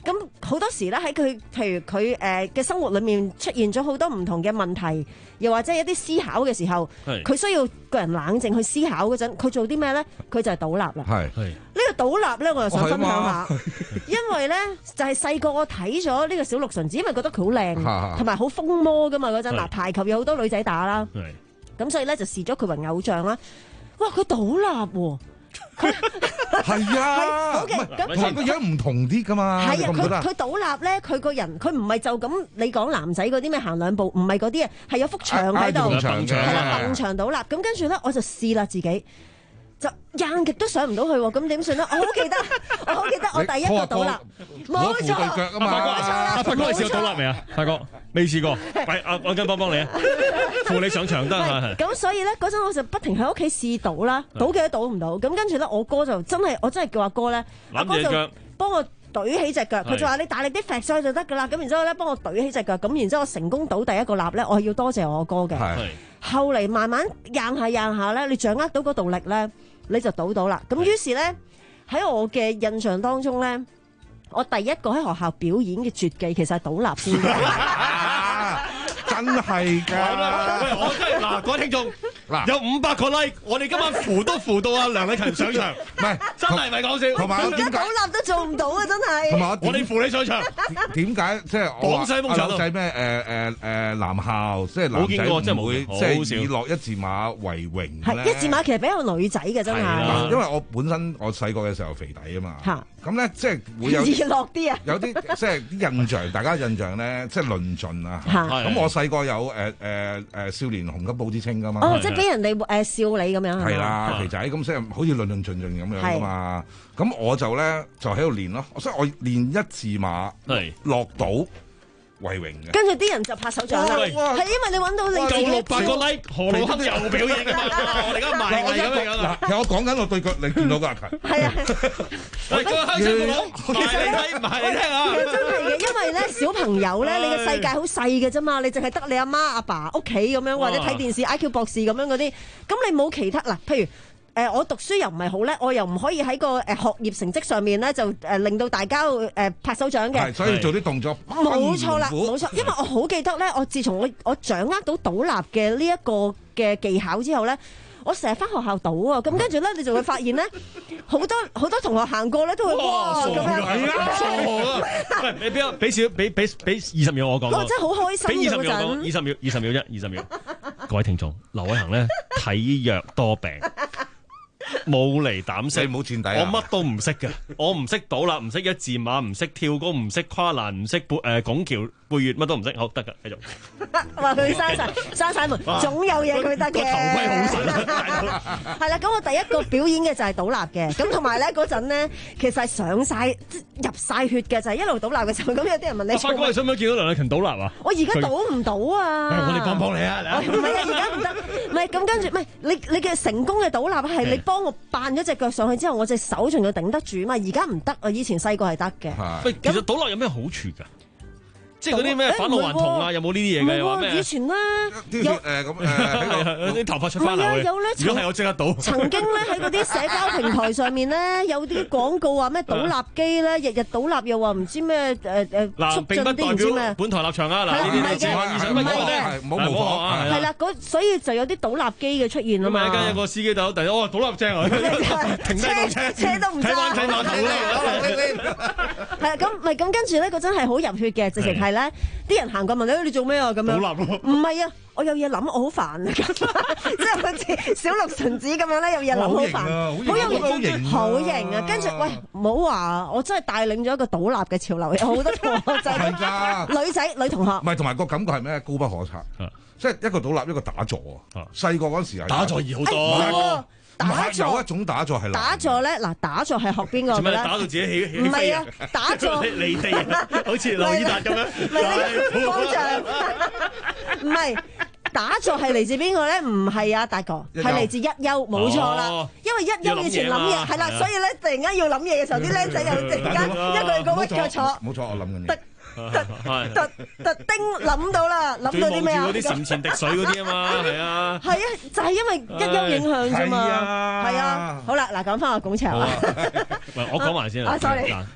咁好多時咧喺佢，譬如佢誒嘅生活裏面出現咗好多唔同嘅問題，又或者一啲思考嘅時候，佢需要個人冷靜去思考嗰陣，佢做啲咩咧？佢就係倒立啦。 係呢個倒立咧，我又想分享下，因為咧就係細個我睇咗呢個小鹿純子，因為覺得佢好靚，同埋好風魔噶嘛嗰陣。嗱，排球有好多女仔打啦，咁所以咧就視咗佢為偶像啦。哇！佢倒立喎。 係啊， 好嘅，咁同個樣唔同啲噶嘛。 係啊，佢佢倒立咧，佢個人佢唔係就咁。你講男仔嗰啲咩行兩步，唔係嗰啲啊，係有幅牆喺度，係啦，埲牆倒立。咁跟住咧，我就試啦自己，就硬極都上唔到去喎。咁點算咧？我好記得，我好記得我第一個倒立，冇錯， 對腳啊嘛。 阿發哥，你試過倒立未啊？發哥未試過，喂，阿我跟幫幫你啊，扶你上牆得係。 咁所以咧嗰陣我就不停喺屋企試倒啦，倒嘅都倒唔到。咁跟住咧，我哥就真係我真係叫阿哥咧，阿哥就幫我舉起隻腳，佢就話你大力啲揈上去就得㗎啦。咁然之後咧，幫我舉起隻腳，咁然之後我成功倒第一個立咧，我係要多謝我哥嘅。後嚟慢慢硬下硬下咧，你掌握到嗰度力咧，你就倒到啦。咁於是咧喺我嘅印象當中咧，我第一個喺學校表演嘅絕技其實係倒立先嘅。 真係㗎！ 喂，我真係嗱，各位聽眾，嗱有五百個 like， 我哋今晚扶都扶到阿梁禮勤上場， 唔係真係唔係講笑。 同埋而家倒立都做唔到啊！真係。 同埋我哋扶你上場。 點解即係我話阿女仔咩？誒誒誒男校即係男仔唔會即係以落一字馬為榮係一字馬其實比較女仔嘅真係。 因為我本身我細個嘅時候肥底啊嘛。嚇。咁咧即係會有易落啲啊。有啲即係啲印象，大家印象咧即係論盡啊。咁我細個有誒誒誒少年紅金寶之稱噶嘛。 哦，即係俾人哋誒笑你咁樣。係啦，肥仔咁即係好似論論盡盡咁樣噶嘛。咁我就咧就喺度練咯，所以我練一字馬落倒為榮嘅。 跟住啲人就拍手掌啦，係因為你揾到你自己。 夠六百個 like， 何老坑又表演㗎嘛？我哋而家賣藝咁樣啊！ 其實我講緊我對腳，你見到㗎阿勤。 係啊， 喂，個香水冇賣你睇，唔係你聽啊！ 其實真係嘅，因為咧小朋友咧，你嘅世界好細嘅啫嘛，你淨係得你阿媽阿爸屋企咁樣，或者睇電視 I Q 博士咁樣嗰啲，咁你冇其他嗱，譬如。誒、呃，我讀書又唔係好叻，我又唔可以喺個誒學業成績上面咧，就誒令到大家誒、呃、拍手掌嘅。 係，所以做啲動作。 冇錯啦，冇錯，因為我好記得咧，我自從我我掌握到倒立嘅呢一個嘅技巧之後咧，我成日翻學校倒啊，咁跟住咧，你就會發現咧，好多好多同學行過咧都會哇咁樣。 係啊，傻啊！喂，你俾我俾少俾俾俾二十秒我講。 我真係好開心俾二十秒講，二十秒，二十秒啫，二十秒。各位聽眾，劉偉恒咧體弱多病。冇嚟膽識， 冇墊底， 我乜都唔識嘅，我唔識倒立，唔識一字馬，唔識跳高，唔識跨欄，唔識背誒拱橋背月，乜都唔識，好得噶，繼續。 話佢閂晒閂晒門，總有嘢佢得嘅。個頭盔好神。 係啦，咁我第一個表演嘅就係倒立嘅，咁同埋咧嗰陣咧，其實係上晒入晒血嘅，就係一路倒立嘅時候，咁有啲人問你。 發哥，你想唔想見到梁禮勤倒立啊？ 我而家倒唔到啊！ 我哋幫幫你啊！ 唔係啊，而家唔得，唔係咁跟住，唔係你你嘅成功嘅倒立係你幫我扮咗隻腳上去之後，我隻手仲要頂得住嘛？而家唔得啊！以前細個係得嘅。 喂，其實倒立有咩好處㗎？即係嗰啲咩返老還童啊？有冇呢啲嘢嘅？ 唔係喎，以前咧有誒咁誒啲頭髮出翻嚟。 有咧， 如果係我即刻倒。 曾經咧喺嗰啲社交平台上面咧，有啲廣告話咩倒立機咧，日日倒立又話唔知咩誒誒促進啲唔知咩。 本台立場啊！嗱，呢啲自話意想不到咧， 唔好模仿。 係啦，嗰所以就有啲倒立機嘅出現啊嘛。 咁啊，跟住個司機就突然哦倒立正啊，停低部車， 車都唔揸。 睇灣睇碼頭咧。 係啊，咁咪咁跟住咧，嗰陣係好入血嘅，直情係咧，啲人行過問你你做咩啊咁樣？ 倒立咯。 唔係啊，我有嘢諗，我好煩啊，即係好似小鹿純子咁樣咧，有嘢諗好煩，好有型，好型啊！跟住喂，唔好話，我真係帶領咗一個倒立嘅潮流，有好多同學仔，女仔女同學。 唔係，同埋個感覺係咩？高不可測，即係一個倒立，一個打坐啊！細個嗰陣時係打坐易好多。 打坐有一種打坐係打坐咧，嗱打坐係學邊個嘅咧？ 打到自己起起唔係啊，打坐離地啊，好似劉以達咁樣。 唔係方丈，唔係打坐係嚟自邊個咧？唔係啊，達哥係嚟自一休，冇錯啦。因為一休以前諗嘢係啦，所以咧突然間要諗嘢嘅時候，啲僆仔又突然間一個一個屈腳坐。 冇錯，我諗緊嘢。 特特特丁諗到啦，諗到啲咩啊？ 嗰啲神前滴水嗰啲啊嘛，係啊， 係啊，就係因為一休影響啫嘛，係啊，好啦，嗱，講翻個拱牆啊， 喂，我講埋先啦， 啊，sorry，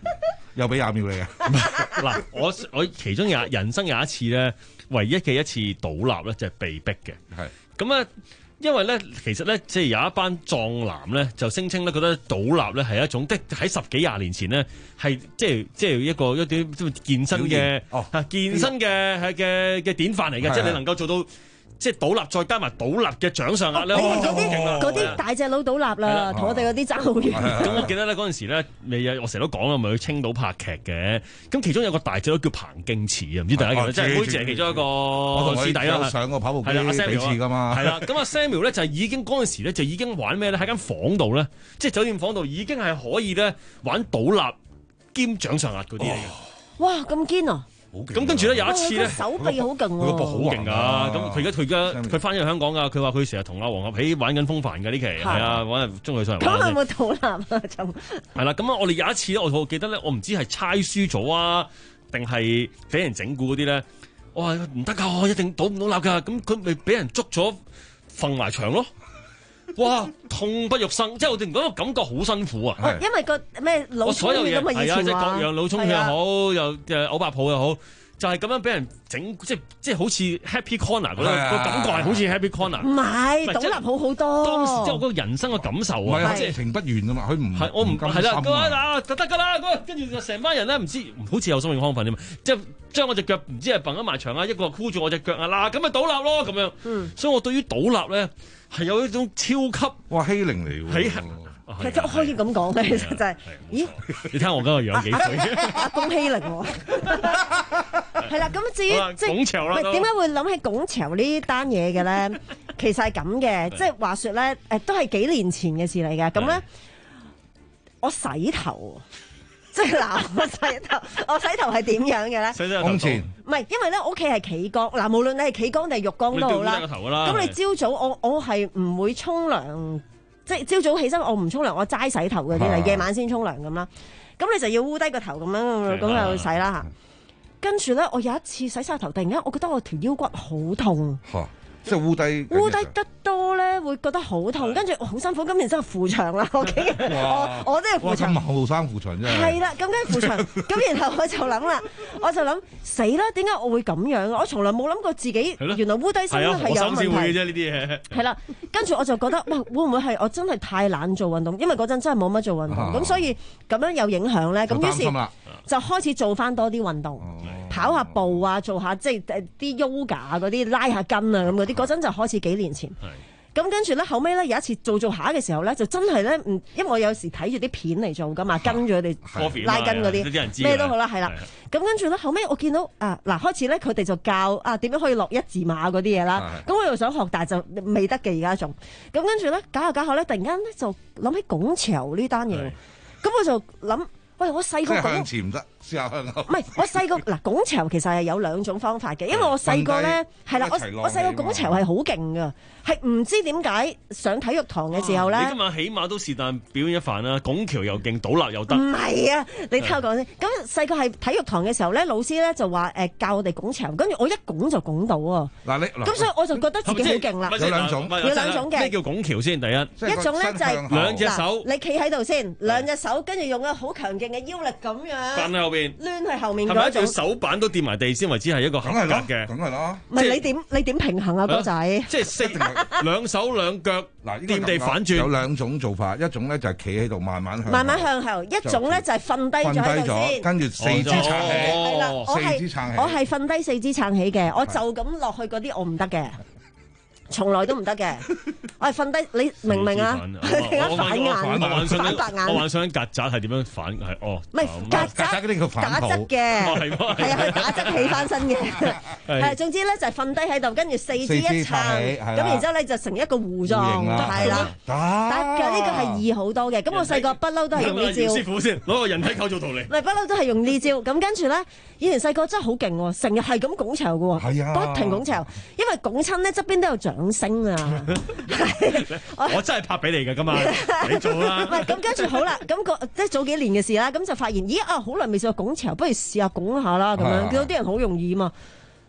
又俾廿秒你啊！ 嗱，我我其中有人生有一次咧，唯一嘅一次倒立咧，就係被逼嘅。 係咁啊，因為咧，其實咧，即係有一班壯男咧，就聲稱咧，覺得倒立咧係一種，即係喺十幾廿年前咧，係即係即係一個一啲健身嘅哦， 健身嘅係嘅嘅典範嚟嘅，即係你能夠做到。即係倒立，再加埋倒立嘅掌上壓咧， 嗰啲嗰啲大隻佬倒立啦，同我哋嗰啲爭好遠。 咁我記得咧嗰陣時咧，未有我成日都講啦，咪去青島拍劇嘅。咁其中有個大隻佬叫彭敬慈啊，唔知大家記得，即係好似係其中一個師弟啦。 上個跑步機係啦，阿 Samuel 比賽噶嘛。 係啦，咁阿 Samuel 咧就已經嗰陣時咧就已經玩咩咧？喺間房度咧，即係酒店房度已經係可以咧玩倒立兼掌上壓嗰啲嚟嘅。 哇，咁堅啊！ 咁跟住咧有一次咧， 手臂好勁喎， 佢個膊好勁噶。咁佢而家佢而家佢翻咗香港噶，佢話佢成日同阿黃合喜玩緊風帆嘅呢期，係啊，揾人中佢上嚟玩。 咁有冇倒立啊？就係啦，咁啊，我哋有一次咧，我我記得咧，我唔知係猜輸咗啊，定係俾人整蠱嗰啲咧。我話唔得噶，我一定倒唔到立噶。咁佢咪俾人捉咗，瞓埋牆咯。哇，痛不欲生，即係我哋嗰個感覺好辛苦啊！ 因為個咩老所有嘢咁啊，以前話即係各樣老沖血又好，又誒嘔白泡又好，就係咁樣俾人整，即係即係好似 Happy Corner 嗰個個感覺係好似 Happy Corner。 唔係倒立好好多。 當時即係我嗰個人生嘅感受啊， 即係情不願啊嘛，佢唔係我唔係啦，嗰啊就得㗎啦，跟住就成班人咧唔知好似有生命亢奮添嘛，即係將我隻腳唔知係掟咗埋牆啊，一個箍住我隻腳啊，嗱咁咪倒立咯咁樣。嗯，所以我對於倒立咧。係有一種超級哇欺凌嚟喎， 其實可以咁講嘅，其實就係，咦？ 你睇我嗰個樣幾歲？ 阿公欺凌喎，係啦。咁至於即係， 拱橋啦， 點解會諗起拱橋呢單嘢嘅咧？其實係咁嘅，即係話説咧，誒都係幾年前嘅事嚟嘅。咁咧，我洗頭。即係嗱，我洗頭，我洗頭係點樣嘅咧？ 洗頭前唔係，因為咧我屋企係企缸，嗱無論你係企缸定係浴缸都好啦。咁你朝早我我係唔會沖涼，即係朝早起身我唔沖涼，我齋洗頭嗰啲嚟，夜晚先沖涼咁啦。咁你就要烏低個頭咁樣咁去洗啦嚇。跟住咧，我有一次洗晒頭，突然間我覺得我條腰骨好痛。 即係烏低， 烏低得多咧，會覺得好痛，跟住好辛苦，咁然之後扶牆啦，我我我都係扶牆。 哇！咁後生扶牆真係。 係啦，咁跟住扶牆，咁然後我就諗啦，我就諗死啦，點解我會咁樣啊？我從來冇諗過自己原來烏低身係有問題。 會嘅啫呢啲嘢。 係啦，跟住我就覺得，喂，會唔會係我真係太懶做運動？因為嗰陣真係冇乜做運動，咁所以咁樣有影響咧。咁於是就開始做翻多啲運動，跑下步啊，做下即係誒啲 yoga 嗰啲，拉下筋啊咁嗰啲。嗰陣就開始幾年前，咁跟住咧後尾咧有一次做做下嘅時候咧，就真係咧唔，因為我有時睇住啲片嚟做噶嘛，跟住佢哋拉筋嗰啲，咩都好啦，係啦。咁跟住咧後尾我見到啊嗱，開始咧佢哋就教啊點樣可以落一字馬嗰啲嘢啦。咁我又想學，但係就未得嘅而家仲。咁跟住咧搞下搞下咧，突然間咧就諗起拱橋呢單嘢，咁我就諗，喂，我細個向前唔得。唔係，我細個嗱拱橋其實係有兩種方法嘅，因為我細個咧係啦，我我細個拱橋係好勁㗎，係唔知點解上體育堂嘅時候咧， 你今日起碼都是但表演一番啦，拱橋又勁，倒立又得。 唔係啊，你聽我講先。咁細個係體育堂嘅時候咧，老師咧就話誒教我哋拱橋，跟住我一拱就拱到喎。 嗱你咁所以我就覺得自己好勁啦。 有兩種， 有兩種嘅。 咩叫拱橋先？第一一種咧就係兩隻手， 你企喺度先，兩隻手跟住用個好強勁嘅腰力咁樣， 瞓喺後邊， 攣喺後面。 係咪一定要手板都掂埋地先為之係一個合格嘅？ 梗係啦， 唔係你點你點平衡啊，哥仔？ 即係四兩手兩腳嗱掂地反轉。 有兩種做法，一種咧就係企喺度慢慢向， 慢慢向後；一種咧就係瞓低咗喺度先， 跟住四肢撐起。 係啦，我係四肢撐起， 我係瞓低四肢撐起嘅，我就咁落去嗰啲我唔得嘅。從來都唔得嘅，我係瞓低，你明唔明啊？ 我反眼， 反白眼。 我幻想緊曱甴係點樣反係哦？ 唔係曱甴， 嗰啲叫反打側嘅，係啊，佢打側起翻身嘅。係總之咧就係瞓低喺度，跟住四肢一撐，咁然之後咧就成一個弧狀，係啦，得嘅呢個係易好多嘅。咁我細個不嬲都係用呢招。 師傅先攞個人體構造圖嚟。 唔係不嬲都係用呢招。咁跟住咧，以前細個真係好勁喎，成日係咁拱牆嘅喎，不停拱牆，因為拱親咧側邊都有掌聲啊！ 我真係拍俾你嘅，今日你做啦。 唔係咁跟住好啦，咁個即係早幾年嘅事啦，咁就發現咦啊，好耐未試過拱橋，不如試下拱下啦咁樣。見到啲人好容易嘛，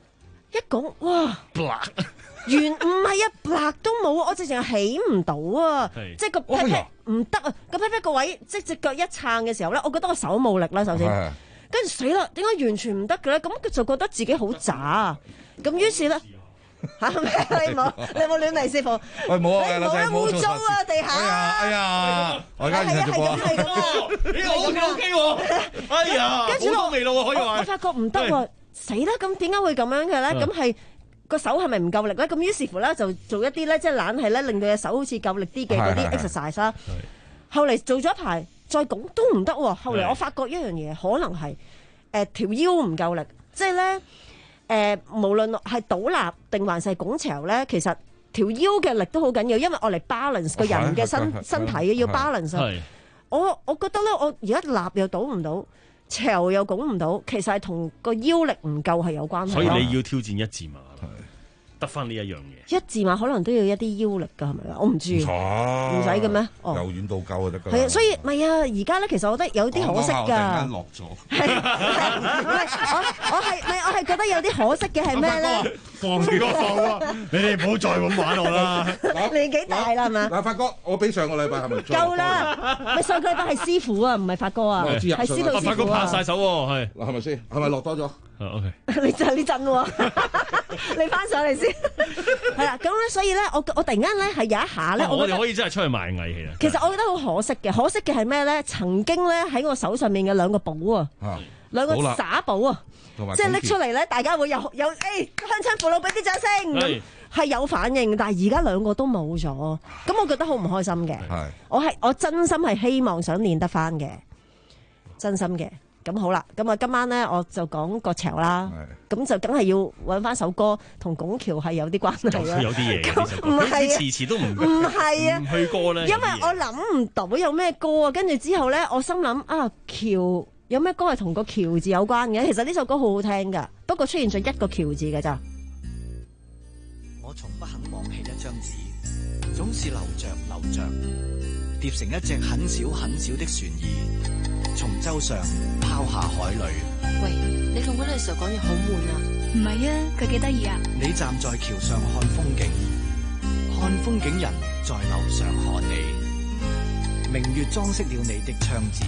一講哇，原唔係啊，白都冇，我直情係起唔到啊，即係個 pat pat 唔得啊，個 pat pat 個位即係隻腳一撐嘅時候咧，我覺得我手冇力啦，首先，跟住死啦，點解完全唔得嘅咧？咁佢就覺得自己好渣啊，咁於是咧。嚇咩？你冇你冇亂嚟師傅？ 喂冇啊！ 你冇啊！污糟啊！地下。 哎呀哎呀！我而家繼續播啊！ 係咁啊！ 呢個 O K O K 喎！哎呀， 跟住好多味路喎，可以話。 我發覺唔得喎，死啦！咁點解會咁樣嘅咧？咁係個手係咪唔夠力咧？咁於是乎咧就做一啲咧，即係懶係咧，令到隻手好似夠力啲嘅嗰啲 exercise 啦。後嚟做咗一排，再講都唔得喎。後嚟我發覺一樣嘢，可能係誒條腰唔夠力，即係咧。誒、呃，無論係倒立定還是拱橋咧，其實條腰嘅力都好緊要，因為我嚟 balance 個人嘅身身體嘅要 balance。我我覺得咧，我而家立又倒唔到，橋又拱唔到，其實係同個腰力唔夠係有關係。 所以你要挑戰一字馬，得翻呢一樣嘢。 一字馬可能都要一啲腰力㗎，係咪啊？我唔知，唔使嘅咩？ 哦，由遠到夠就得㗎。 係啊，所以咪啊，而家咧其實我覺得有啲可惜㗎。 落咗。 係我我係咪我係覺得有啲可惜嘅係咩咧？ 放住個放啊！ 你哋唔好再咁玩我啦。 年紀大啦係嘛？ 嗱，發哥，我比上個禮拜係咪夠啦？咪上個禮拜係師傅啊，唔係發哥啊，係師徒師傅啊。 發哥拍晒手喎，係嗱，係咪先？係咪落多咗？ 啊 OK。 你震你震喎，你翻上嚟先。係啦，咁咧，所以咧，我我突然間咧係有一下咧， 我哋可以真係出去賣藝其實。 其實我覺得好可惜嘅，可惜嘅係咩咧？曾經咧喺我手上面嘅兩個寶啊，兩個耍寶啊，即係拎出嚟咧，大家會有有誒鄉親父老俾啲掌聲咁，係有反應，但係而家兩個都冇咗，咁我覺得好唔開心嘅。我係我真心係希望想練得翻嘅，真心嘅。咁好啦，咁啊今晚咧我就講個潮啦，咁就梗係要揾翻首歌同拱橋係有啲關係啦。 有啲嘢嘅， 唔係啊， 詞詞都唔唔係啊， 唔去歌咧。 因為我諗唔到有咩歌啊，跟住之後咧，我心諗啊橋有咩歌係同個橋字有關嘅？其實呢首歌好好聽噶，不過出現咗一個橋字嘅咋。 我從不肯忘棄一張紙，總是留着留着，疊成一隻很小很小的船兒。從舟上拋下海裏。 喂，你同嗰女時候講嘢好悶啊？ 唔係啊，佢幾得意啊！ 你站在橋上看風景，看風景人在樓上看你。明月裝飾了你的窗子，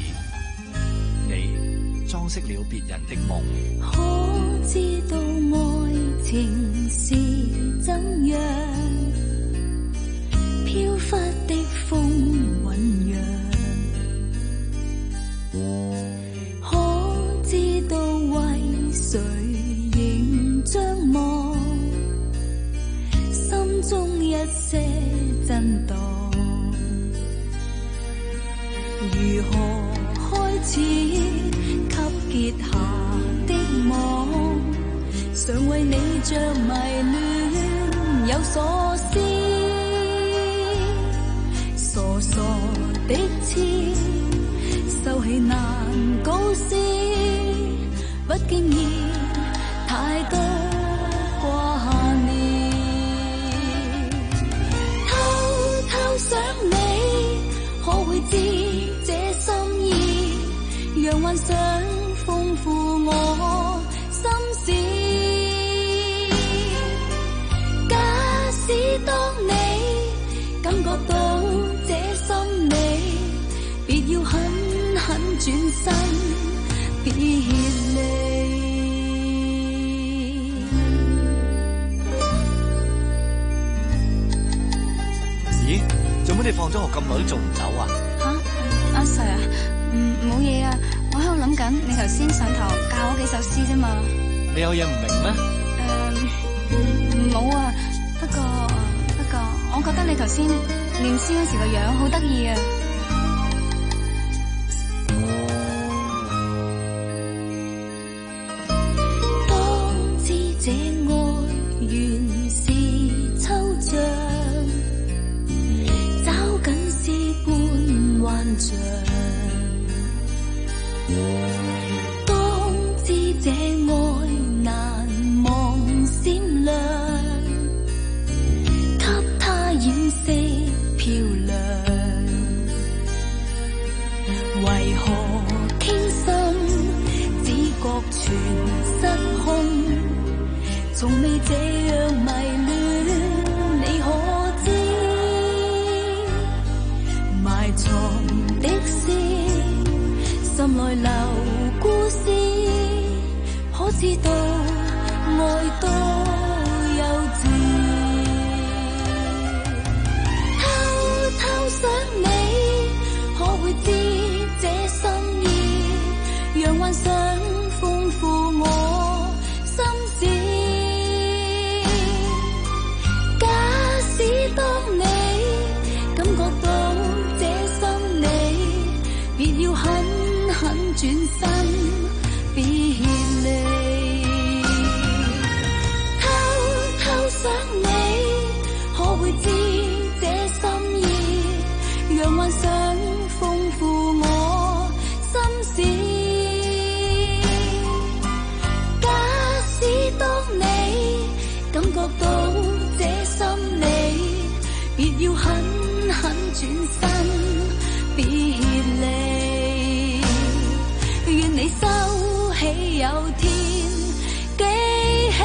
你裝飾了別人的夢。 可知道愛情是怎樣？飄忽的風醞釀。可知道為誰仍張望？心中一些震盪。如何開始給結下的網？常為你着迷戀有所思，傻傻的痴。收起難告示，不經意太多掛念，偷偷想你，可會知這心意，讓幻想豐富我心事。假使當你感覺到這心理，別要很很轉身別離。 咦？做乜你放咗學咁耐都做唔走啊？ 吓、啊，阿 Sir 啊，嗯，冇嘢啊，我喺度諗緊你頭先上堂教我幾首詩啫嘛。 你有嘢唔明咩？ 誒，冇啊，不過不過，我覺得你頭先念詩嗰時個樣好得意啊。 這愛原是抽象，找緊絲般幻象。當知這愛難忘閃亮，給它掩飾漂亮。 從未這樣迷戀，你可知？埋藏的詩，心內留故事，可知道愛多幼稚？偷偷想你，可會知這心意，讓幻想豐富我心事。假使當你感覺到這心理，別要狠狠轉身別離。偷偷想你，可會知這心意，讓幻想豐富我心事。假使當你感覺到這心理，別要狠狠轉身別離。願你收起有天記起。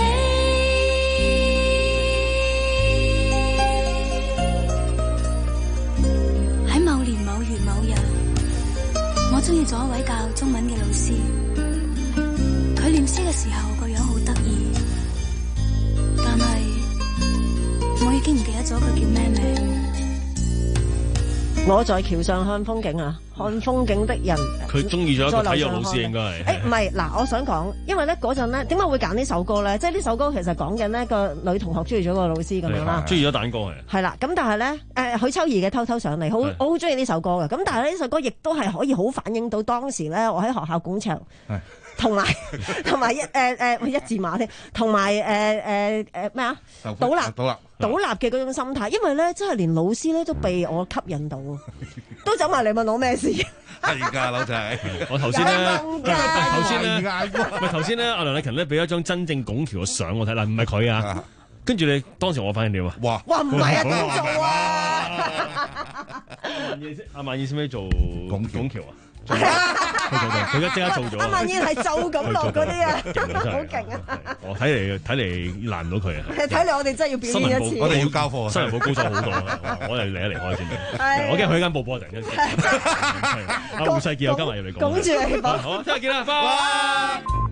喺某年某月某日，我中意咗一位教中文嘅老師。佢念詩嘅時候個樣好得意，但係我已經唔記得咗佢叫咩名。 我在橋上看風景啊，看風景的人。 佢中意咗一個體育老師應該係。 誒唔係嗱，我想講，因為咧嗰陣咧點解會揀呢首歌咧？即係呢首歌其實講緊呢個女同學中意咗個老師咁樣啦。 中意咗蛋糕係。 係啦，咁但係咧誒許秋怡嘅偷偷上嚟，好我好中意呢首歌嘅。咁但係呢首歌亦都係可以好反映到當時咧，我喺學校拱牆。同埋同埋一誒誒一字馬添，同埋誒誒誒咩啊？倒立倒立倒立嘅嗰種心態，因為咧真係連老師咧都被我吸引到，都走埋嚟問我咩事。 係㗎，老仔。 我頭先咧，頭先咧，唔係頭先咧，阿梁禮勤咧俾咗張真正拱橋嘅相我睇，嗱唔係佢啊。跟住你當時我反應點啊？ 哇！ 哇唔係啊，點做啊？ 阿萬燕識唔識做拱拱橋啊？ 佢做到，佢而家即刻做咗。 阿萬燕係就咁落嗰啲啊，好勁啊！ 我睇嚟睇嚟難唔到佢啊！ 睇嚟我哋真係要表演一次。 我哋要交貨， 新聞部高咗好多啊！我哋離一離開先，我驚佢間報報突然間。阿胡世傑又今日入嚟講。 拱住你， 好，聽日見啦，拜拜。